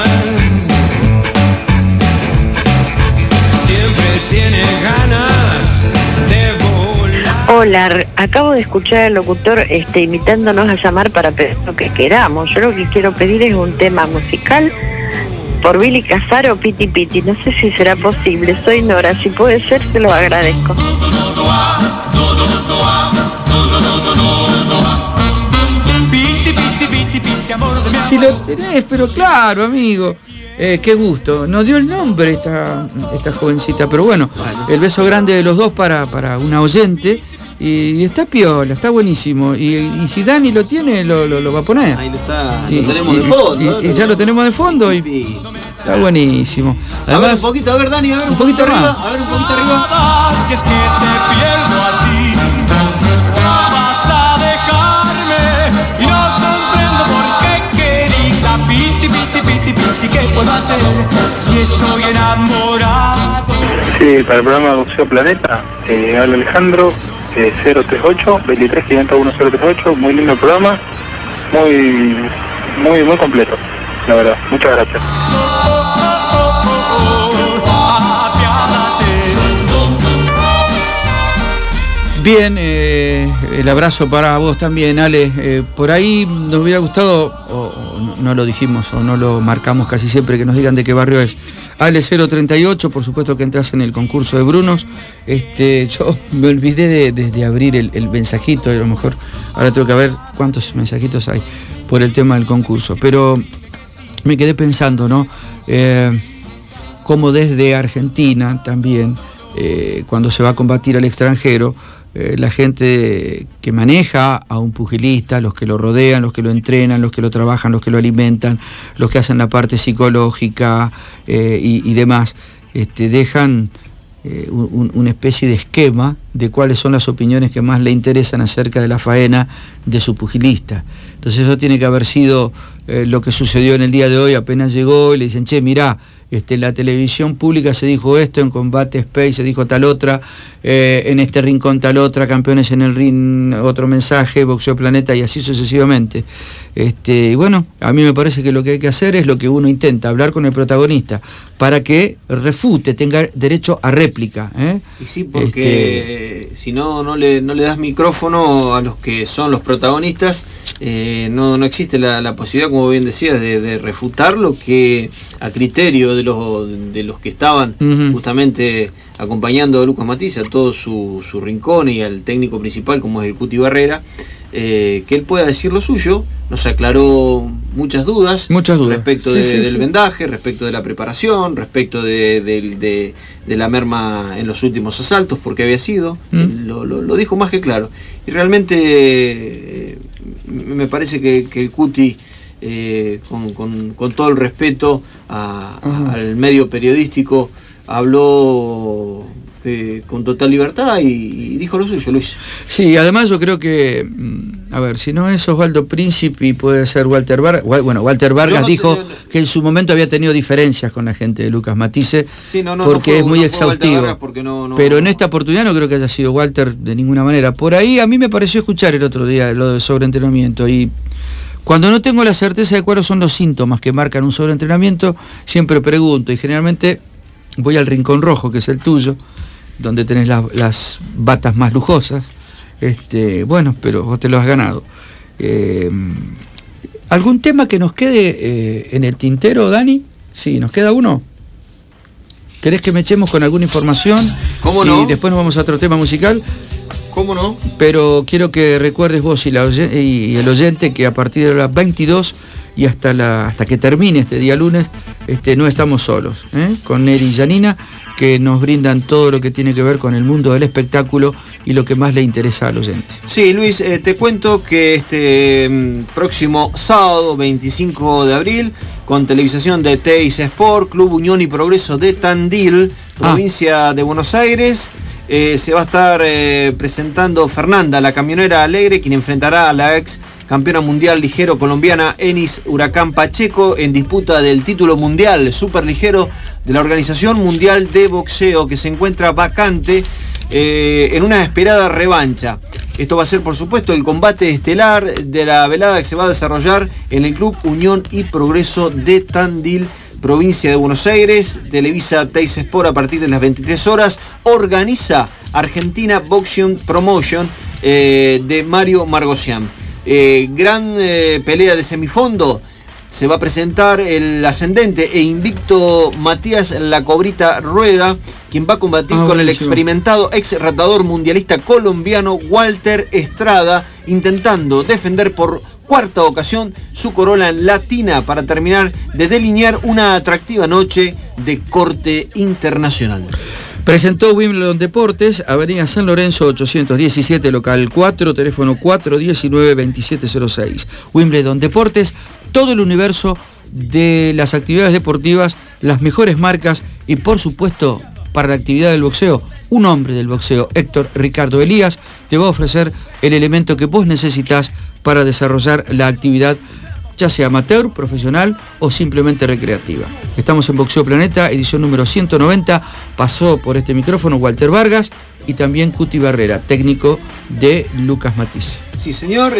Speaker 13: Hola, acabo de escuchar al locutor invitándonos a llamar para pedir lo que queramos. Yo lo que quiero pedir es un tema musical por Billy Casaro, Piti Piti. No sé si será posible, soy Nora, si puede ser se lo agradezco.
Speaker 6: Si lo tenés, pero claro, amigo. Qué gusto. Nos dio el nombre esta jovencita, pero bueno, el beso grande de los dos para una oyente. Y está piola, está buenísimo. Y si Dani lo tiene, lo va a poner.
Speaker 7: Ahí lo tenemos de fondo.
Speaker 6: Y ya lo tenemos de fondo y está buenísimo. Además,
Speaker 7: a ver un poquito, a ver Dani, a ver un poquito arriba. A ver un poquito arriba.
Speaker 10: Si es que te pierdo a ti, vas a dejarme y no comprendo por qué, querida. Piti, piti, piti, piti, ¿qué puedo hacer si estoy enamorado?
Speaker 11: Sí, para el programa Boxeo Planeta, habla Alejandro. 038 23 501 038, muy lindo el programa, muy completo, la verdad. Muchas gracias.
Speaker 6: Bien, el abrazo para vos también, Ale. Por ahí nos hubiera gustado, o no lo dijimos, o no lo marcamos casi siempre, que nos digan de qué barrio es. Ale 038, por supuesto que entras en el concurso de Brunos. Yo me olvidé de abrir el mensajito, y a lo mejor ahora tengo que ver cuántos mensajitos hay por el tema del concurso. Pero me quedé pensando, ¿no? Cómo desde Argentina también, cuando se va a combatir al extranjero, la gente que maneja a un pugilista, los que lo rodean, los que lo entrenan, los que lo trabajan, los que lo alimentan, los que hacen la parte psicológica y demás, dejan una especie de esquema de cuáles son las opiniones que más le interesan acerca de la faena de su pugilista. Entonces eso tiene que haber sido lo que sucedió en el día de hoy. Apenas llegó y le dicen, che, mirá, en la televisión pública se dijo esto, en Combate Space se dijo tal otra, en este rincón tal otra, Campeones en el Ring otro mensaje, Boxeo Planeta y así sucesivamente. Y bueno, a mí me parece que lo que hay que hacer es lo que uno intenta, hablar con el protagonista para que refute, tenga derecho a réplica.
Speaker 7: Y sí, porque si no le das micrófono a los que son los protagonistas, no existe la posibilidad, como bien decías, de refutar lo que a criterio de los que estaban justamente acompañando a Lucas Matiz, a todo su rincón y al técnico principal como es el Cuti Barrera, que él pueda decir lo suyo. Nos aclaró muchas dudas respecto del vendaje, respecto de la preparación, respecto de la merma en los últimos asaltos, porque había sido, lo dijo más que claro. Y realmente me parece que el Cuti, con todo el respeto al medio periodístico, habló con total libertad y dijo lo suyo, Luis.
Speaker 6: Sí, además yo creo que A ver, si no es Osvaldo Príncipe, puede ser Walter Vargas. Bueno, Walter Vargas dijo que en su momento había tenido diferencias con la gente de Lucas Matisse, porque es muy exhaustivo. Pero en esta oportunidad no creo que haya sido Walter de ninguna manera. Por ahí a mí me pareció escuchar el otro día lo de sobreentrenamiento, y cuando no tengo la certeza de cuáles son los síntomas que marcan un sobreentrenamiento, siempre pregunto, y generalmente voy al rincón rojo, que es el tuyo, donde tenés las batas más lujosas. Bueno, pero vos te lo has ganado. ¿Algún tema que nos quede en el tintero, Dani? Sí, ¿nos queda uno? ¿Querés que me echemos con alguna información?
Speaker 7: ¿Cómo no?
Speaker 6: Y después nos vamos a otro tema musical.
Speaker 7: ¿Cómo no?
Speaker 6: Pero quiero que recuerdes vos y el oyente que a partir de las 22 y hasta que termine este día lunes, no estamos solos, con Neri y Janina, que nos brindan todo lo que tiene que ver con el mundo del espectáculo y lo que más le interesa al oyente.
Speaker 7: Sí, Luis, te cuento que este próximo sábado 25 de abril, con televisación de Teis Sport, Club Unión y Progreso de Tandil, provincia de Buenos Aires, se va a estar presentando Fernanda, la camionera alegre, quien enfrentará a la ex campeona mundial ligero colombiana Enis Huracán Pacheco en disputa del título mundial superligero de la Organización Mundial de Boxeo, que se encuentra vacante en una esperada revancha. Esto va a ser, por supuesto, el combate estelar de la velada que se va a desarrollar en el Club Unión y Progreso de Tandil, provincia de Buenos Aires. Televisa Teis Sport a partir de las 23 horas. Organiza Argentina Boxing Promotion de Mario Margosian. Gran pelea de semifondo. Se va a presentar el ascendente e invicto Matías La Cobrita Rueda, quien va a combatir con el experimentado ex ratador mundialista colombiano Walter Estrada, intentando defender por cuarta ocasión su corona latina para terminar de delinear una atractiva noche de corte internacional.
Speaker 6: Presentó Wimbledon Deportes, Avenida San Lorenzo 817, local 4, teléfono 419-2706. Wimbledon Deportes, todo el universo de las actividades deportivas, las mejores marcas y, por supuesto, para la actividad del boxeo, un hombre del boxeo, Héctor Ricardo Elías, te va a ofrecer el elemento que vos necesitas para desarrollar la actividad, ya sea amateur, profesional o simplemente recreativa. Estamos en Boxeo Planeta, edición número 190. Pasó por este micrófono Walter Vargas y también Cuti Barrera, técnico de Lucas Matisse.
Speaker 7: Sí, señor.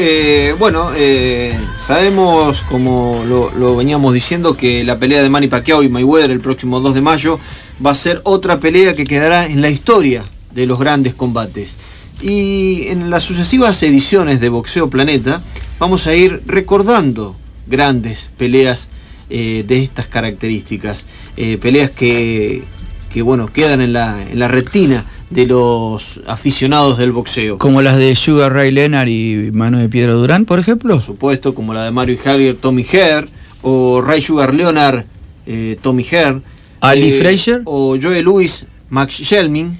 Speaker 7: Sabemos, como lo veníamos diciendo, que la pelea de Manny Pacquiao y Mayweather el próximo 2 de mayo va a ser otra pelea que quedará en la historia de los grandes combates. Y en las sucesivas ediciones de Boxeo Planeta vamos a ir recordando grandes peleas de estas características, peleas que quedan en la retina de los aficionados del boxeo.
Speaker 6: Como las de Sugar Ray Leonard y Mano de Piedra Durán, por ejemplo.
Speaker 7: Por supuesto, como la de Mario Harrier, Tommy Herr, o Ray Sugar Leonard, Tommy Herr,
Speaker 6: Ali Frazier,
Speaker 7: o Joe Louis, Max Shelmin,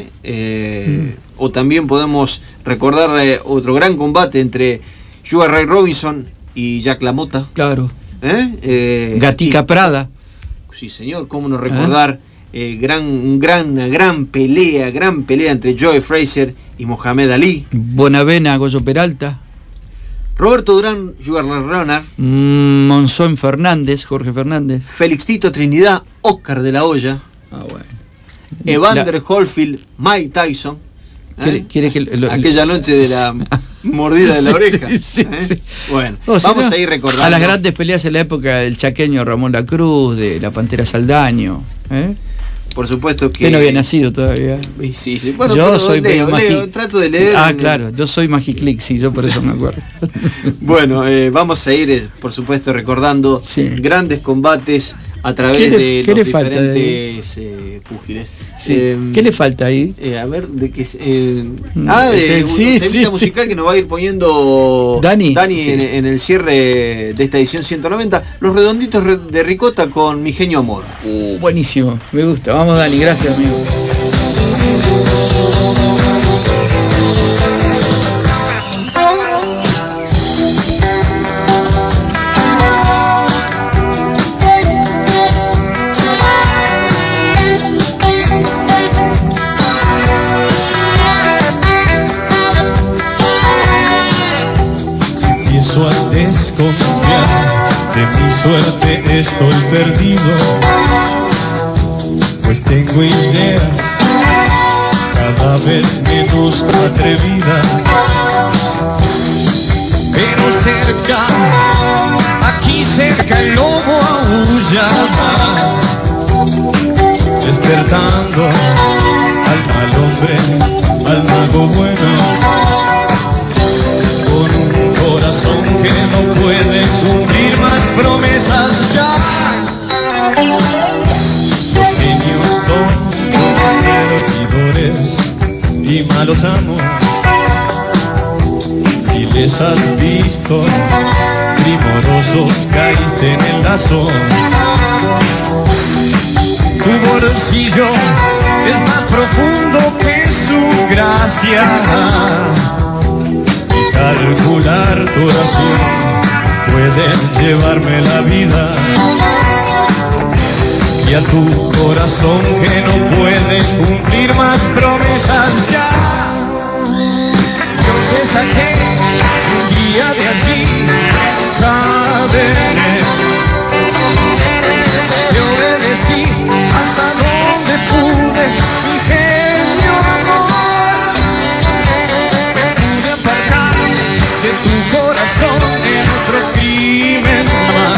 Speaker 7: o también podemos recordar otro gran combate entre Sugar Ray Robinson y Jack LaMotta.
Speaker 6: Claro. Gatica Prada.
Speaker 7: Sí, señor, cómo no recordar una gran pelea entre Joe Frazier y Mohamed Ali.
Speaker 6: Bonavena, Goyo Peralta.
Speaker 7: Roberto Durán, Sugar Ray Leonard.
Speaker 6: Monzón Fernández, Jorge Fernández.
Speaker 7: Félix Tito Trinidad, Oscar de la Hoya.
Speaker 6: Bueno.
Speaker 7: Evander Holyfield, Mike Tyson.
Speaker 6: ¿Quiere que
Speaker 7: aquella noche de la mordida de la oreja. Sí. Bueno, vamos a ir recordando
Speaker 6: a las grandes peleas en la época del chaqueño Ramón La Cruz, de la Pantera Saldaño.
Speaker 7: Por supuesto que...
Speaker 6: Usted no había nacido todavía.
Speaker 7: Sí. Bueno,
Speaker 6: yo soy
Speaker 7: leo, trato de leer.
Speaker 6: Claro, yo soy Magiclick, sí, yo por eso me acuerdo.
Speaker 7: Bueno, vamos a ir, por supuesto, recordando grandes combates a través de los diferentes púgiles.
Speaker 6: Sí. ¿Qué le falta ahí?
Speaker 7: A ver, de qué temita musical que nos va a ir poniendo Dani en el cierre de esta edición 190, Los Redonditos de Ricota con Mi Genio Amor.
Speaker 6: Buenísimo, me gusta. Vamos, Dani, gracias, amigo.
Speaker 10: estoy perdido, pues tengo ideas cada vez menos atrevidas, pero cerca, aquí cerca el lobo aúlla, despertando al mal hombre, al mago bueno, con un corazón que no puede cumplir más promesas ya. Los genios son servidores y malos amos. Si les has visto primorosos, caíste en el lazo. Tu bolsillo es más profundo que su gracia, y calcular tu oración pueden llevarme la vida. Y a tu corazón que no puede cumplir más promesas ya, yo te saqué un día de allí, cadené, te obedecí hasta donde pude, mi genio amor, me pude apartar de tu corazón en otro crimen más,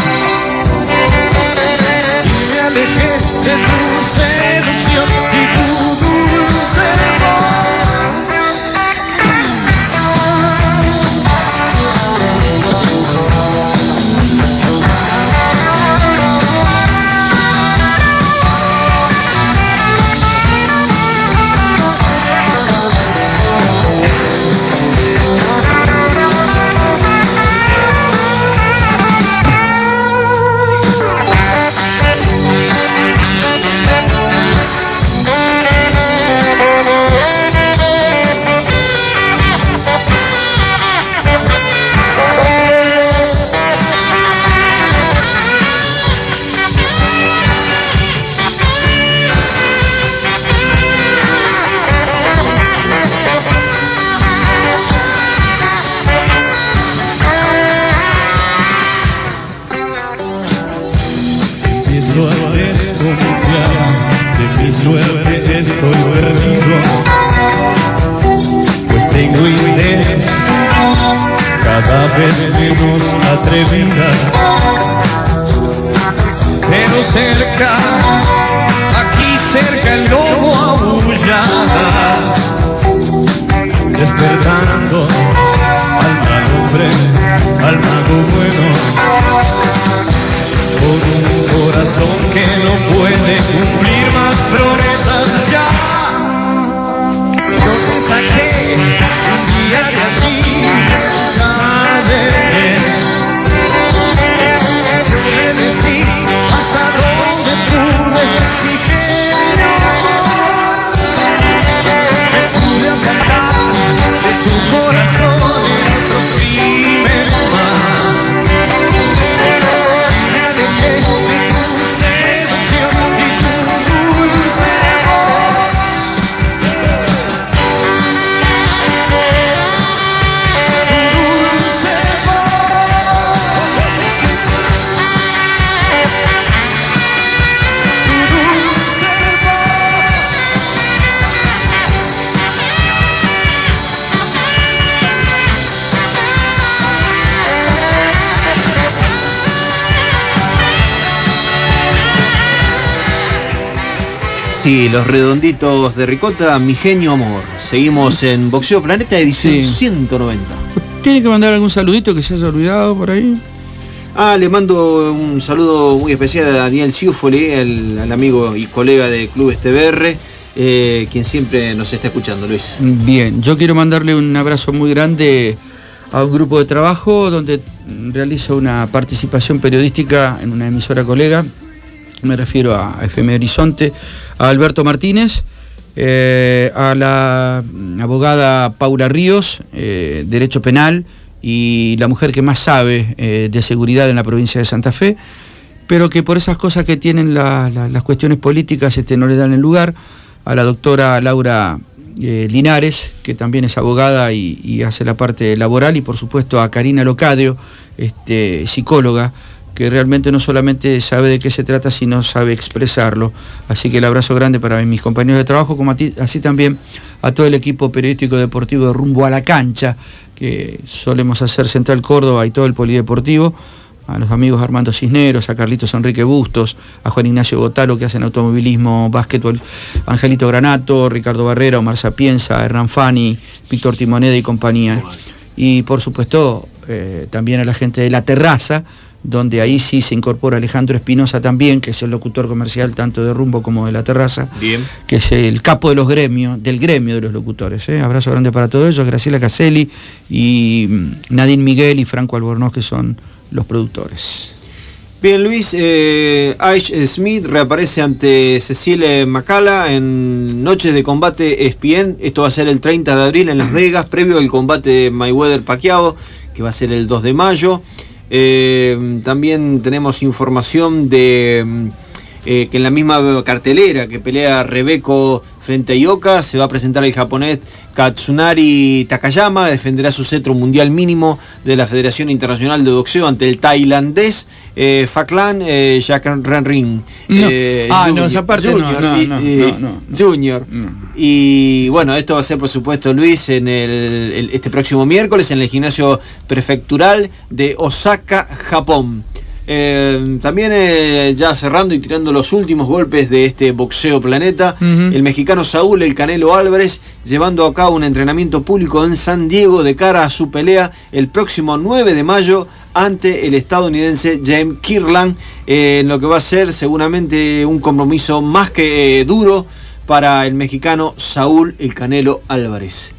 Speaker 10: y me alejé de tu seducción y tu dulce estoy perdido, pues tengo ideas cada vez menos atrevidas, pero cerca, aquí cerca el lobo aúlla, despertando al mal hombre, al mago bueno, con un corazón que no puede cumplir más promesas ya. Yo te saqué un día de allí, cadené, yo obedecí hasta donde pude, mi genio amor, me pude apartar de tu corazón en otro crimen más.
Speaker 7: Sí, los redonditos de ricota, mi genio amor. Seguimos en Boxeo Planeta, edición 190.
Speaker 6: ¿Tiene que mandar algún saludito que se haya olvidado por ahí?
Speaker 7: Le mando un saludo muy especial a Daniel Ciuffoli, al amigo y colega de Clubes TBR, quien siempre nos está escuchando, Luis.
Speaker 6: Bien, yo quiero mandarle un abrazo muy grande a un grupo de trabajo donde realizo una participación periodística en una emisora colega. Me refiero a FM Horizonte, a Alberto Martínez, a la abogada Paula Ríos, Derecho Penal, y la mujer que más sabe de seguridad en la provincia de Santa Fe, pero que por esas cosas que tienen las cuestiones políticas no le dan el lugar, a la doctora Laura Linares, que también es abogada y hace la parte laboral, y por supuesto a Karina Locadio, psicóloga, que realmente no solamente sabe de qué se trata, sino sabe expresarlo. Así que el abrazo grande para mis compañeros de trabajo, como así también a todo el equipo periodístico deportivo de Rumbo a la Cancha, que solemos hacer Central Córdoba y todo el polideportivo, a los amigos Armando Cisneros, a Carlitos Enrique Bustos, a Juan Ignacio Gotalo, que hacen automovilismo, básquetbol, Angelito Granato, Ricardo Barrera, Omar Sapienza, Hernán Fani, Víctor Timoneda y compañía. Y por supuesto también a la gente de La Terraza, donde ahí sí se incorpora Alejandro Espinosa también, que es el locutor comercial tanto de Rumbo como de La Terraza. Bien. Que es el capo de los gremios, del gremio de los locutores. Abrazo grande para todos ellos, Graciela Caselli y Nadine Miguel y Franco Albornoz, que son los productores.
Speaker 7: Bien, Luis, Ash Smith reaparece ante Cecile Macala en Noches de Combate ESPN. Esto va a ser el 30 de abril en Las Vegas, previo al combate de Mayweather-Pacquiao, que va a ser el 2 de mayo. También tenemos información de que en la misma cartelera que pelea Rebeko frente a Ioka se va a presentar el japonés Katsunari Takayama, defenderá su cetro mundial mínimo de la Federación Internacional de Boxeo ante el tailandés Phaklan Yakrenring Junior. Y bueno, esto va a ser por supuesto, Luis, en este próximo miércoles en el gimnasio prefectural de Osaka, Japón. También ya cerrando y tirando los últimos golpes de este Boxeo Planeta, el mexicano Saúl El Canelo Álvarez llevando a cabo un entrenamiento público en San Diego de cara a su pelea el próximo 9 de mayo ante el estadounidense James Kirkland, en lo que va a ser seguramente un compromiso más que duro para el mexicano Saúl El Canelo Álvarez.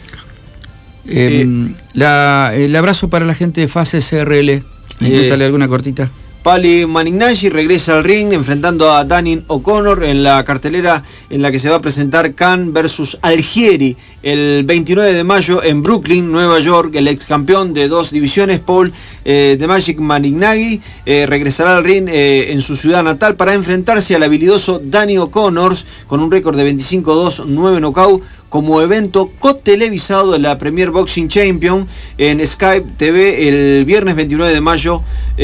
Speaker 6: El abrazo para la gente de Fase CRL. Inténtale alguna cortita.
Speaker 7: Pali Manignaggi regresa al ring enfrentando a Danny O'Connor en la cartelera en la que se va a presentar Khan versus Algieri el 29 de mayo en Brooklyn, Nueva York. El ex campeón de 2 divisiones, Paul The Magic Manignaggi, regresará al ring en su ciudad natal para enfrentarse al habilidoso Danny O'Connor con un récord de 25-2, 9 knockout, como evento cotelevisado de la Premier Boxing Champion en Skype TV el viernes 29 de mayo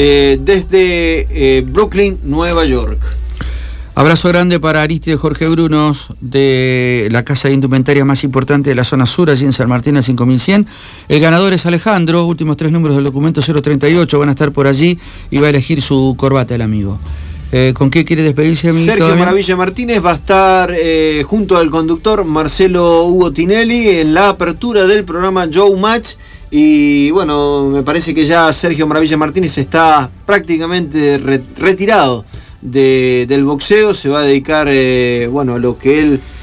Speaker 7: desde Brooklyn, Nueva York.
Speaker 6: Abrazo grande para Aristide Jorge Brunos, de la casa de indumentaria más importante de la zona sur, allí en San Martín al 5100. El ganador es Alejandro, últimos 3 números del documento 038, van a estar por allí y va a elegir su corbata el amigo. ¿Con qué quiere despedirse, amigo?
Speaker 7: Sergio Maravilla Martínez va a estar junto al conductor Marcelo Hugo Tinelli en la apertura del programa Joe Match. Y bueno, me parece que ya Sergio Maravilla Martínez está prácticamente retirado del boxeo. Se va a dedicar a lo que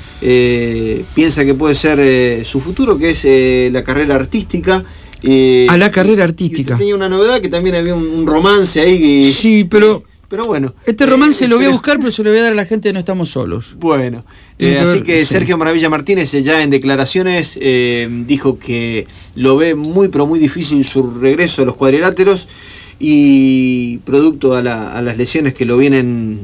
Speaker 7: él piensa que puede ser su futuro, que es la carrera artística.
Speaker 6: A la carrera artística.
Speaker 7: Tenía una novedad, que también había un romance ahí.
Speaker 6: Sí, pero
Speaker 7: bueno.
Speaker 6: Este romance lo voy a buscar, pero se lo voy a dar a la gente de No Estamos Solos.
Speaker 7: Bueno, así que Sergio Maravilla Martínez ya en declaraciones dijo que lo ve muy pero muy difícil su regreso a los cuadriláteros, y producto a las lesiones que lo vienen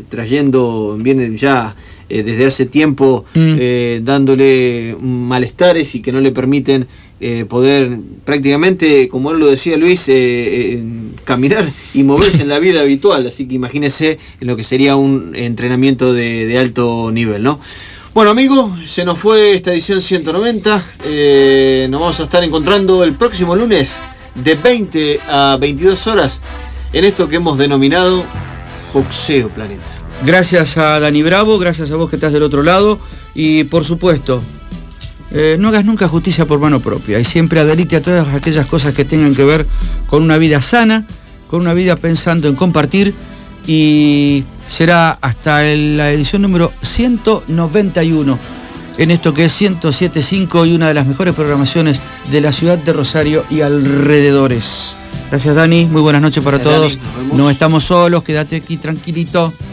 Speaker 7: vienen ya desde hace tiempo dándole malestares y que no le permiten poder prácticamente, como él lo decía, Luis, caminar y moverse en la vida habitual. Así que imagínese en lo que sería un entrenamiento de alto nivel, ¿no? Bueno, amigos, se nos fue esta edición 190. Nos vamos a estar encontrando el próximo lunes de 20 a 22 horas en esto que hemos denominado Boxeo Planeta.
Speaker 6: Gracias a Dani Bravo, gracias a vos que estás del otro lado, y por supuesto, no hagas nunca justicia por mano propia y siempre adherite a todas aquellas cosas que tengan que ver con una vida sana, con una vida pensando en compartir, y será hasta la edición número 191 en esto que es 107.5 y una de las mejores programaciones de la ciudad de Rosario y alrededores. Gracias, Dani, muy buenas noches para todos. No estamos solos, quédate aquí tranquilito.